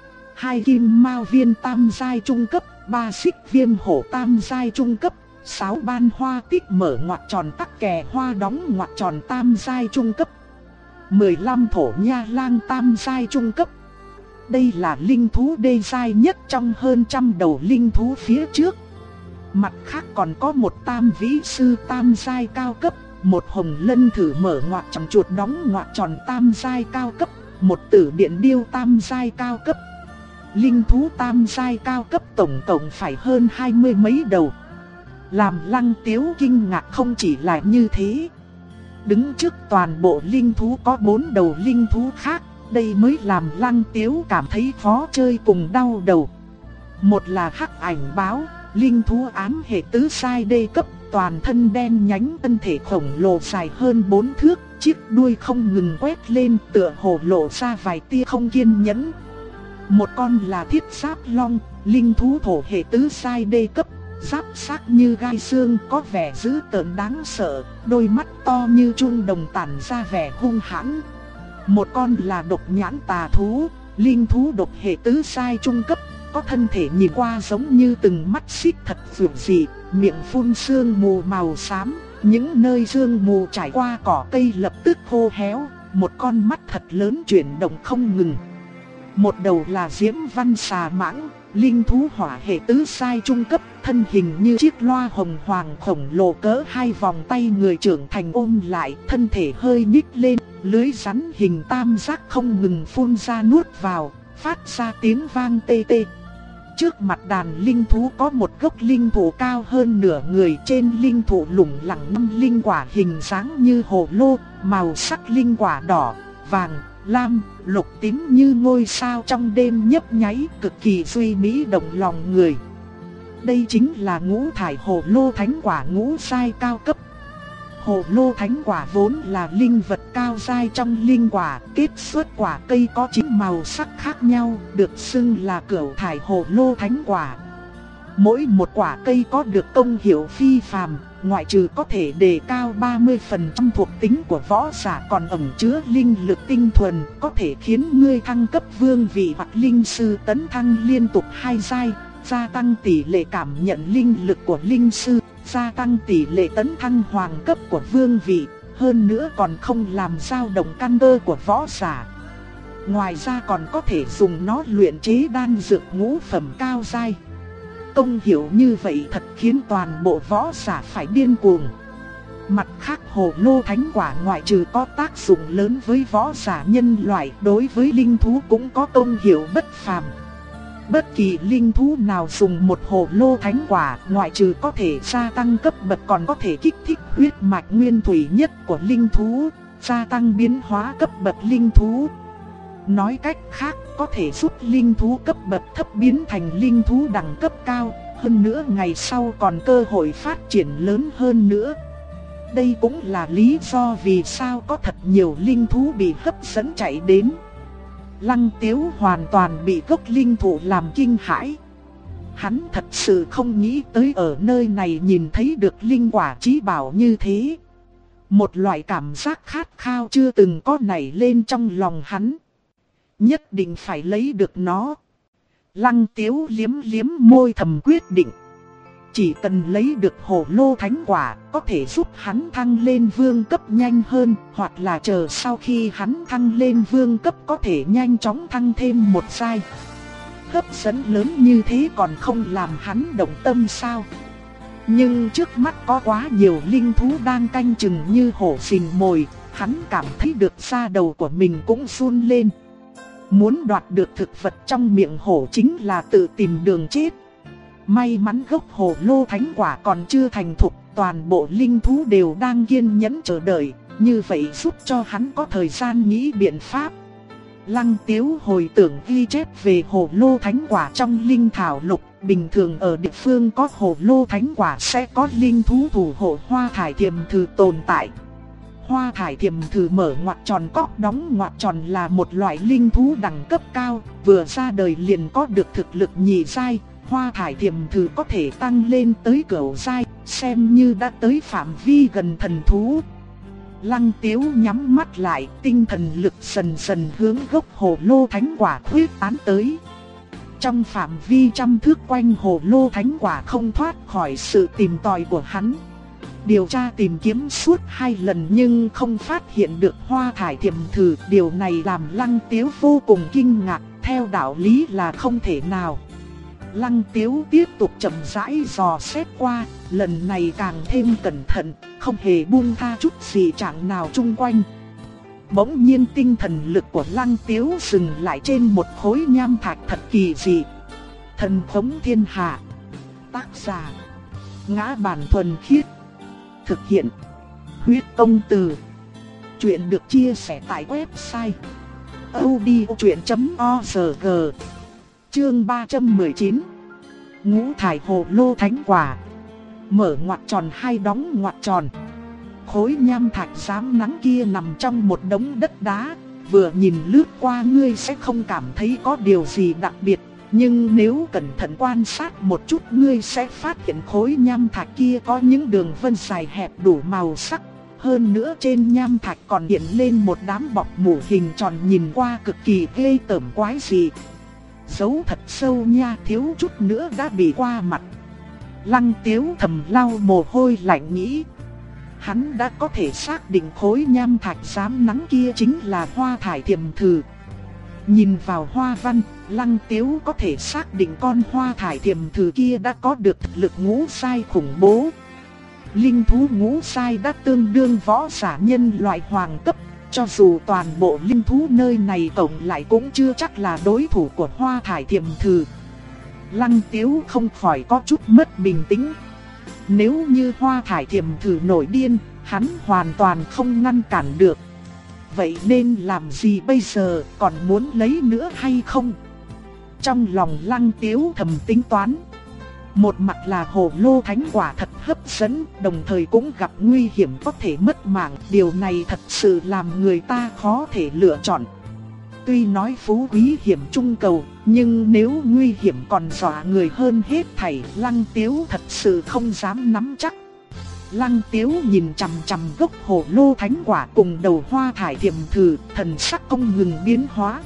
2 kim mao viên tam giai trung cấp, 3 xích viêm hổ tam giai trung cấp, 6 ban hoa tích mở ngoặc tròn tắc kè hoa đóng ngoặc tròn tam giai trung cấp, 15 thổ nha lang tam giai trung cấp. Đây là linh thú đê giai nhất trong hơn 100 đầu linh thú phía trước. Mặt khác còn có một tam vĩ sư tam giai cao cấp, một hồng lân thử mở ngoặc tròn chuột đóng ngoặc tròn tam giai cao cấp, một tử điện điêu tam giai cao cấp. Linh thú tam giai cao cấp tổng cộng phải hơn 20 mấy đầu. Làm Lăng Tiếu kinh ngạc không chỉ là như thế. Đứng trước toàn bộ linh thú có 4 đầu linh thú khác, đây mới làm Lăng Tiếu cảm thấy khó chơi cùng đau đầu. Một là hắc ảnh báo, linh thú ám hệ tứ sai đê cấp, toàn thân đen nhánh, thân thể khổng lồ dài hơn 4 thước, chiếc đuôi không ngừng quét lên tựa hồ lộ ra vài tia không kiên nhẫn. Một con là thiết giáp long, linh thú thổ hệ tứ sai đê cấp, giáp sắc như gai xương, có vẻ dữ tợn đáng sợ, đôi mắt to như chuông đồng tản ra vẻ hung hãn. Một con là độc nhãn tà thú, linh thú độc hệ tứ sai trung cấp, có thân thể nhìn qua giống như từng mắt xích thật vượt dị, miệng phun sương mù màu xám, những nơi sương mù trải qua cỏ cây lập tức khô héo, một con mắt thật lớn chuyển động không ngừng. Một đầu là Diễm Văn Xà Mãng, linh thú hỏa hệ tứ sai trung cấp, thân hình như chiếc loa hồng hoàng khổng lồ cỡ 2 vòng tay người trưởng thành ôm lại, thân thể hơi nhích lên, lưới rắn hình tam giác không ngừng phun ra nuốt vào, phát ra tiếng vang tê tê. Trước mặt đàn linh thú có một gốc linh thụ cao hơn nửa người, trên linh thụ lủng lẳng 5 linh quả hình dáng như hồ lô, màu sắc linh quả đỏ, vàng, lam, lục tím như ngôi sao trong đêm nhấp nháy, cực kỳ duy mỹ động lòng người. Đây chính là ngũ thải hồ lô thánh quả ngũ giai cao cấp. Hồ lô thánh quả vốn là linh vật cao giai trong linh quả, kết xuất quả cây có 9 màu sắc khác nhau, được xưng là cửu thải hồ lô thánh quả. Mỗi một quả cây có được công hiệu phi phàm, ngoại trừ có thể đề cao 30% thuộc tính của võ giả, còn ẩn chứa linh lực tinh thuần, có thể khiến ngươi thăng cấp vương vị hoặc linh sư, tấn thăng liên tục 2 giai, gia tăng tỷ lệ cảm nhận linh lực của linh sư, gia tăng tỷ lệ tấn thăng hoàng cấp của vương vị, hơn nữa còn không làm dao động căn cơ của võ giả. Ngoài ra còn có thể dùng nó luyện chế đan dược ngũ phẩm cao giai. Công hiệu như vậy thật khiến toàn bộ võ giả phải điên cuồng. Mặt khác, hồ lô thánh quả ngoại trừ có tác dụng lớn với võ giả nhân loại, đối với linh thú cũng có công hiệu bất phàm. Bất kỳ linh thú nào dùng một hồ lô thánh quả, ngoại trừ có thể gia tăng cấp bậc còn có thể kích thích huyết mạch nguyên thủy nhất của linh thú, gia tăng biến hóa cấp bậc linh thú. Nói cách khác, có thể giúp linh thú cấp bậc thấp biến thành linh thú đẳng cấp cao, hơn nữa ngày sau còn cơ hội phát triển lớn hơn nữa. Đây cũng là lý do vì sao có thật nhiều linh thú bị hấp dẫn chạy đến. Lăng Tiếu hoàn toàn bị gốc linh thụ làm kinh hãi. Hắn thật sự không nghĩ tới ở nơi này nhìn thấy được linh quả chí bảo như thế. Một loại cảm giác khát khao chưa từng có nảy lên trong lòng hắn. Nhất định phải lấy được nó. Lăng Tiếu liếm liếm môi thầm quyết định. Chỉ cần lấy được hồ lô thánh quả, có thể giúp hắn thăng lên vương cấp nhanh hơn, hoặc là chờ sau khi hắn thăng lên vương cấp có thể nhanh chóng thăng thêm một giai. Hấp dẫn lớn như thế còn không làm hắn động tâm sao? Nhưng trước mắt có quá nhiều linh thú đang canh chừng như hổ rình mồi, hắn cảm thấy được da đầu của mình cũng run lên. Muốn đoạt được thực vật trong miệng hổ chính là tự tìm đường chết. May mắn gốc hồ lô thánh quả còn chưa thành thục, toàn bộ linh thú đều đang kiên nhẫn chờ đợi, như vậy giúp cho hắn có thời gian nghĩ biện pháp. Lăng Tiếu hồi tưởng ghi chép về hồ lô thánh quả trong linh thảo lục, bình thường ở địa phương có hồ lô thánh quả sẽ có linh thú thủ hộ hoa thải thiềm thử tồn tại. Hoa thải thiềm thử mở ngoặc tròn cóc đóng ngoặc tròn là một loại linh thú đẳng cấp cao, vừa ra đời liền có được thực lực nhị giai. Hoa thải thiềm thử có thể tăng lên tới cửu giai, xem như đã tới phạm vi gần thần thú. Lăng Tiếu nhắm mắt lại, tinh thần lực dần dần hướng gốc hồ lô thánh quả khuyết tán tới. Trong phạm vi trăm thước quanh hồ lô thánh quả không thoát khỏi sự tìm tòi của hắn. Điều tra tìm kiếm suốt 2 lần nhưng không phát hiện được hoa thải thiềm thử, điều này làm Lăng Tiếu vô cùng kinh ngạc, theo đạo lý là không thể nào. Lăng Tiếu tiếp tục chậm rãi dò xét qua, lần này càng thêm cẩn thận, không hề buông tha chút gì trạng nào chung quanh. Bỗng nhiên tinh thần lực của Lăng Tiếu dừng lại trên một khối nham thạch thật kỳ dị. Thần thống thiên hạ. Tác giả: Ngã Bản Thuần Khiết. Thực hiện: Huyết Công Từ. Chuyện được chia sẻ tại website audiochuyện.org. Chương 319. Ngũ thải hồ lô thánh quả. Mở ngoặc tròn hay đóng ngoặc tròn. Khối nham thạch rám nắng kia nằm trong một đống đất đá, vừa nhìn lướt qua ngươi sẽ không cảm thấy có điều gì đặc biệt, nhưng nếu cẩn thận quan sát một chút ngươi sẽ phát hiện khối nham thạch kia có những đường vân dài hẹp đủ màu sắc. Hơn nữa trên nham thạch còn hiện lên một đám bọt mủ hình tròn nhìn qua cực kỳ ghê tởm quái dị. Giấu thật sâu nha, thiếu chút nữa đã bị qua mặt. Lăng Tiếu thầm lau mồ hôi lạnh nghĩ. Hắn đã có thể xác định khối nham thạch rám nắng kia chính là hoa thải thiềm thử. Nhìn vào hoa văn, Lăng Tiếu có thể xác định con hoa thải thiềm thử kia đã có được thực lực ngũ sai khủng bố. Linh thú ngũ sai đã tương đương võ giả nhân loại hoàng cấp, cho dù toàn bộ linh thú nơi này tổng lại cũng chưa chắc là đối thủ của hoa thải thiềm thử. Lăng Tiếu không khỏi có chút mất bình tĩnh. Nếu như hoa thải thiềm thử nổi điên, hắn hoàn toàn không ngăn cản được. Vậy nên làm gì bây giờ, còn muốn lấy nữa hay không? Trong lòng Lăng Tiếu thầm tính toán. Một mặt là hồ lô thánh quả thật hấp dẫn, đồng thời cũng gặp nguy hiểm có thể mất mạng. Điều này thật sự làm người ta khó thể lựa chọn. Tuy nói phú quý hiểm trung cầu, nhưng nếu nguy hiểm còn dọa người hơn hết thảy, Lăng Tiếu thật sự không dám nắm chắc. Lăng Tiếu nhìn chằm chằm gốc hồ lô thánh quả cùng đầu hoa thải thiềm thử, thần sắc không ngừng biến hóa.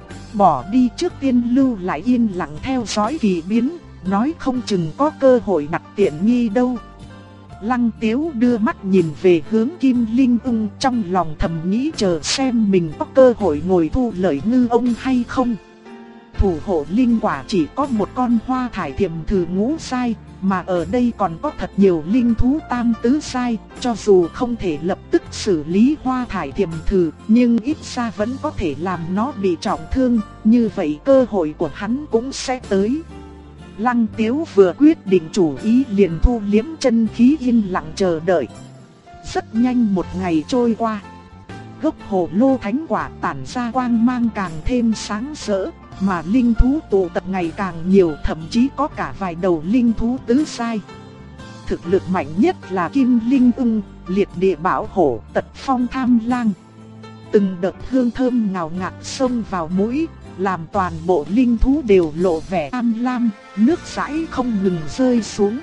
Bỏ đi trước tiên lưu lại yên lặng theo dõi kỳ biến, nói không chừng có cơ hội đặt tiện nghi đâu. Lăng Tiếu đưa mắt nhìn về hướng Kim Linh Ưng, trong lòng thầm nghĩ chờ xem mình có cơ hội ngồi thu lợi ngư ông hay không. Thủ hộ linh quả chỉ có một con hoa thải thiềm thử ngũ sai, mà ở đây còn có thật nhiều linh thú tam tứ sai. Cho dù không thể lập tức xử lý hoa thải thiềm thử, nhưng ít ra vẫn có thể làm nó bị trọng thương, như vậy cơ hội của hắn cũng sẽ tới. Lăng Tiếu vừa quyết định chủ ý liền thu liếm chân khí yên lặng chờ đợi. Rất nhanh một ngày trôi qua. Gốc hồ lô thánh quả tản ra quang mang càng thêm sáng rỡ, mà linh thú tụ tập ngày càng nhiều, thậm chí có cả vài đầu linh thú tứ sai. Thực lực mạnh nhất là Kim Linh Ưng, liệt địa bảo hổ, tật phong tham lang. Từng đợt hương thơm ngào ngạt xông vào mũi, làm toàn bộ linh thú đều lộ vẻ tham lam, nước dãi không ngừng rơi xuống.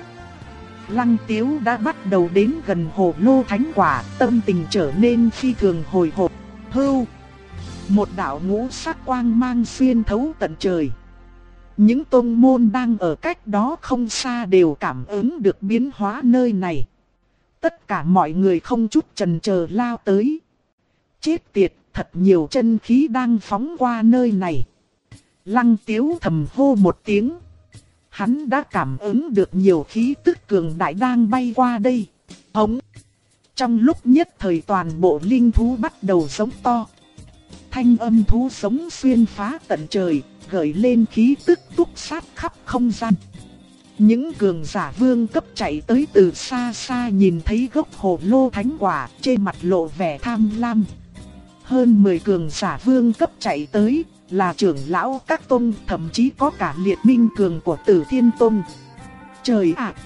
Lăng Tiếu đã bắt đầu đến gần hồ lô thánh quả, tâm tình trở nên phi thường hồi hộp. Hưu! Một đạo ngũ sắc quang mang xuyên thấu tận trời. Những tông môn đang ở cách đó không xa đều cảm ứng được biến hóa nơi này. Tất cả mọi người không chút chần chờ lao tới. Chết tiệt, thật nhiều chân khí đang phóng qua nơi này. Lăng Tiếu thầm hô một tiếng. Hắn đã cảm ứng được nhiều khí tức cường đại đang bay qua đây. Hống! Trong lúc nhất thời toàn bộ linh thú bắt đầu giống to. Thanh âm thú sống xuyên phá tận trời, gợi lên khí tức túc sát khắp không gian. Những cường giả vương cấp chạy tới từ xa xa nhìn thấy gốc hồ lô thánh quả, trên mặt lộ vẻ tham lam. Hơn 10 cường giả vương cấp chạy tới, là trưởng lão các tông, thậm chí có cả liệt minh cường của Tử Thiên Tông. Trời ạ,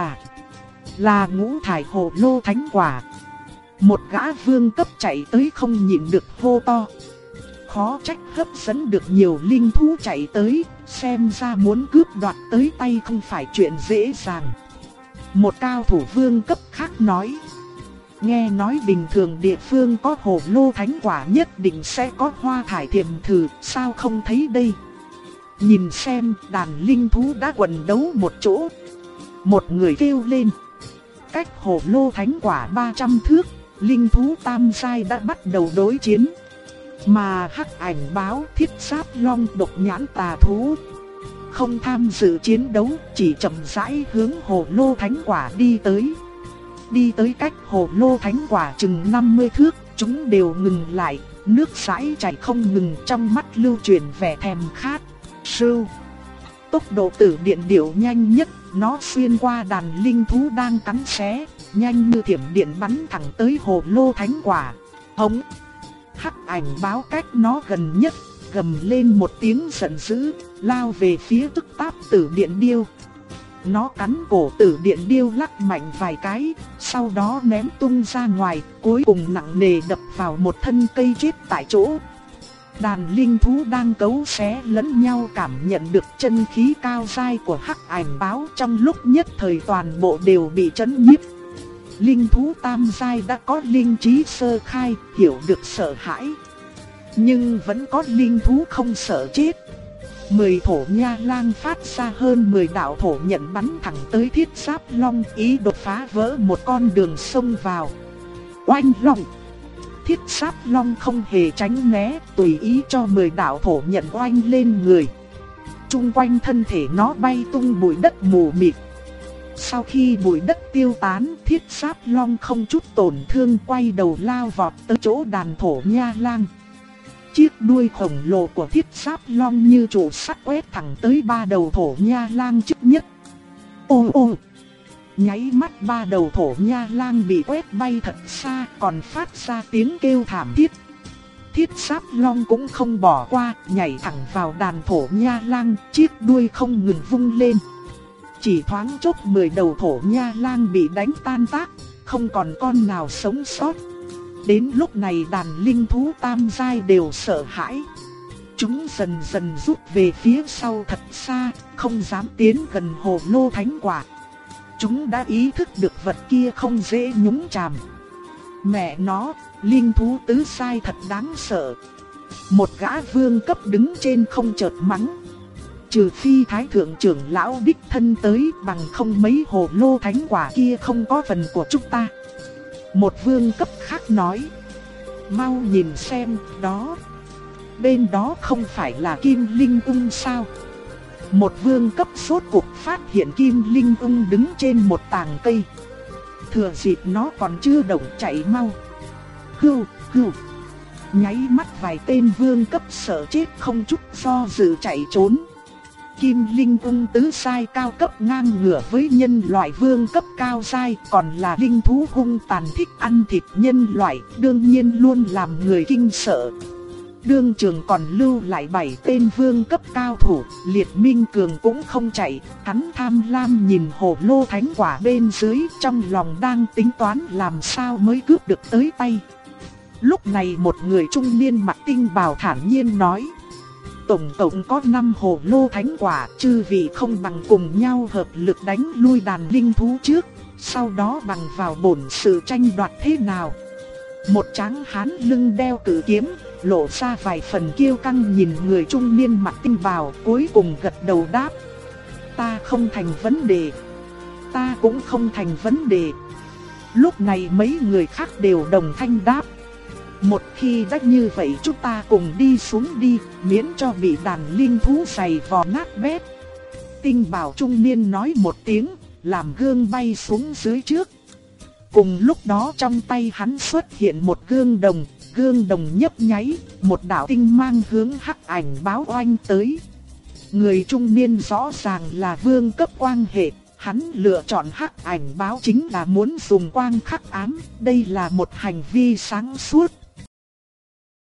là ngũ thải hồ lô thánh quả. Một gã vương cấp chạy tới không nhịn được hô to. Khó trách hấp dẫn được nhiều linh thú chạy tới, xem ra muốn cướp đoạt tới tay không phải chuyện dễ dàng. Một cao thủ vương cấp khác nói. Nghe nói bình thường địa phương có hồ lô thánh quả nhất định sẽ có hoa thải thiềm thử, sao không thấy đây? Nhìn xem, đàn linh thú đã quần đấu một chỗ. Một người kêu lên. Cách hồ lô thánh quả 300 thước, linh thú tam giai đã bắt đầu đối chiến. Mà hắc ảnh báo, thiết giáp long, độc nhãn tà thú, không tham dự chiến đấu, chỉ chậm rãi hướng hồ lô thánh quả đi tới. Đi tới cách hồ lô thánh quả chừng 50 thước, chúng đều ngừng lại, nước rãi chảy không ngừng, trong mắt lưu truyền vẻ thèm khát. Sưu. Tốc độ tử điện điểu nhanh nhất, nó xuyên qua đàn linh thú đang cắn xé, nhanh như thiểm điện bắn thẳng tới hồ lô thánh quả. Hống. Hắc ảnh báo cách nó gần nhất, gầm lên một tiếng giận dữ, lao về phía tức táp tử điện điêu. Nó cắn cổ tử điện điêu lắc mạnh vài cái, sau đó ném tung ra ngoài, cuối cùng nặng nề đập vào một thân cây chết tại chỗ. Đàn linh thú đang cấu xé lẫn nhau cảm nhận được chân khí cao dai của hắc ảnh báo, trong lúc nhất thời toàn bộ đều bị chấn nhiếp. Linh thú tam giai đã có linh trí sơ khai, hiểu được sợ hãi. Nhưng vẫn có linh thú không sợ chết. 10 thổ nha lang phát ra hơn 10 đạo thổ nhận bắn thẳng tới thiết giáp long, ý đột phá vỡ một con đường sông vào. Oanh long! Thiết giáp long không hề tránh né, tùy ý cho 10 đạo thổ nhận oanh lên người. Trung quanh thân thể nó bay tung bụi đất mù mịt. Sau khi bụi đất tiêu tán, thiết giáp long không chút tổn thương quay đầu lao vọt tới chỗ đàn thổ nha lang. Chiếc đuôi khổng lồ của thiết giáp long như trụ sắt quét thẳng tới 3 đầu thổ nha lang trước nhất. Ô ô! Nháy mắt 3 đầu thổ nha lang bị quét bay thật xa, còn phát ra tiếng kêu thảm thiết. Thiết giáp long cũng không bỏ qua, nhảy thẳng vào đàn thổ nha lang, chiếc đuôi không ngừng vung lên. Chỉ thoáng chốc 10 đầu thổ nha lang bị đánh tan tác, không còn con nào sống sót. Đến lúc này đàn linh thú tam giai đều sợ hãi. Chúng dần dần rút về phía sau thật xa, không dám tiến gần hồ lô thánh quả. Chúng đã ý thức được vật kia không dễ nhúng chàm. Mẹ nó, linh thú tứ giai thật đáng sợ. Một gã vương cấp đứng trên không chợt mắng. Trừ phi thái thượng trưởng lão đích thân tới, bằng không mấy hồ lô thánh quả kia không có phần của chúng ta. Một vương cấp khác nói. Mau nhìn xem, đó. Bên đó không phải là Kim Linh Ung sao? Một vương cấp sốt cuộc phát hiện Kim Linh Ung đứng trên một tàng cây. Thừa dịp nó còn chưa động chạy mau. Hưu, hưu. Nháy mắt vài tên vương cấp sợ chết không chút do dự chạy trốn. Kim Linh Ung tứ giai cao cấp ngang ngửa với nhân loại vương cấp cao giai, còn là linh thú hung tàn thích ăn thịt nhân loại, đương nhiên luôn làm người kinh sợ. Đương trường còn lưu lại 7 tên vương cấp cao thủ, Liệt Minh Cường cũng không chạy, hắn tham lam nhìn hồ lô thánh quả bên dưới, trong lòng đang tính toán làm sao mới cướp được tới tay. Lúc này một người trung niên mặc tinh bào thản nhiên nói. Tổng cộng có 5 hồ lô thánh quả, chư vị không bằng cùng nhau hợp lực đánh lui đàn linh thú trước, sau đó bằng vào bổn sự tranh đoạt thế nào. Một tráng hán lưng đeo cự kiếm, lộ ra vài phần kiêu căng nhìn người trung niên mặc tinh bào, cuối cùng gật đầu đáp. Ta không thành vấn đề. Ta cũng không thành vấn đề. Lúc này mấy người khác đều đồng thanh đáp. Một khi đã như vậy chúng ta cùng đi xuống đi, miễn cho bị đàn linh thú giày vò nát bét. Tinh bào trung niên nói một tiếng, làm gương bay xuống dưới trước. Cùng lúc đó trong tay hắn xuất hiện một gương đồng nhấp nháy, một đạo tinh mang hướng hắc ảnh báo oanh tới. Người trung niên rõ ràng là vương cấp quang hệ, hắn lựa chọn hắc ảnh báo chính là muốn dùng quang khắc ám, đây là một hành vi sáng suốt.